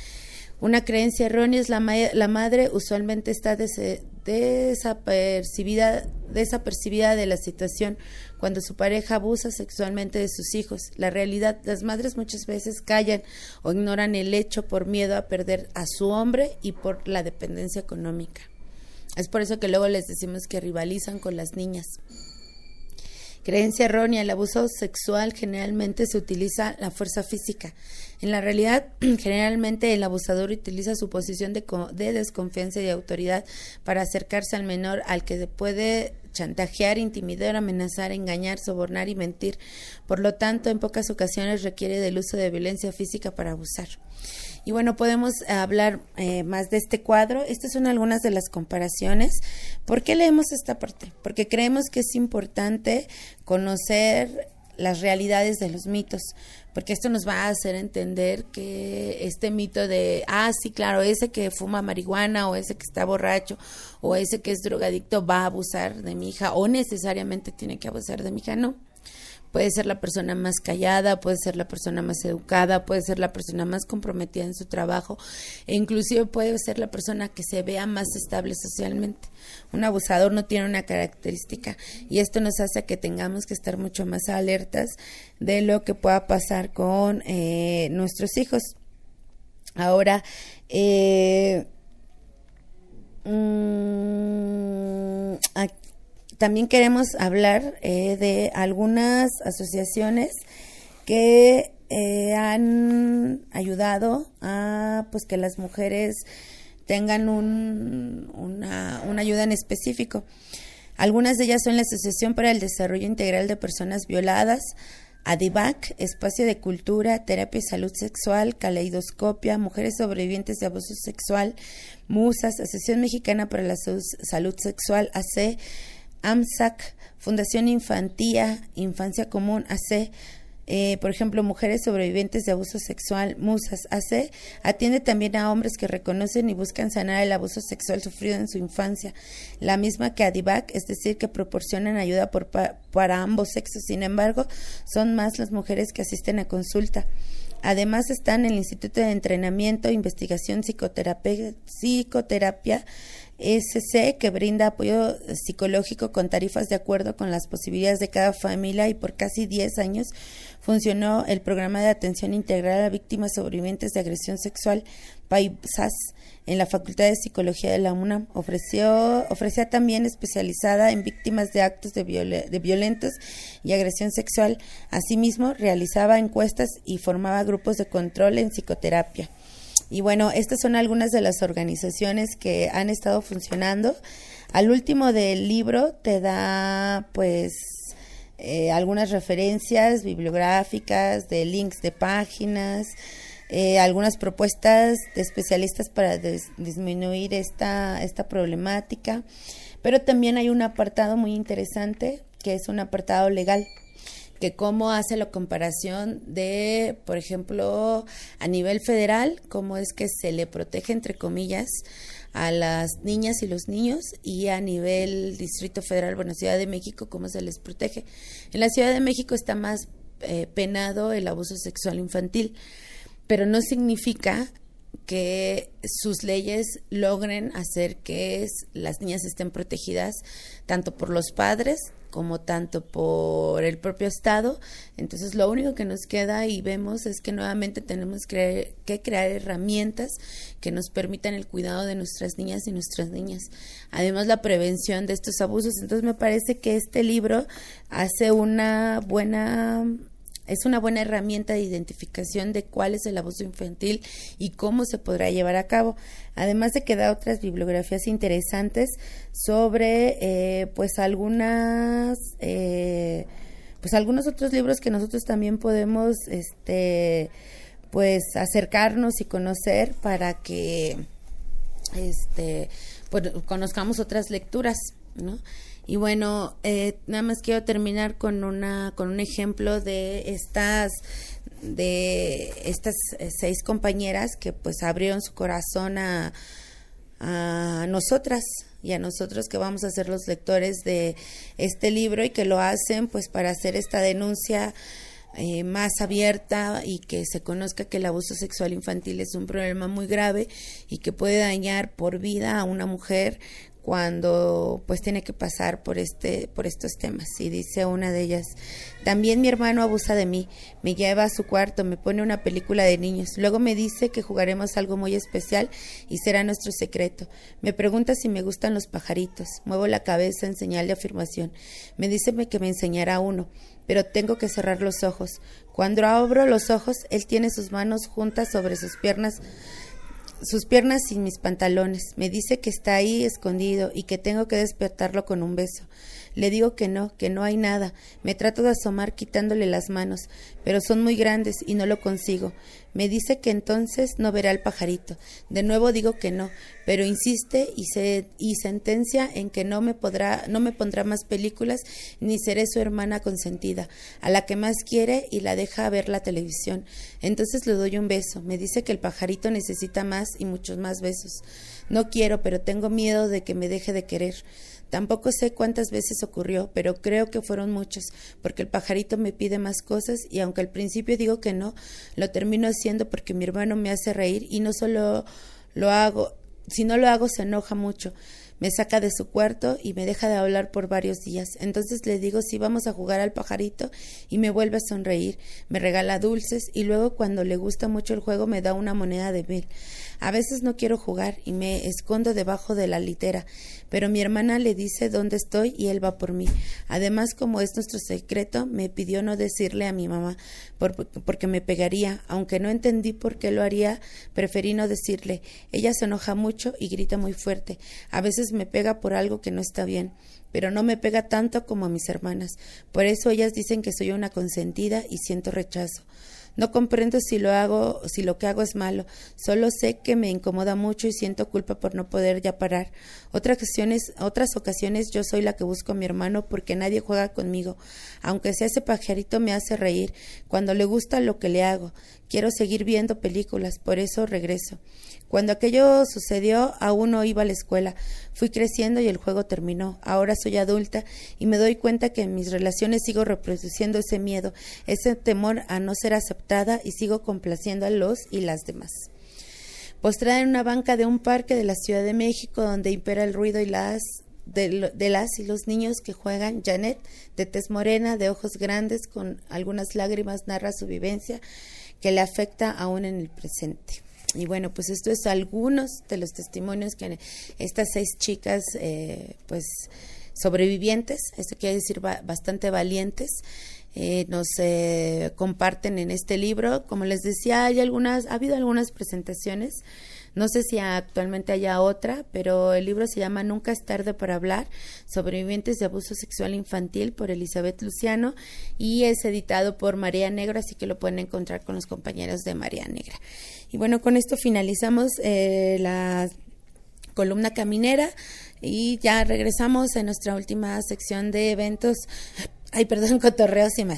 S2: Una creencia errónea es la, ma- la madre usualmente está des- desapercibida, desapercibida de la situación cuando su pareja abusa sexualmente de sus hijos. La realidad, las madres muchas veces callan o ignoran el hecho por miedo a perder a su hombre y por la dependencia económica. Es por eso que luego les decimos que rivalizan con las niñas. Creencia errónea: el abuso sexual generalmente se utiliza la fuerza física. En la realidad, generalmente el abusador utiliza su posición de, de desconfianza y de autoridad para acercarse al menor, al que puede chantajear, intimidar, amenazar, engañar, sobornar y mentir. Por lo tanto, en pocas ocasiones requiere del uso de violencia física para abusar. Y bueno, podemos hablar eh, más de este cuadro. Estas son algunas de las comparaciones. ¿Por qué leemos esta parte? Porque creemos que es importante conocer las realidades de los mitos, porque esto nos va a hacer entender que este mito de, ah, sí, claro, ese que fuma marihuana o ese que está borracho o ese que es drogadicto va a abusar de mi hija o necesariamente tiene que abusar de mi hija, no. Puede ser la persona más callada, puede ser la persona más educada, puede ser la persona más comprometida en su trabajo e inclusive puede ser la persona que se vea más estable socialmente. Un abusador no tiene una característica y esto nos hace que tengamos que estar mucho más alertas de lo que pueda pasar con eh, nuestros hijos. Ahora, eh, mmm, aquí también queremos hablar eh, de algunas asociaciones que eh, han ayudado a pues que las mujeres tengan un, una, una ayuda en específico. Algunas de ellas son la Asociación para el Desarrollo Integral de Personas Violadas, ADIVAC, Espacio de Cultura, Terapia y Salud Sexual, Caleidoscopia, Mujeres Sobrevivientes de Abuso Sexual, MUSAS, Asociación Mexicana para la Salud Sexual, A C, AMSAC, Fundación Infantía, Infancia Común, A C, eh, por ejemplo, Mujeres Sobrevivientes de Abuso Sexual, MUSAS, A C, atiende también a hombres que reconocen y buscan sanar el abuso sexual sufrido en su infancia, la misma que ADIVAC, es decir, que proporcionan ayuda por, pa, para ambos sexos. Sin embargo, son más las mujeres que asisten a consulta. Además están el Instituto de Entrenamiento e Investigación Psicoterapia, Psicoterapia S C, que brinda apoyo psicológico con tarifas de acuerdo con las posibilidades de cada familia, y por casi diez años funcionó el programa de atención integral a víctimas sobrevivientes de agresión sexual, P A I S A S, en la Facultad de Psicología de la UNAM. Ofreció, ofrecía también especializada en víctimas de actos de, viol- de violentos y agresión sexual. Asimismo, realizaba encuestas y formaba grupos de control en psicoterapia. Y bueno, estas son algunas de las organizaciones que han estado funcionando. Al último del libro te da pues eh, algunas referencias bibliográficas, de links de páginas, eh, algunas propuestas de especialistas para des- disminuir esta, esta problemática. Pero también hay un apartado muy interesante que es un apartado legal, que cómo hace la comparación de, por ejemplo, a nivel federal, cómo es que se le protege, entre comillas, a las niñas y los niños, y a nivel Distrito Federal, bueno, Ciudad de México, cómo se les protege. En la Ciudad de México está más eh, penado el abuso sexual infantil, pero no significa que sus leyes logren hacer que es, las niñas estén protegidas tanto por los padres como tanto por el propio Estado. Entonces lo único que nos queda y vemos es que nuevamente tenemos que, que crear herramientas que nos permitan el cuidado de nuestras niñas y nuestras niñas, además la prevención de estos abusos. Entonces me parece que este libro hace una buena... es una buena herramienta de identificación de cuál es el abuso infantil y cómo se podrá llevar a cabo. Además de que da otras bibliografías interesantes sobre eh, pues algunas eh, pues algunos otros libros que nosotros también podemos este pues acercarnos y conocer para que este pues conozcamos otras lecturas, ¿no? Y bueno, eh, nada más quiero terminar con una con un ejemplo de estas de estas seis compañeras que pues abrieron su corazón a, a nosotras y a nosotros que vamos a ser los lectores de este libro, y que lo hacen pues para hacer esta denuncia eh, más abierta y que se conozca que el abuso sexual infantil es un problema muy grave y que puede dañar por vida a una mujer cuando pues tiene que pasar por este por estos temas. Y dice una de ellas: también mi hermano abusa de mí, me lleva a su cuarto, me pone una película de niños, luego me dice que jugaremos algo muy especial y será nuestro secreto. Me pregunta si me gustan los pajaritos, muevo la cabeza en señal de afirmación. Me dice que me enseñará uno, pero tengo que cerrar los ojos. Cuando abro los ojos, él tiene sus manos juntas sobre sus piernas sus piernas sin mis pantalones. Me dice que está ahí escondido y que tengo que despertarlo con un beso. Le digo que no, que no hay nada. Me trato de asomar quitándole las manos, pero son muy grandes y no lo consigo. Me dice que entonces no verá al pajarito. De nuevo digo que no, pero insiste y se y sentencia en que no me podrá, no me pondrá más películas ni seré su hermana consentida, a la que más quiere, y la deja ver la televisión. Entonces le doy un beso. Me dice que el pajarito necesita más y muchos más besos. No quiero, pero tengo miedo de que me deje de querer. Tampoco sé cuántas veces ocurrió, pero creo que fueron muchas, porque el pajarito me pide más cosas y aunque al principio digo que no, lo termino haciendo porque mi hermano me hace reír y no solo lo hago, si no lo hago se enoja mucho. Me saca de su cuarto y me deja de hablar por varios días. Entonces le digo si vamos a jugar al pajarito y me vuelve a sonreír. Me regala dulces y luego cuando le gusta mucho el juego me da una moneda de mil. A veces no quiero jugar y me escondo debajo de la litera, pero mi hermana le dice dónde estoy y él va por mí. Además, como es nuestro secreto, me pidió no decirle a mi mamá por, porque me pegaría. Aunque no entendí por qué lo haría, preferí no decirle. Ella se enoja mucho y grita muy fuerte. A veces me pega por algo que no está bien, pero no me pega tanto como a mis hermanas. Por eso ellas dicen que soy una consentida y siento rechazo. No comprendo si lo hago, si lo que hago es malo. Solo sé que me incomoda mucho y siento culpa por no poder ya parar. Otras ocasiones, otras ocasiones yo soy la que busco a mi hermano porque nadie juega conmigo. Aunque sea ese pajarito me hace reír. Cuando le gusta lo que le hago. Quiero seguir viendo películas, por eso regreso. Cuando aquello sucedió, aún no iba a la escuela. Fui creciendo y el juego terminó. Ahora soy adulta y me doy cuenta que en mis relaciones sigo reproduciendo ese miedo, ese temor a no ser aceptada y sigo complaciendo a los y las demás. Postrada en una banca de un parque de la Ciudad de México donde impera el ruido y las de, de las y los niños que juegan, Janet, de tez morena, de ojos grandes, con algunas lágrimas, narra su vivencia que le afecta aún en el presente. Y bueno, pues esto es algunos de los testimonios que estas seis chicas, eh, pues sobrevivientes, esto quiere decir ba- bastante valientes, eh, nos eh, comparten en este libro. Como les decía, hay algunas, ha habido algunas presentaciones. No sé si actualmente haya otra, pero el libro se llama Nunca es tarde para hablar, sobrevivientes de abuso sexual infantil, por Elizabeth Luciano, y es editado por Marea Negra, así que lo pueden encontrar con los compañeros de Marea Negra. Y bueno, con esto finalizamos eh, la columna caminera y ya regresamos a nuestra última sección de eventos, ay, perdón, cotorreos y más.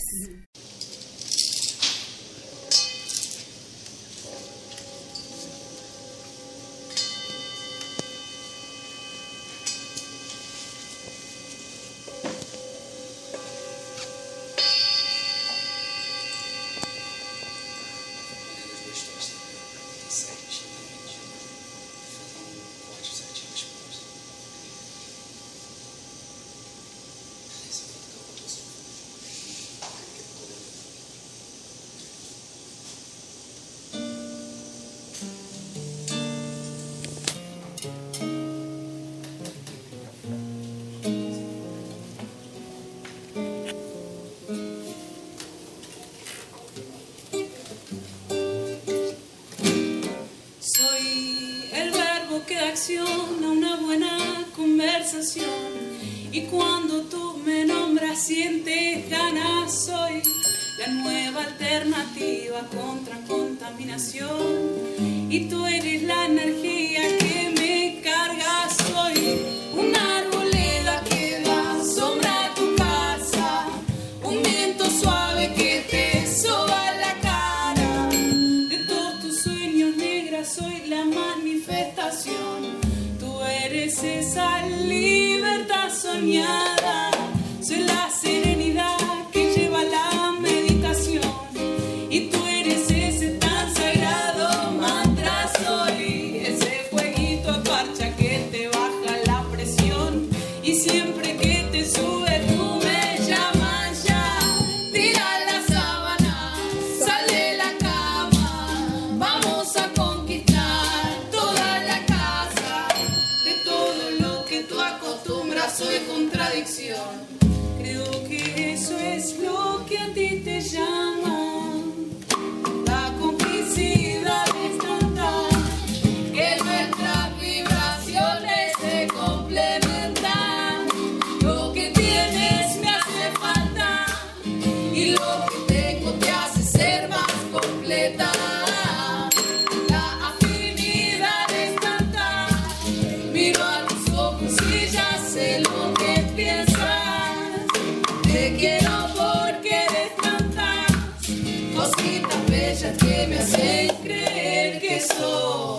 S19: A una buena conversación, y cuando tú me nombras sientes ganas. Soy la nueva alternativa contra contaminación y tú eres la energía que me carga. Soy una arboleda que da sombra a tu casa, un viento suave que te soba la cara. De todos tus sueños, negra, soy la manifestación. Eres esa libertad soñada, soy la serenidad que lleva la meditación, y tú eres ese tan sagrado mantra. Soy ese fueguito a parcha que te baja la presión. adicción. Creo que eso es lo que a ti te llama. La complicidad es tanta que nuestras vibraciones se complementan. Lo que tienes me hace falta y lo que tengo te hace ser más completa. La afinidad es tanta, miro a tus ojos y ya sé lo que piensas. Te quiero porque eres tantas cositas bellas que me hacen creer que soy.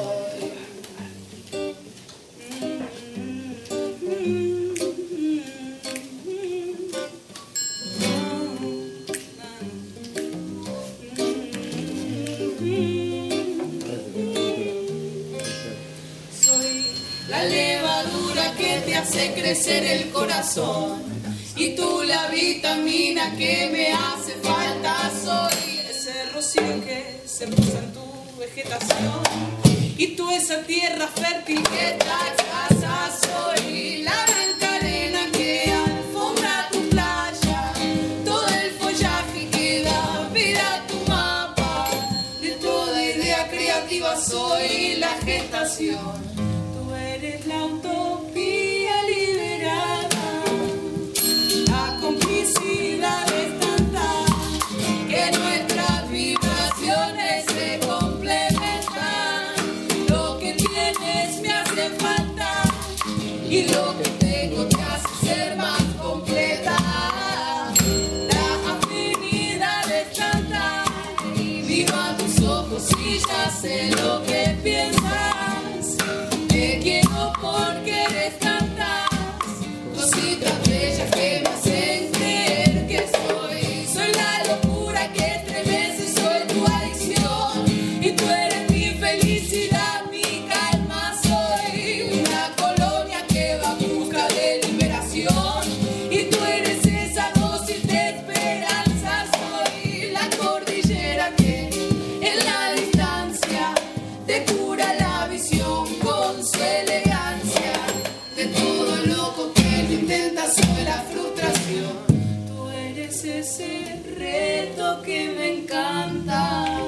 S19: La levadura que te hace crecer el corazón y tú la vitamina que me hace falta. Soy ese rocío que se posa en tu vegetación y tú esa tierra fértil que traes casa. Soy la blanca arena que alfombra tu playa, todo el follaje que da vida a tu mapa. De toda idea creativa soy la gestación. Eres la utopía liberada. La complicidad es tanta que nuestras vibraciones se complementan. Lo que tienes me hace falta y lo que tengo te hace ser más completa. La afinidad es tanta, miro a tus ojos y ya sé lo que piensas. Te quiero porque eres tantas cositas bellas que me hacen creer que soy. Soy la locura que estremece, soy tu adicción y tú eres mi felicidad, mi calma. Soy una colonia que va en busca de liberación y tú eres esa dosis de esperanza. Soy la cordillera que en la distancia te cura la visión con su elegancia. De todo loco que lo intenta soy la frustración. Tú eres ese reto que me encanta.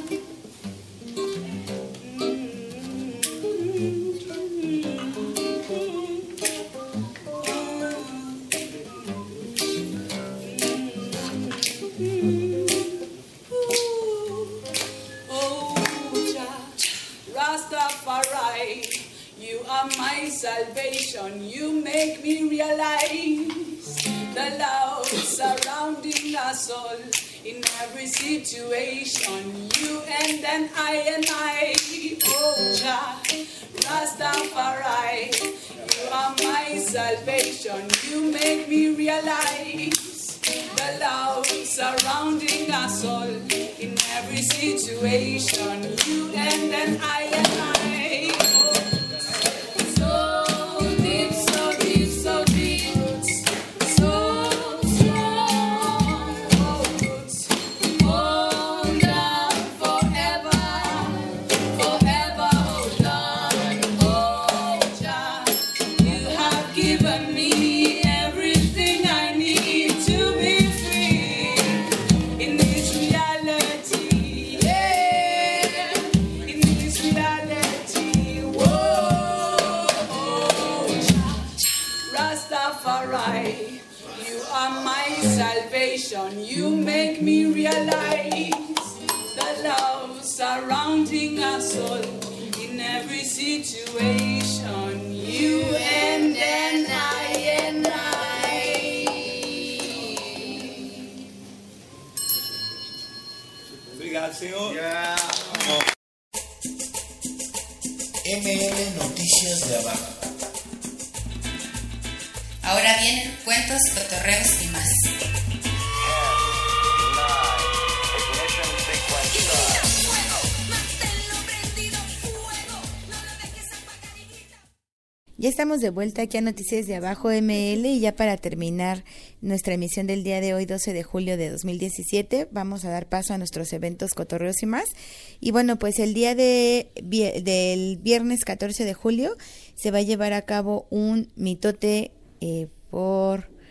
S19: Rastafari, you are my salvation. You make me realize the love surrounding us all in every situation. You and then I and I, oh Jah, Rastafari, you are my salvation. You make me realize the love surrounding us all in every situation. You and then I and I. Oh, so deep, so deep, so deep, so strong. Roots hold on forever, forever hold on. Oh, Jah, you have given me everything I need to be free in this reality, yeah, in this reality, whoa, Rastafari, you are my salvation, you make me realize the love surrounding us all in every situation, you and then I and I.
S20: Obrigado, Senhor.
S3: Yeah. M L Noticias de Abajo.
S21: Ahora vienen cuentos, cotorreos y más.
S5: Ya estamos de vuelta aquí a Noticias de Abajo M L y ya para terminar nuestra emisión del día de hoy, doce de julio de dos mil diecisiete, vamos a dar paso a nuestros eventos, cotorreos y más. Y bueno, pues el día de del viernes catorce de julio se va a llevar a cabo un mitote eh, por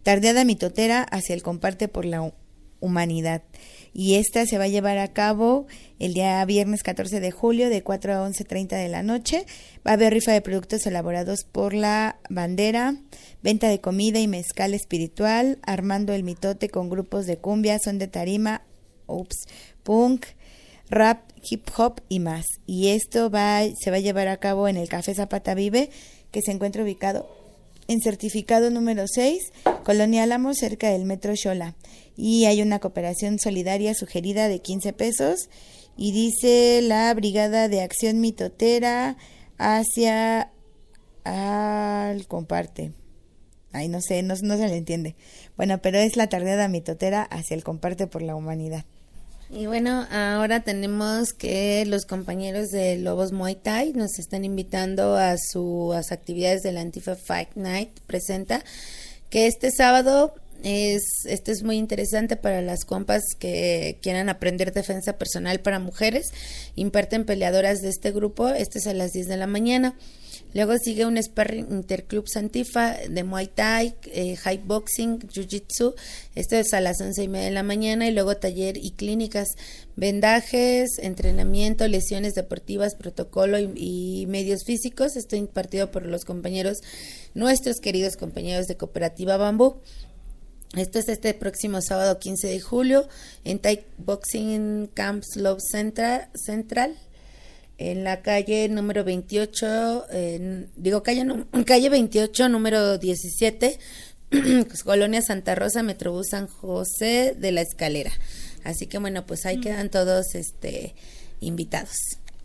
S5: Tardeada mitotera hacia el Comparte por la Humanidad. Y esta se va a llevar a cabo el día viernes catorce de julio de cuatro a once treinta de la noche. Va a haber rifa de productos elaborados por la bandera, venta de comida y mezcal espiritual, armando el mitote con grupos de cumbia, son de tarima, ups, punk, rap, hip hop y más. Y esto va se va a llevar a cabo en el Café Zapata Vive, que se encuentra ubicado en certificado número seis, Colonia Álamos, cerca del Metro Xola. Y hay una cooperación solidaria sugerida de quince pesos. Y dice la Brigada de Acción Mitotera hacia al Comparte. Ay, no sé, no, no se le entiende. Bueno, pero es la tardeada mitotera hacia el Comparte por la Humanidad.
S2: Y bueno, ahora tenemos que los compañeros de Lobos Muay Thai nos están invitando a sus actividades de la Antifa Fight Night presenta, que este sábado es, esto es muy interesante para las compas que quieran aprender defensa personal para mujeres, imparten peleadoras de este grupo, este es a las diez de la mañana. Luego sigue un sparring interclub Antifa de Muay Thai, eh, High Boxing, Jiu-Jitsu. Esto es a las once y media de la mañana. Y luego taller y clínicas, vendajes, entrenamiento, lesiones deportivas, protocolo y, y medios físicos. Esto impartido por los compañeros, nuestros queridos compañeros de Cooperativa Bambú. Esto es este próximo sábado quince de julio en Thai Boxing Camp Love Central. Central en la calle número veintiocho, eh, digo calle, no, calle veintiocho, número diecisiete, Colonia Santa Rosa, Metrobús San José de la Escalera. Así que bueno, pues ahí quedan todos este invitados.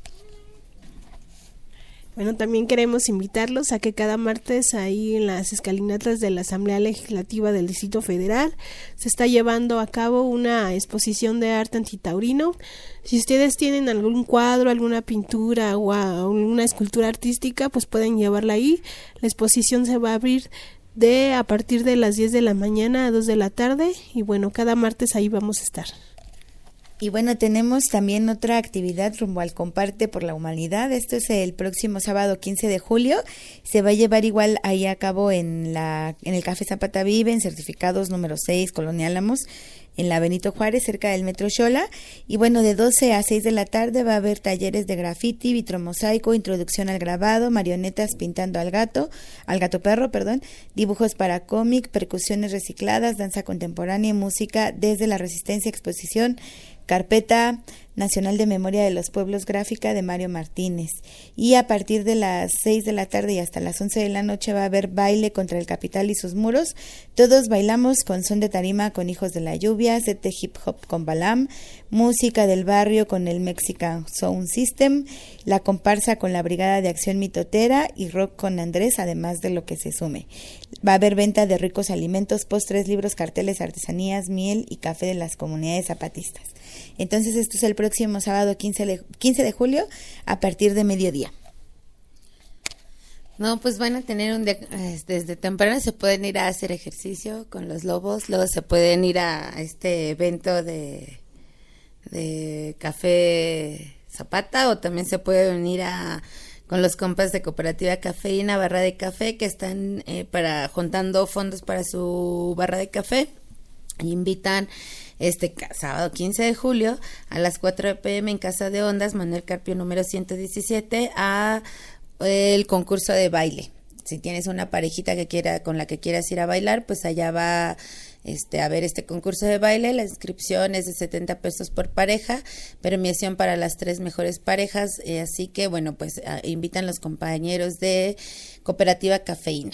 S14: Bueno, también queremos invitarlos a que cada martes ahí en las escalinatas de la Asamblea Legislativa del Distrito Federal se está llevando a cabo una exposición de arte antitaurino. Si ustedes tienen algún cuadro, alguna pintura o alguna escultura artística, pues pueden llevarla ahí. La exposición se va a abrir de a partir de las diez de la mañana a dos de la tarde y bueno, cada martes ahí vamos a estar.
S5: Y bueno, tenemos también otra actividad rumbo al Comparte por la Humanidad. Esto es el próximo sábado quince de julio. Se va a llevar igual ahí a cabo en la en el Café Zapata Vive, en certificados número seis, Colonia Álamos, en la Benito Juárez, cerca del Metro Xola. Y bueno, de doce a seis de la tarde va a haber talleres de grafiti, vitromosaico, introducción al grabado, marionetas pintando al gato, al gato perro, perdón, dibujos para cómic, percusiones recicladas, danza contemporánea y música desde la Resistencia, exposición Carpeta Nacional de Memoria de los Pueblos gráfica de Mario Martínez. Y a partir de las seis de la tarde y hasta las once de la noche va a haber baile contra el capital y sus muros. Todos bailamos con son de tarima con Hijos de la Lluvia, set de hip hop con Balam, música del barrio con el Mexican Sound System, la comparsa con la Brigada de Acción Mitotera y rock con Andrés, además de lo que se sume. Va a haber venta de ricos alimentos, postres, libros, carteles, artesanías, miel y café de las comunidades zapatistas. Entonces esto es el próximo sábado quince de julio a partir de mediodía.
S2: No, pues van a tener un día, desde temprano se pueden ir a hacer ejercicio con los lobos, luego se pueden ir a este evento de, de café Zapata o también se pueden ir a con los compas de Cooperativa Cafeína, barra de café, que están eh, para juntando fondos para su barra de café. Y invitan este sábado quince de julio a las cuatro pe eme en Casa de Ondas, Manuel Carpio número ciento diecisiete, a el concurso de baile. Si tienes una parejita que quiera con la que quieras ir a bailar, pues allá va este a ver este concurso de baile. La inscripción es de setenta pesos por pareja, premiación para las tres mejores parejas, eh, así que bueno, pues a, invitan los compañeros de Cooperativa Cafeína.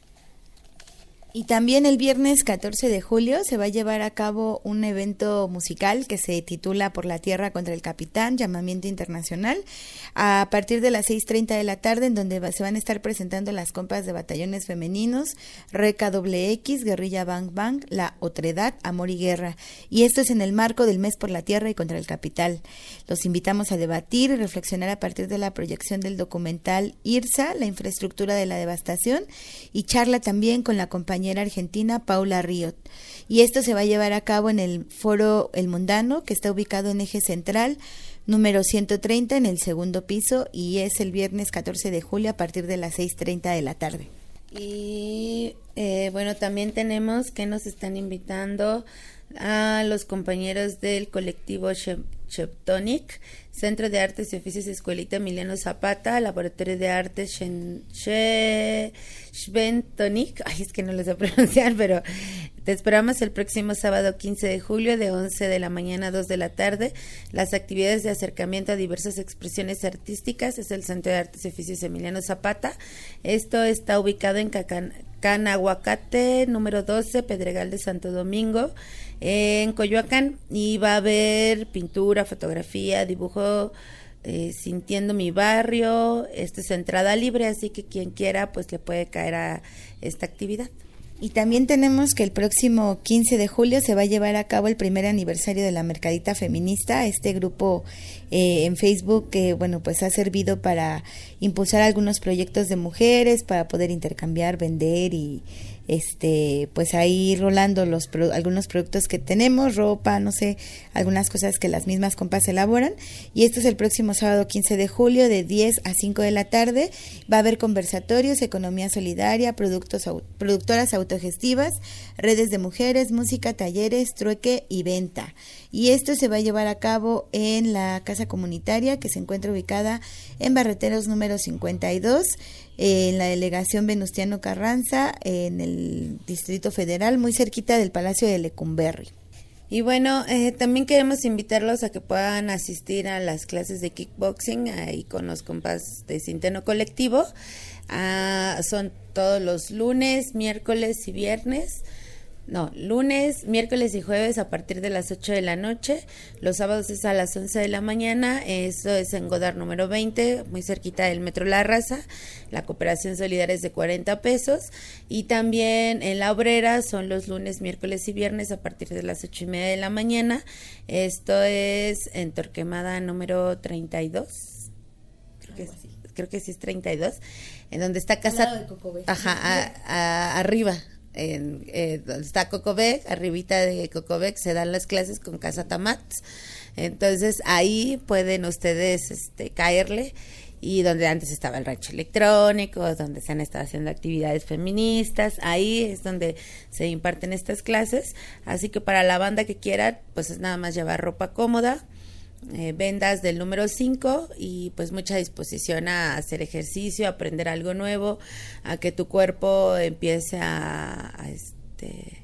S5: Y también el viernes catorce de julio se va a llevar a cabo un evento musical que se titula Por la Tierra contra el Capitán, llamamiento internacional, a partir de las seis treinta de la tarde, en donde va, se van a estar presentando las compas de batallones femeninos, Reca Doble X, Guerrilla Bang Bang, La Otredad, Amor y Guerra. Y esto es en el marco del Mes por la Tierra y contra el Capital. Los invitamos a debatir y reflexionar a partir de la proyección del documental IRSA, la infraestructura de la devastación, y charla también con la compañera argentina Paula Riot. Y esto se va a llevar a cabo en el Foro El Mundano, que está ubicado en Eje Central, número ciento treinta, en el segundo piso, y es el viernes catorce de julio a partir de las seis treinta de la tarde.
S2: Y eh, bueno, también tenemos que nos están invitando a los compañeros del colectivo Sheptonic, Centro de Artes y Oficios Escuelita Emiliano Zapata, Laboratorio de Artes Sheptonic, ay, es que no lo sé pronunciar, pero te esperamos el próximo sábado quince de julio de once de la mañana a dos de la tarde. Las actividades de acercamiento a diversas expresiones artísticas es el Centro de Artes y Oficios Emiliano Zapata. Esto está ubicado en Cacan Canahuacate, número doce, Pedregal de Santo Domingo, en Coyoacán, y va a haber pintura, fotografía, dibujo, eh, sintiendo mi barrio. Esto es entrada libre, así que quien quiera pues le puede caer a esta actividad.
S5: Y también tenemos que el próximo quince de julio se va a llevar a cabo el primer aniversario de la Mercadita Feminista, este grupo eh, en Facebook que, bueno, pues ha servido para impulsar algunos proyectos de mujeres, para poder intercambiar, vender y este pues ahí rolando los pro, algunos productos que tenemos, ropa, no sé, algunas cosas que las mismas compas elaboran. Y esto es el próximo sábado quince de julio de diez a cinco de la tarde. Va a haber conversatorios, economía solidaria, productos productoras autogestivas, redes de mujeres, música, talleres, trueque y venta. Y esto se va a llevar a cabo en la casa comunitaria que se encuentra ubicada en Barreteros número cincuenta y dos, en la delegación Venustiano Carranza, en el Distrito Federal, muy cerquita del Palacio de Lecumberri.
S2: Y bueno, eh, también queremos invitarlos a que puedan asistir a las clases de kickboxing ahí con los compas de Centeno Colectivo. Ah, son todos los lunes, miércoles y viernes. No, lunes, miércoles y jueves a partir de las ocho de la noche. Los sábados es a las once de la mañana. Eso es en Godard número veinte, muy cerquita del Metro La Raza. La cooperación solidaria es de cuarenta pesos. Y también en La Obrera son los lunes, miércoles y viernes a partir de las ocho y media de la mañana. Esto es en Torquemada número treinta y dos. Creo que, sí, creo que sí es treinta y dos. En donde está Casa... Ajá, a, a, arriba. En, eh, donde está Cocobec, arribita de Cocobec se dan las clases con Casa Tamats. Entonces ahí pueden ustedes este, caerle, y donde antes estaba el rancho electrónico, donde se han estado haciendo actividades feministas, ahí es donde se imparten estas clases. Así que para la banda que quiera, pues es nada más llevar ropa cómoda, Eh, vendas del número cinco, y pues mucha disposición a hacer ejercicio, a aprender algo nuevo, a que tu cuerpo empiece a, a este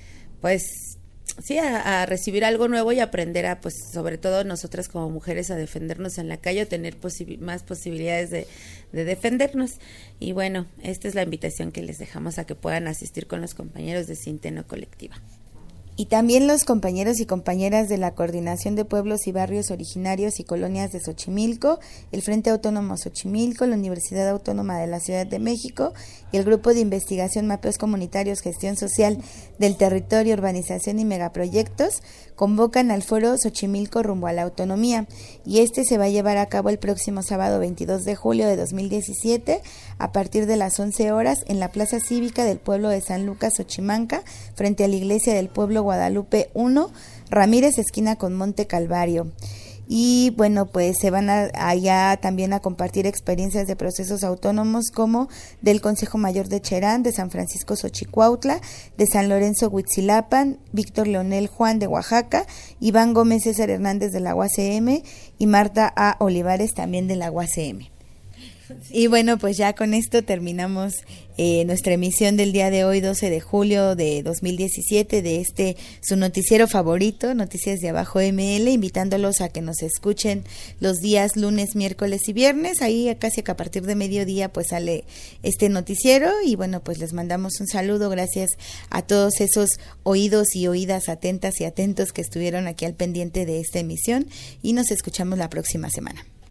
S2: pues sí a, a recibir algo nuevo y aprender a, pues sobre todo nosotras como mujeres, a defendernos en la calle, a tener posi- más posibilidades de, de defendernos. Y bueno, esta es la invitación que les dejamos a que puedan asistir con los compañeros de Centeno Colectiva.
S5: Y también los compañeros y compañeras de la Coordinación de Pueblos y Barrios Originarios y Colonias de Xochimilco, el Frente Autónomo Xochimilco, la Universidad Autónoma de la Ciudad de México y el Grupo de Investigación Mapeos Comunitarios, Gestión Social del Territorio, Urbanización y Megaproyectos convocan al Foro Xochimilco rumbo a la autonomía, y este se va a llevar a cabo el próximo sábado veintidós de julio de dos mil diecisiete a partir de las once horas en la Plaza Cívica del pueblo de San Lucas, Xochimanca, frente a la Iglesia del Pueblo Guadalupe uno, Ramírez, esquina con Monte Calvario. Y bueno, pues se van a, allá también a compartir experiencias de procesos autónomos como del Consejo Mayor de Cherán, de San Francisco Xochicuautla, de San Lorenzo Huitzilapan, Víctor Leonel Juan de Oaxaca, Iván Gómez César Hernández de la U A C M y Marta A. Olivares también de la U A C M. Y bueno, pues ya con esto terminamos eh, nuestra emisión del día de hoy, doce de julio de dos mil diecisiete, de este su noticiero favorito, Noticias de Abajo M L, invitándolos a que nos escuchen los días lunes, miércoles y viernes. Ahí casi que a partir de mediodía pues sale este noticiero, y bueno, pues les mandamos un saludo, gracias a todos esos oídos y oídas atentas y atentos que estuvieron aquí al pendiente de esta emisión, y nos escuchamos la próxima semana.